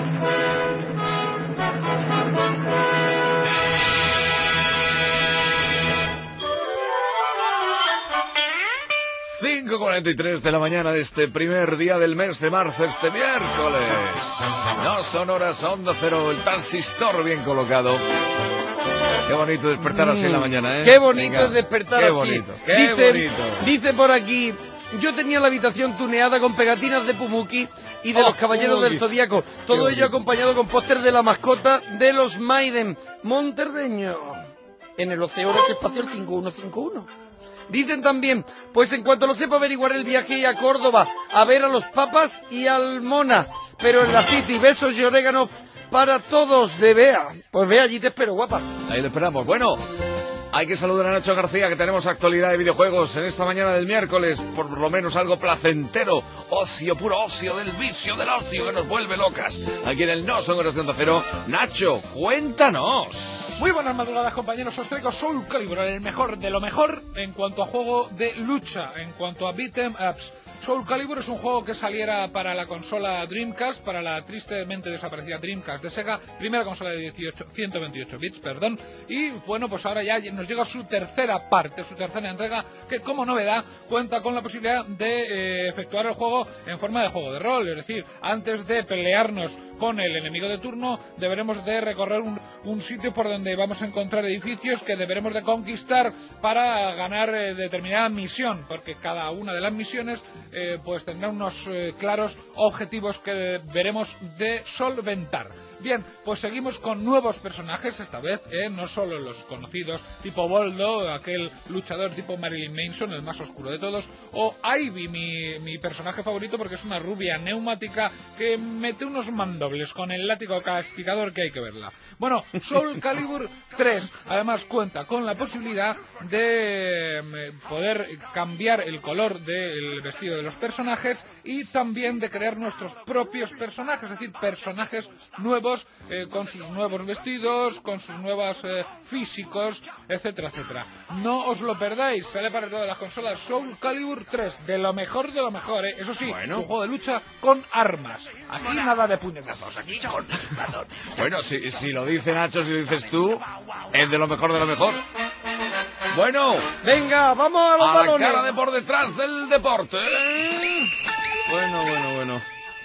cinco cuarenta y tres de la mañana de este primer día del mes de marzo, este miércoles. No son horas Onda Cero, el transistor bien colocado. Qué bonito despertar así en la mañana, ¿eh? Qué bonito Venga, es despertar qué así. bonito, qué dice, bonito. dice por aquí, yo tenía la habitación tuneada con pegatinas de Pumuki y de Oh, los Caballeros Pumuki. del Zodíaco. Qué Todo bonito. ello acompañado con póster de la mascota de los Maiden, Monterdeño, en el Oceoras Espacial cinco uno cinco uno. Dicen también, pues en cuanto lo sepa averiguaré el viaje a Córdoba a ver a los Papas y al Mona, pero en la City, besos y orégano para todos de Bea. Pues Bea, allí te espero, guapa. Ahí lo esperamos. Bueno, Hay que saludar a Nacho García, que tenemos actualidad de videojuegos en esta mañana del miércoles, por lo menos algo placentero, ocio, puro ocio del vicio del ocio que nos vuelve locas. Aquí en el No Son Horas de Onda Cero. Nacho, cuéntanos. Muy buenas madrugadas, compañeros. Os traigo Soul Calibur, el mejor de lo mejor en cuanto a juego de lucha, en cuanto a beat'em ups. Soul Calibur es un juego que saliera para la consola Dreamcast, para la tristemente desaparecida Dreamcast de Sega, primera consola de dieciocho, ciento veintiocho bits, perdón, y bueno, pues ahora ya nos llega su tercera parte, su tercera entrega, que como novedad cuenta con la posibilidad de eh, efectuar el juego en forma de juego de rol, es decir, antes de pelearnos con el enemigo de turno, deberemos de recorrer un, un sitio por donde vamos a encontrar edificios que deberemos de conquistar para ganar eh, determinada misión, porque cada una de las misiones eh, pues tendrá unos eh, claros objetivos que veremos de solventar. Bien, pues seguimos con nuevos personajes esta vez, ¿eh? No solo los conocidos, tipo Boldo, aquel luchador tipo Marilyn Manson, el más oscuro de todos, o Ivy, mi, mi personaje favorito, porque es una rubia neumática que mete unos mandobles con el látigo castigador que hay que verla. Bueno, Soul Calibur tres además cuenta con la posibilidad de eh, poder cambiar el color del vestido de los personajes y también de crear nuestros propios personajes, es decir, personajes nuevos eh, con sus nuevos vestidos, con sus nuevos eh, físicos, etcétera, etcétera. No os lo perdáis, sale para todas las consolas Soul Calibur tres, de lo mejor de lo mejor, ¿eh? Eso sí, bueno, un juego de lucha con armas. Aquí nada de puñetazos, aquí con puñetazos. Bueno, si, si lo dice Nacho, si lo dices tú, es de lo mejor de lo mejor. Bueno, venga, vamos a los a balones. la cara de por detrás del deporte. Bueno, bueno, bueno.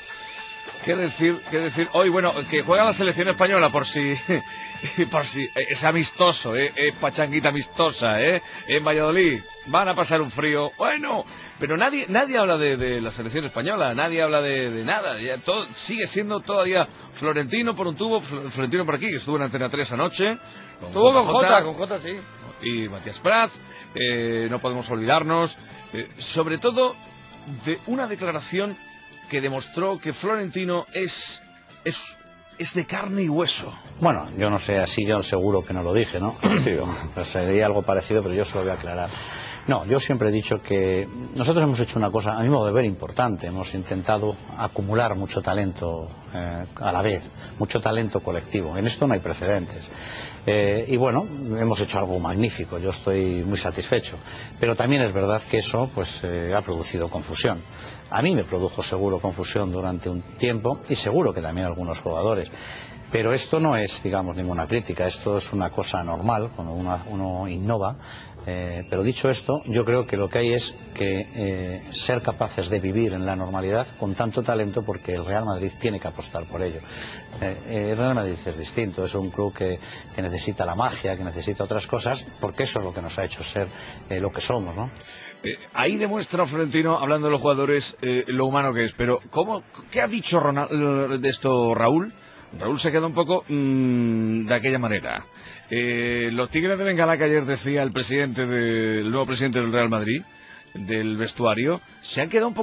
¿Qué decir? ¿Qué decir? Hoy, bueno, que juega la selección española por si... por si... Es amistoso, ¿eh? Es pachanguita amistosa, ¿eh? En Valladolid. Van a pasar un frío. Bueno, pero nadie nadie habla de, de la selección española. Nadie habla de, de nada. Ya todo, sigue siendo todavía Florentino por un tubo. Florentino por aquí, que estuvo en Antena tres anoche. Estuvo con Jota, con Jota, sí. Y Matías Prats. Eh, no podemos olvidarnos. Eh, sobre todo de una declaración que demostró que Florentino es, es, es de carne y hueso. Bueno, yo no sé, así yo seguro que no lo dije, ¿no? Digo, pues sería algo parecido, pero yo se lo voy a aclarar. No, yo siempre he dicho que nosotros hemos hecho una cosa, a mi modo de ver, importante. Hemos intentado acumular mucho talento eh, a la vez, mucho talento colectivo. En esto no hay precedentes. Eh, y bueno, hemos hecho algo magnífico, yo estoy muy satisfecho. Pero también es verdad que eso pues eh, ha producido confusión. A mí me produjo seguro confusión durante un tiempo y seguro que también algunos jugadores. Pero esto no es, digamos, ninguna crítica, esto es una cosa normal, cuando uno, uno innova. Eh, pero dicho esto, yo creo que lo que hay es que eh, ser capaces de vivir en la normalidad con tanto talento, porque el Real Madrid tiene que apostar por ello. Eh, el Real Madrid es distinto, es un club que, que necesita la magia, que necesita otras cosas, porque eso es lo que nos ha hecho ser eh, lo que somos, ¿no? Eh, ahí demuestra Florentino, hablando de los jugadores, eh, lo humano que es. Pero ¿cómo, qué ha dicho Ronald, de esto Raúl? Raúl se queda un poco mmm, de aquella manera. Eh, los Tigres de Bengala, que ayer decía el presidente de, el nuevo presidente del Real Madrid, del vestuario, se han quedado un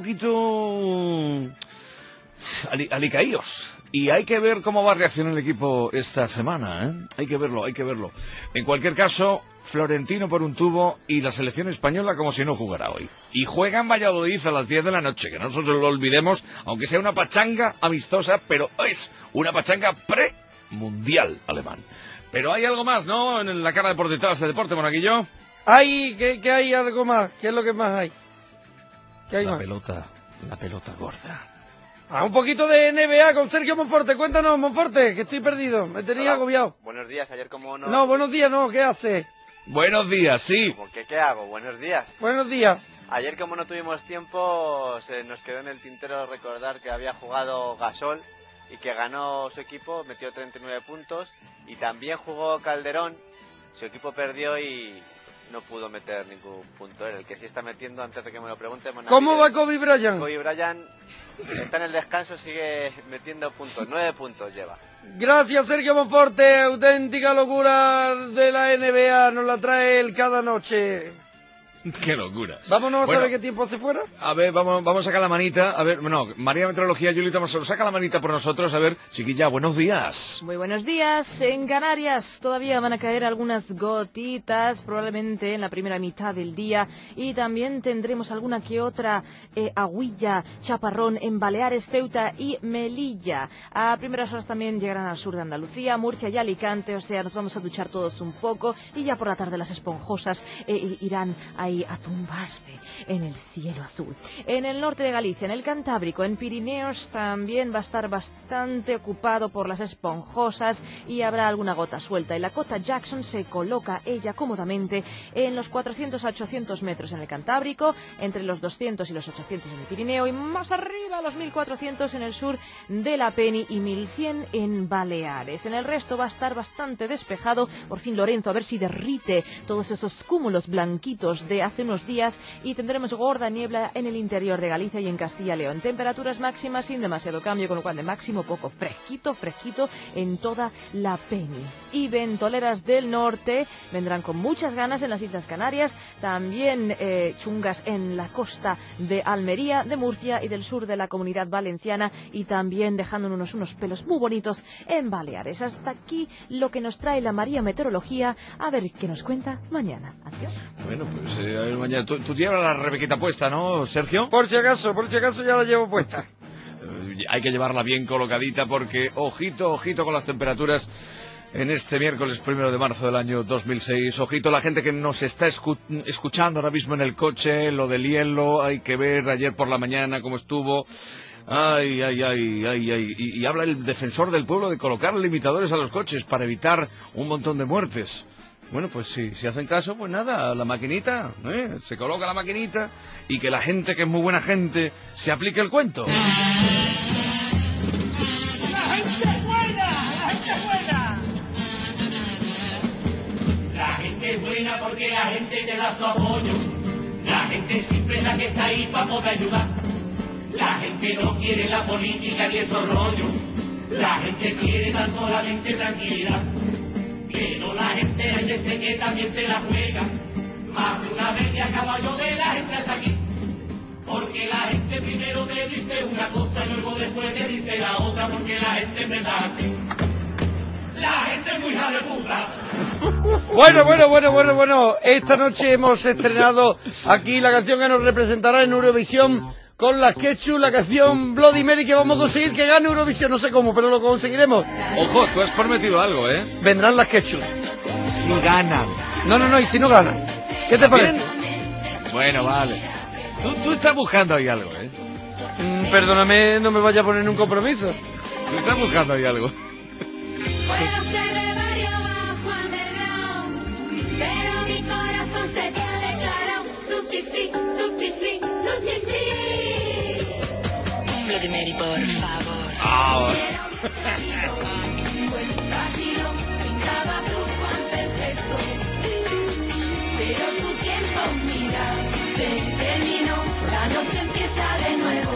poquito ali, alicaídos. Y hay que ver cómo va a reaccionar el equipo esta semana, ¿eh? Hay que verlo, hay que verlo. En cualquier caso, Florentino por un tubo y la selección española como si no jugara hoy. Y juega en Valladolid a las diez de la noche, que no nos lo olvidemos, aunque sea una pachanga amistosa, pero es una pachanga pre-mundial alemán. Pero hay algo más, ¿no? En la cara de por detrás del deporte, Monaguillo. Hay, ¿qué, qué hay algo más? ¿Qué es lo que más hay? ¿Qué hay la más? pelota, la pelota gorda. Ah, un poquito de N B A con Sergio Monforte. Cuéntanos, Monforte, que estoy perdido. Me tenía Hola. agobiado. Buenos días, ayer como no... No, buenos días no, ¿qué hace? Buenos días, sí. ¿Cómo que qué hago? Buenos días. Buenos días. Ayer como no tuvimos tiempo, se nos quedó en el tintero recordar que había jugado Gasol y que ganó su equipo, metió treinta y nueve puntos, y también jugó Calderón, su equipo perdió y no pudo meter ningún punto. El que sí está metiendo, antes de que me lo pregunte... ¿Cómo va Kobe Bryant? Kobe Bryant está en el descanso, sigue metiendo puntos, nueve puntos lleva. Gracias, Sergio Monforte, auténtica locura de la N B A, nos la trae él cada noche. Qué locura. Vámonos Bueno, a ver qué tiempo hace fuera. A ver, vamos, vamos a sacar la manita. A ver, no, María Meteorología, Julita, saca la manita por nosotros. A ver, chiquilla, buenos días. Muy buenos días. En Canarias todavía van a caer algunas gotitas, probablemente en la primera mitad del día. Y también tendremos alguna que otra eh, agüilla, chaparrón en Baleares, Ceuta y Melilla. A primeras horas también llegarán al sur de Andalucía, Murcia y Alicante. O sea, nos vamos a duchar todos un poco. Y ya por la tarde las esponjosas eh, irán ahí a tumbarse en el cielo azul. En el norte de Galicia, en el Cantábrico, en Pirineos también va a estar bastante ocupado por las esponjosas y habrá alguna gota suelta. Y la cota Jackson se coloca ella cómodamente en los cuatrocientos a ochocientos metros en el Cantábrico, entre los doscientos y los ochocientos en el Pirineo y más arriba los mil cuatrocientos en el sur de la Peni y mil cien en Baleares. En el resto va a estar bastante despejado. Por fin Lorenzo, a ver si derrite todos esos cúmulos blanquitos de hace unos días y tendremos gorda niebla en el interior de Galicia y en Castilla y León. Temperaturas máximas sin demasiado cambio, con lo cual de máximo poco, fresquito, fresquito en toda la Peni. Y ventoleras del norte vendrán con muchas ganas en las Islas Canarias, también eh, chungas en la costa de Almería, de Murcia y del sur de la Comunidad Valenciana y también dejándonos unos pelos muy bonitos en Baleares. Hasta aquí lo que nos trae la María Meteorología. A ver qué nos cuenta mañana. Adiós. Bueno, pues eh, a ver, mañana. ¿Tú, tú llevas la rebequita puesta, ¿no, Sergio? Por si acaso, por si acaso ya la llevo puesta. Eh, hay que llevarla bien colocadita porque, ojito, ojito con las temperaturas en este miércoles primero de marzo del año dos mil seis. Ojito la gente que nos está escu escuchando ahora mismo en el coche, lo del hielo, hay que ver ayer por la mañana cómo estuvo. Ay, ay, ay, ay, ay. Y, y habla el defensor del pueblo de colocar limitadores a los coches para evitar un montón de muertes. Bueno, pues si, si hacen caso, pues nada, la maquinita, ¿eh? Se coloca la maquinita y que la gente que es muy buena gente se aplique el cuento. ¡La gente buena! ¡La gente buena! La gente es buena porque la gente te da su apoyo. La gente siempre es la que está ahí para poder ayudar. La gente no quiere la política ni esos rollos. La gente quiere tan solamente tranquilidad. Pero la gente hay veces que también te la juega. Más de una vez que a caballo de la gente hasta aquí. Porque la gente primero te dice una cosa y luego después te dice la otra. Porque la gente es verdad así. La gente es muy hija de puta. Bueno, bueno, bueno, bueno, bueno. Esta noche hemos estrenado aquí la canción que nos representará en Eurovisión con las Quechu, la canción Bloody Mary, que vamos a conseguir que gane Eurovisión. No sé cómo, pero lo conseguiremos. Ojo, tú has prometido algo, ¿eh? Vendrán las Quechu. Si ganan. No, no, no, y si no ganan. ¿Qué te parece? Bueno, vale. Tú, tú estás buscando ahí algo, ¿eh? Mm, perdóname, no me vaya a poner en un compromiso. Tú estás buscando ahí algo. Puedo ser de barrio bajo underground, pero mi corazón se te ha declarado tutti free, tutti free, tutti free. Bloody Mary, por favor. Ah, Un buen vacilo, pintaba Bruce Juan perfecto. Pero tu tiempo, mira, se terminó, la noche empieza de nuevo.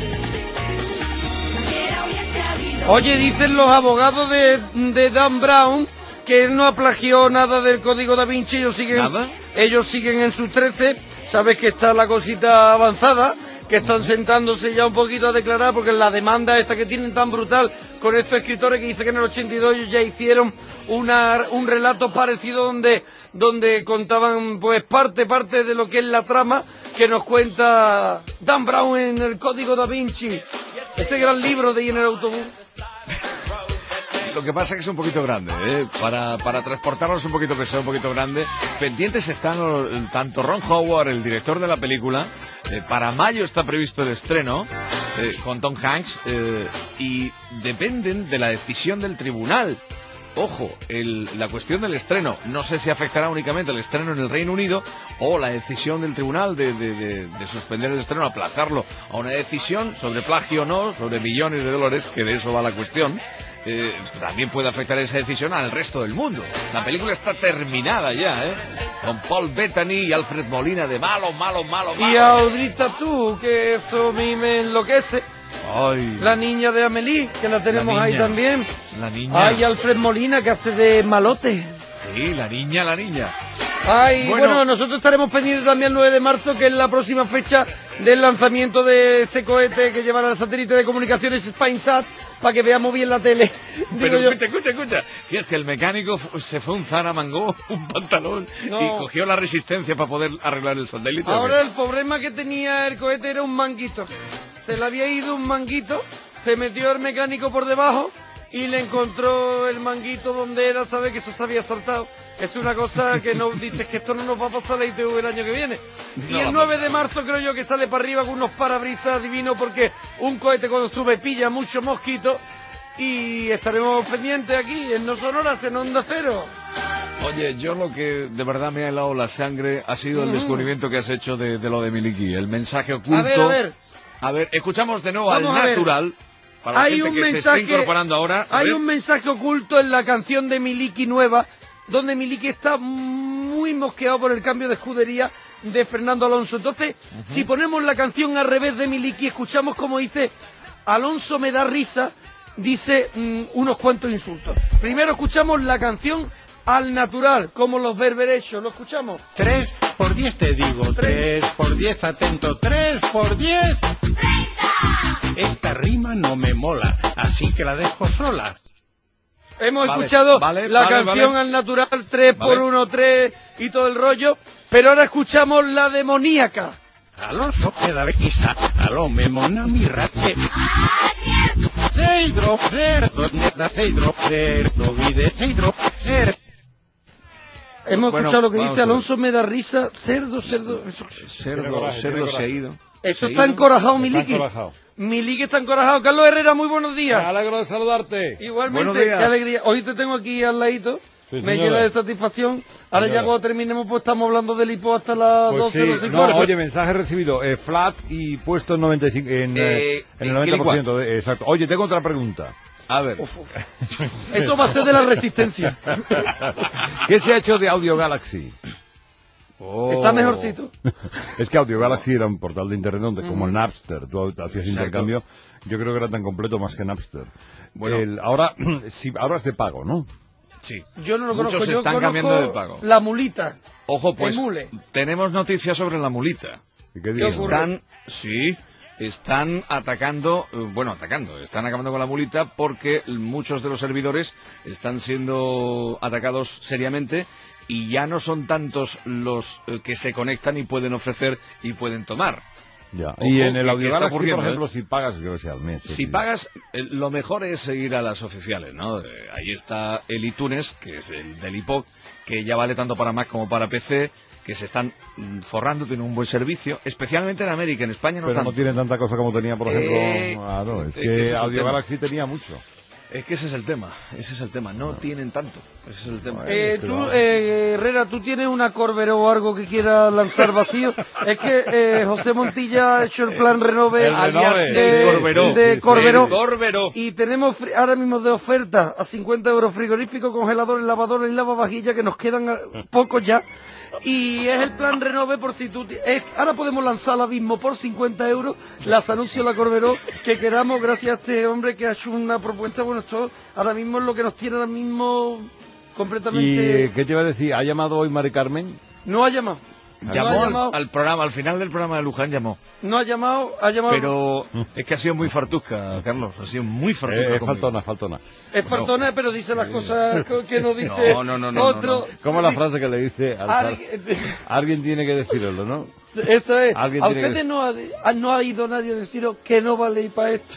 Quiera hubiese habido. Oye, dicen los abogados de, de Dan Brown que él no ha plagiado nada del Código Da Vinci. Ellos siguen, ¿Nada? ellos siguen en sus trece. Sabes que está la cosita avanzada, que están sentándose ya un poquito a declarar, porque la demanda esta que tienen tan brutal con estos escritores, que dice que en el ochenta y dos ellos ya hicieron una, un relato parecido donde, donde contaban pues parte, parte de lo que es la trama que nos cuenta Dan Brown en el Código Da Vinci. Este gran libro de ir en el autobús. Lo que pasa es que es un poquito grande, ¿eh? Para, para transportarlo es un poquito pesado, un poquito grande. Pendientes están eh, tanto Ron Howard, el director de la película, eh, para mayo está previsto el estreno, eh, con Tom Hanks, eh, y dependen de la decisión del tribunal. Ojo, el, la cuestión del estreno, no sé si afectará únicamente el estreno en el Reino Unido o la decisión del tribunal de, de, de, de suspender el estreno, aplazarlo a una decisión sobre plagio o no, sobre millones de dólares, que de eso va la cuestión. Eh, también puede afectar esa decisión al resto del mundo. La película está terminada ya, ¿eh? Con Paul Bettany y Alfred Molina de malo, malo, malo, malo. Y a Audrita tú, que eso a mí me enloquece. Ay. La niña de Amélie, que la tenemos La ahí niña. también. La niña. Ay, Alfred Molina, que hace de malote. Sí, la niña, la niña. Ay, bueno. Bueno. nosotros estaremos pendientes también el nueve de marzo, que es la próxima fecha del lanzamiento de este cohete que llevará el satélite de comunicaciones SpineSat, para que veamos bien la tele. Pero Digo yo. escucha, escucha, escucha. Que es que el mecánico fu- se fue un Zara, mangó un pantalón No. y cogió la resistencia para poder arreglar el satélite. ¿o qué? Ahora el problema que tenía el cohete era un manguito. Se le había ido un manguito, se metió el mecánico por debajo y le encontró el manguito donde era, sabe que eso se había soltado. Es una cosa que no dices que esto no nos va a pasar la I T V el año que viene. Y No va a el nueve de marzo creo yo que sale para arriba con unos parabrisas divinos, porque un cohete cuando sube pilla mucho mosquito. Y estaremos pendientes aquí en No Sonoras, en Onda Cero. Oye, yo lo que de verdad me ha helado la sangre ha sido el Ujú. descubrimiento que has hecho de, de lo de Miliki, el mensaje oculto. A ver, a ver. A ver, escuchamos de nuevo Vamos a al ver. natural. Para la Hay gente un que se mensaje, está incorporando ahora. a hay ver. un mensaje oculto en la canción de Miliki nueva, donde Miliki está muy mosqueado por el cambio de escudería de Fernando Alonso. Entonces, si ponemos la canción al revés de Miliki, escuchamos como dice: Alonso me da risa, dice mm, unos cuantos insultos. Primero escuchamos la canción al natural, como los berberechos, ¿lo escuchamos? Tres por diez te digo, tres por diez, atento, tres por diez. Esta rima no me mola, así que la dejo sola. Hemos Vale, escuchado vale, la vale, canción vale. al natural, tres Vale. por uno, tres y todo el rollo, pero ahora escuchamos la demoníaca. Alonso me da risa, aló me mona mi rache. Seidro, cerdo, neta, seidro, cerdo, vide, seidro, cerdo. Hemos Bueno, escuchado lo que vamos dice a ver. Alonso me da risa, cerdo, cerdo. Eso, Cerdo, cerdo se ha ido. eso Se está ha ido. encorajado, Está Miliki. encorajado. Miliki está encorajado. Carlos Herrera, muy buenos días. Me alegro de saludarte. Igualmente, Buenos días. qué alegría. Hoy te tengo aquí al ladito. Sí, me señora. llena de satisfacción. Ahora ya Señora. cuando terminemos, pues estamos hablando del hipo hasta las Pues doce, sí, doce y no, cuarto. oye, mensaje recibido, eh, flat y puesto en noventa y cinco, en, eh, Eh, en el en noventa por ciento, de- exacto. Oye, tengo otra pregunta. A ver. Eso va a ser de la resistencia. ¿Qué se ha hecho de Audio Galaxy? Oh. Está mejorcito. Es que Audio Galaxy era un portal de internet donde, como Ujú. el Napster, tú hacías Exacto. intercambio. Yo creo que era tan completo más que Napster. Bueno. El- ahora, si, ahora es de pago, ¿no? Sí. Yo no lo Muchos conozco. Yo están conozco cambiando de pago. La mulita. Ojo, pues Emule. tenemos noticias sobre la mulita. ¿Y qué ¿Qué ocurre? Están, sí, están atacando, eh, bueno, atacando, están acabando con la mulita porque muchos de los servidores están siendo atacados seriamente y ya no son tantos los eh, que se conectan y pueden ofrecer y pueden tomar. Ya. Ojo, Y en el que- Audio que está Galaxy, por ocurriendo, ejemplo, ¿eh? si pagas, creo que sea al mes. Si sí. pagas, eh, lo mejor es seguir a las oficiales, ¿no? Eh, ahí está el iTunes, que es el del I P O C, que ya vale tanto para Mac como para P C, que se están mm, forrando, tienen un buen servicio, especialmente en América, en España no Pero tanto. no tiene tanta cosa como tenía, por ejemplo. Eh, Claro, es es que que ese es el Audio tema. Galaxy tenía mucho. Es que ese es el tema, ese es el tema, no tienen tanto, ese es el tema. Eh, tú, eh, Herrera, ¿tú tienes una Corberó o algo que quiera lanzar vacío? Es que eh, José Montilla ha hecho el plan Renove, El alias Renove, de, el Corberó. de Sí, Corberó. el Corberó. Y tenemos fri- ahora mismo de oferta a cincuenta euros frigorífico, congelador, lavadora y lavavajilla, que nos quedan eh, pocos ya. Y es el plan Renove por si tú... ti- es- ahora podemos lanzar al abismo por cincuenta euros las anuncios la Corberó que queramos, gracias a este hombre que ha hecho una propuesta. Bueno, esto ahora mismo es lo que nos tiene ahora mismo completamente... ¿Y qué te iba a decir? ¿Ha llamado hoy Mari Carmen? No ha llamado. Llamó no ha al- llamado, al programa, al final del programa de Luján llamó. no ha llamado, ha llamado... Pero es que ha sido muy fartusca, Carlos, ha sido muy fartusca. Eh, es conmigo. faltona, faltona. Es fartona, pero dice las cosas co- que no dice No, no, no, no, otro. no, no. Como la frase que le dice al sal- Alguien- Alguien tiene que decirlo, ¿no? Eso es. Alguien A tiene que ustedes no ha, a- no ha ido nadie a deciros que no vale ir para esto.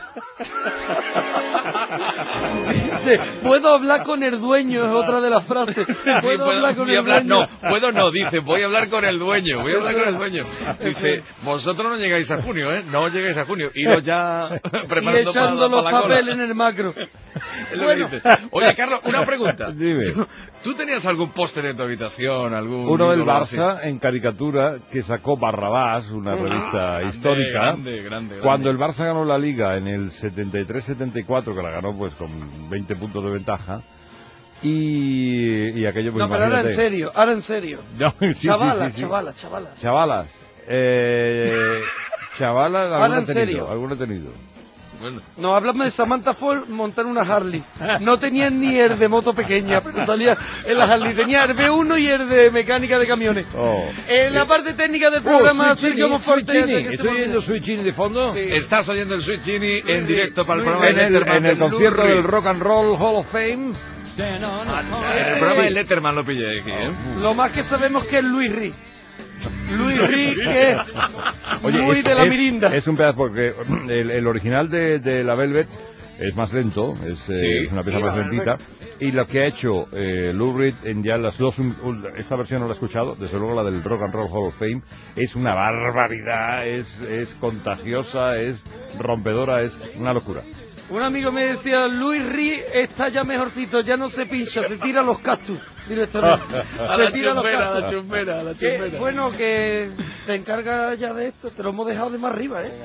Dice, puedo hablar con el dueño, es otra de las frases. Puedo, Sí, puedo- hablar con voy a el hablar- dueño. no, puedo no, dice, voy a hablar con el dueño, voy a hablar con el dueño. Dice, vosotros no llegáis a junio, ¿eh? No llegáis a junio. Iros ya Y preparando para, echando los para la cola. papeles en el macro. Es lo que Bueno. dice. Oye, Carlos, una pregunta. Dime. ¿Tú tenías algún póster en tu habitación? algún Uno del ídolo así? Barça en caricatura que sacó Barrabás, una revista Grande, histórica. grande, grande, Cuando el grande. Barça ganó la Liga en el setenta y tres setenta y cuatro, que la ganó pues con veinte puntos de ventaja. Y, y aquello pues No, pero ahora en imagínate. serio, ahora en serio. No, sí, sí, chavala, sí, sí. chavala, chavala. Chavalas. Eh, chavalas, Ahora alguna en he tenido, serio. alguna he tenido. Bueno. No, háblame de Samantha Ford montar una Harley. No tenía ni el de moto pequeña, pero salía en la Harley. Tenía el B uno y el de mecánica de camiones. Oh. En la parte técnica del programa, Oh, Sergio Monforte. Switchini. ¿Estoy oyendo Switchini de fondo? Sí. Estás oyendo el Switchini en directo para el Luis, programa en de el, Letterman. en el del concierto Lou del Reed. Rock and Roll Hall of Fame. En el programa de Letterman lo pillé aquí, ¿eh? Lo más que sabemos que es Luis Rí. Luis Rí, que es Oye, muy es, de la es- mirinda. es un pedazo porque el, el original de, de la Velvet es más lento, es, eh, Sí. es una pieza Sí, más la lentita. Y lo que ha hecho eh, Lou Reed en ya las dos, un- un- esta versión no la he escuchado, desde luego la del Rock and Roll Hall of Fame, es una barbaridad, es, es contagiosa, es rompedora, es una locura. Un amigo me decía, Luis Rí está ya mejorcito, ya no se pincha, se tira los cactus directamente. A Se la tira los chumbera, a la cactus. chumbera, a la Que, chumbera. bueno, que te encargas ya de esto, te lo hemos dejado de más arriba, ¿eh?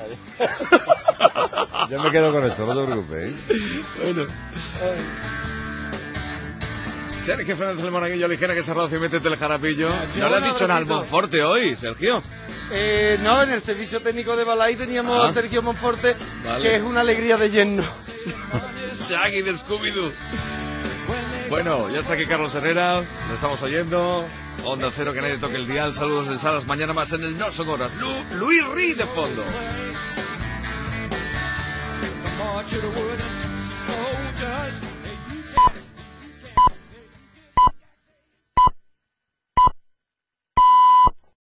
Yo me quedo con esto, no te preocupes. ¿eh? Bueno. Sergio Fernández el Monaguillo, ligera que se roce y métete el jarapillo. No le has dicho nada al Monforte hoy, Sergio. Eh, no, en el servicio técnico de Balay teníamos Ah. a Sergio Monforte, Vale. que es una alegría de yerno. Shaggy de Scooby-Doo. Bueno, ya está aquí Carlos Herrera, lo estamos oyendo. Onda Cero, que nadie toque el dial. Saludos de Salas, mañana más en el No Son Horas. Lu- Luis Rí de fondo. March of the wood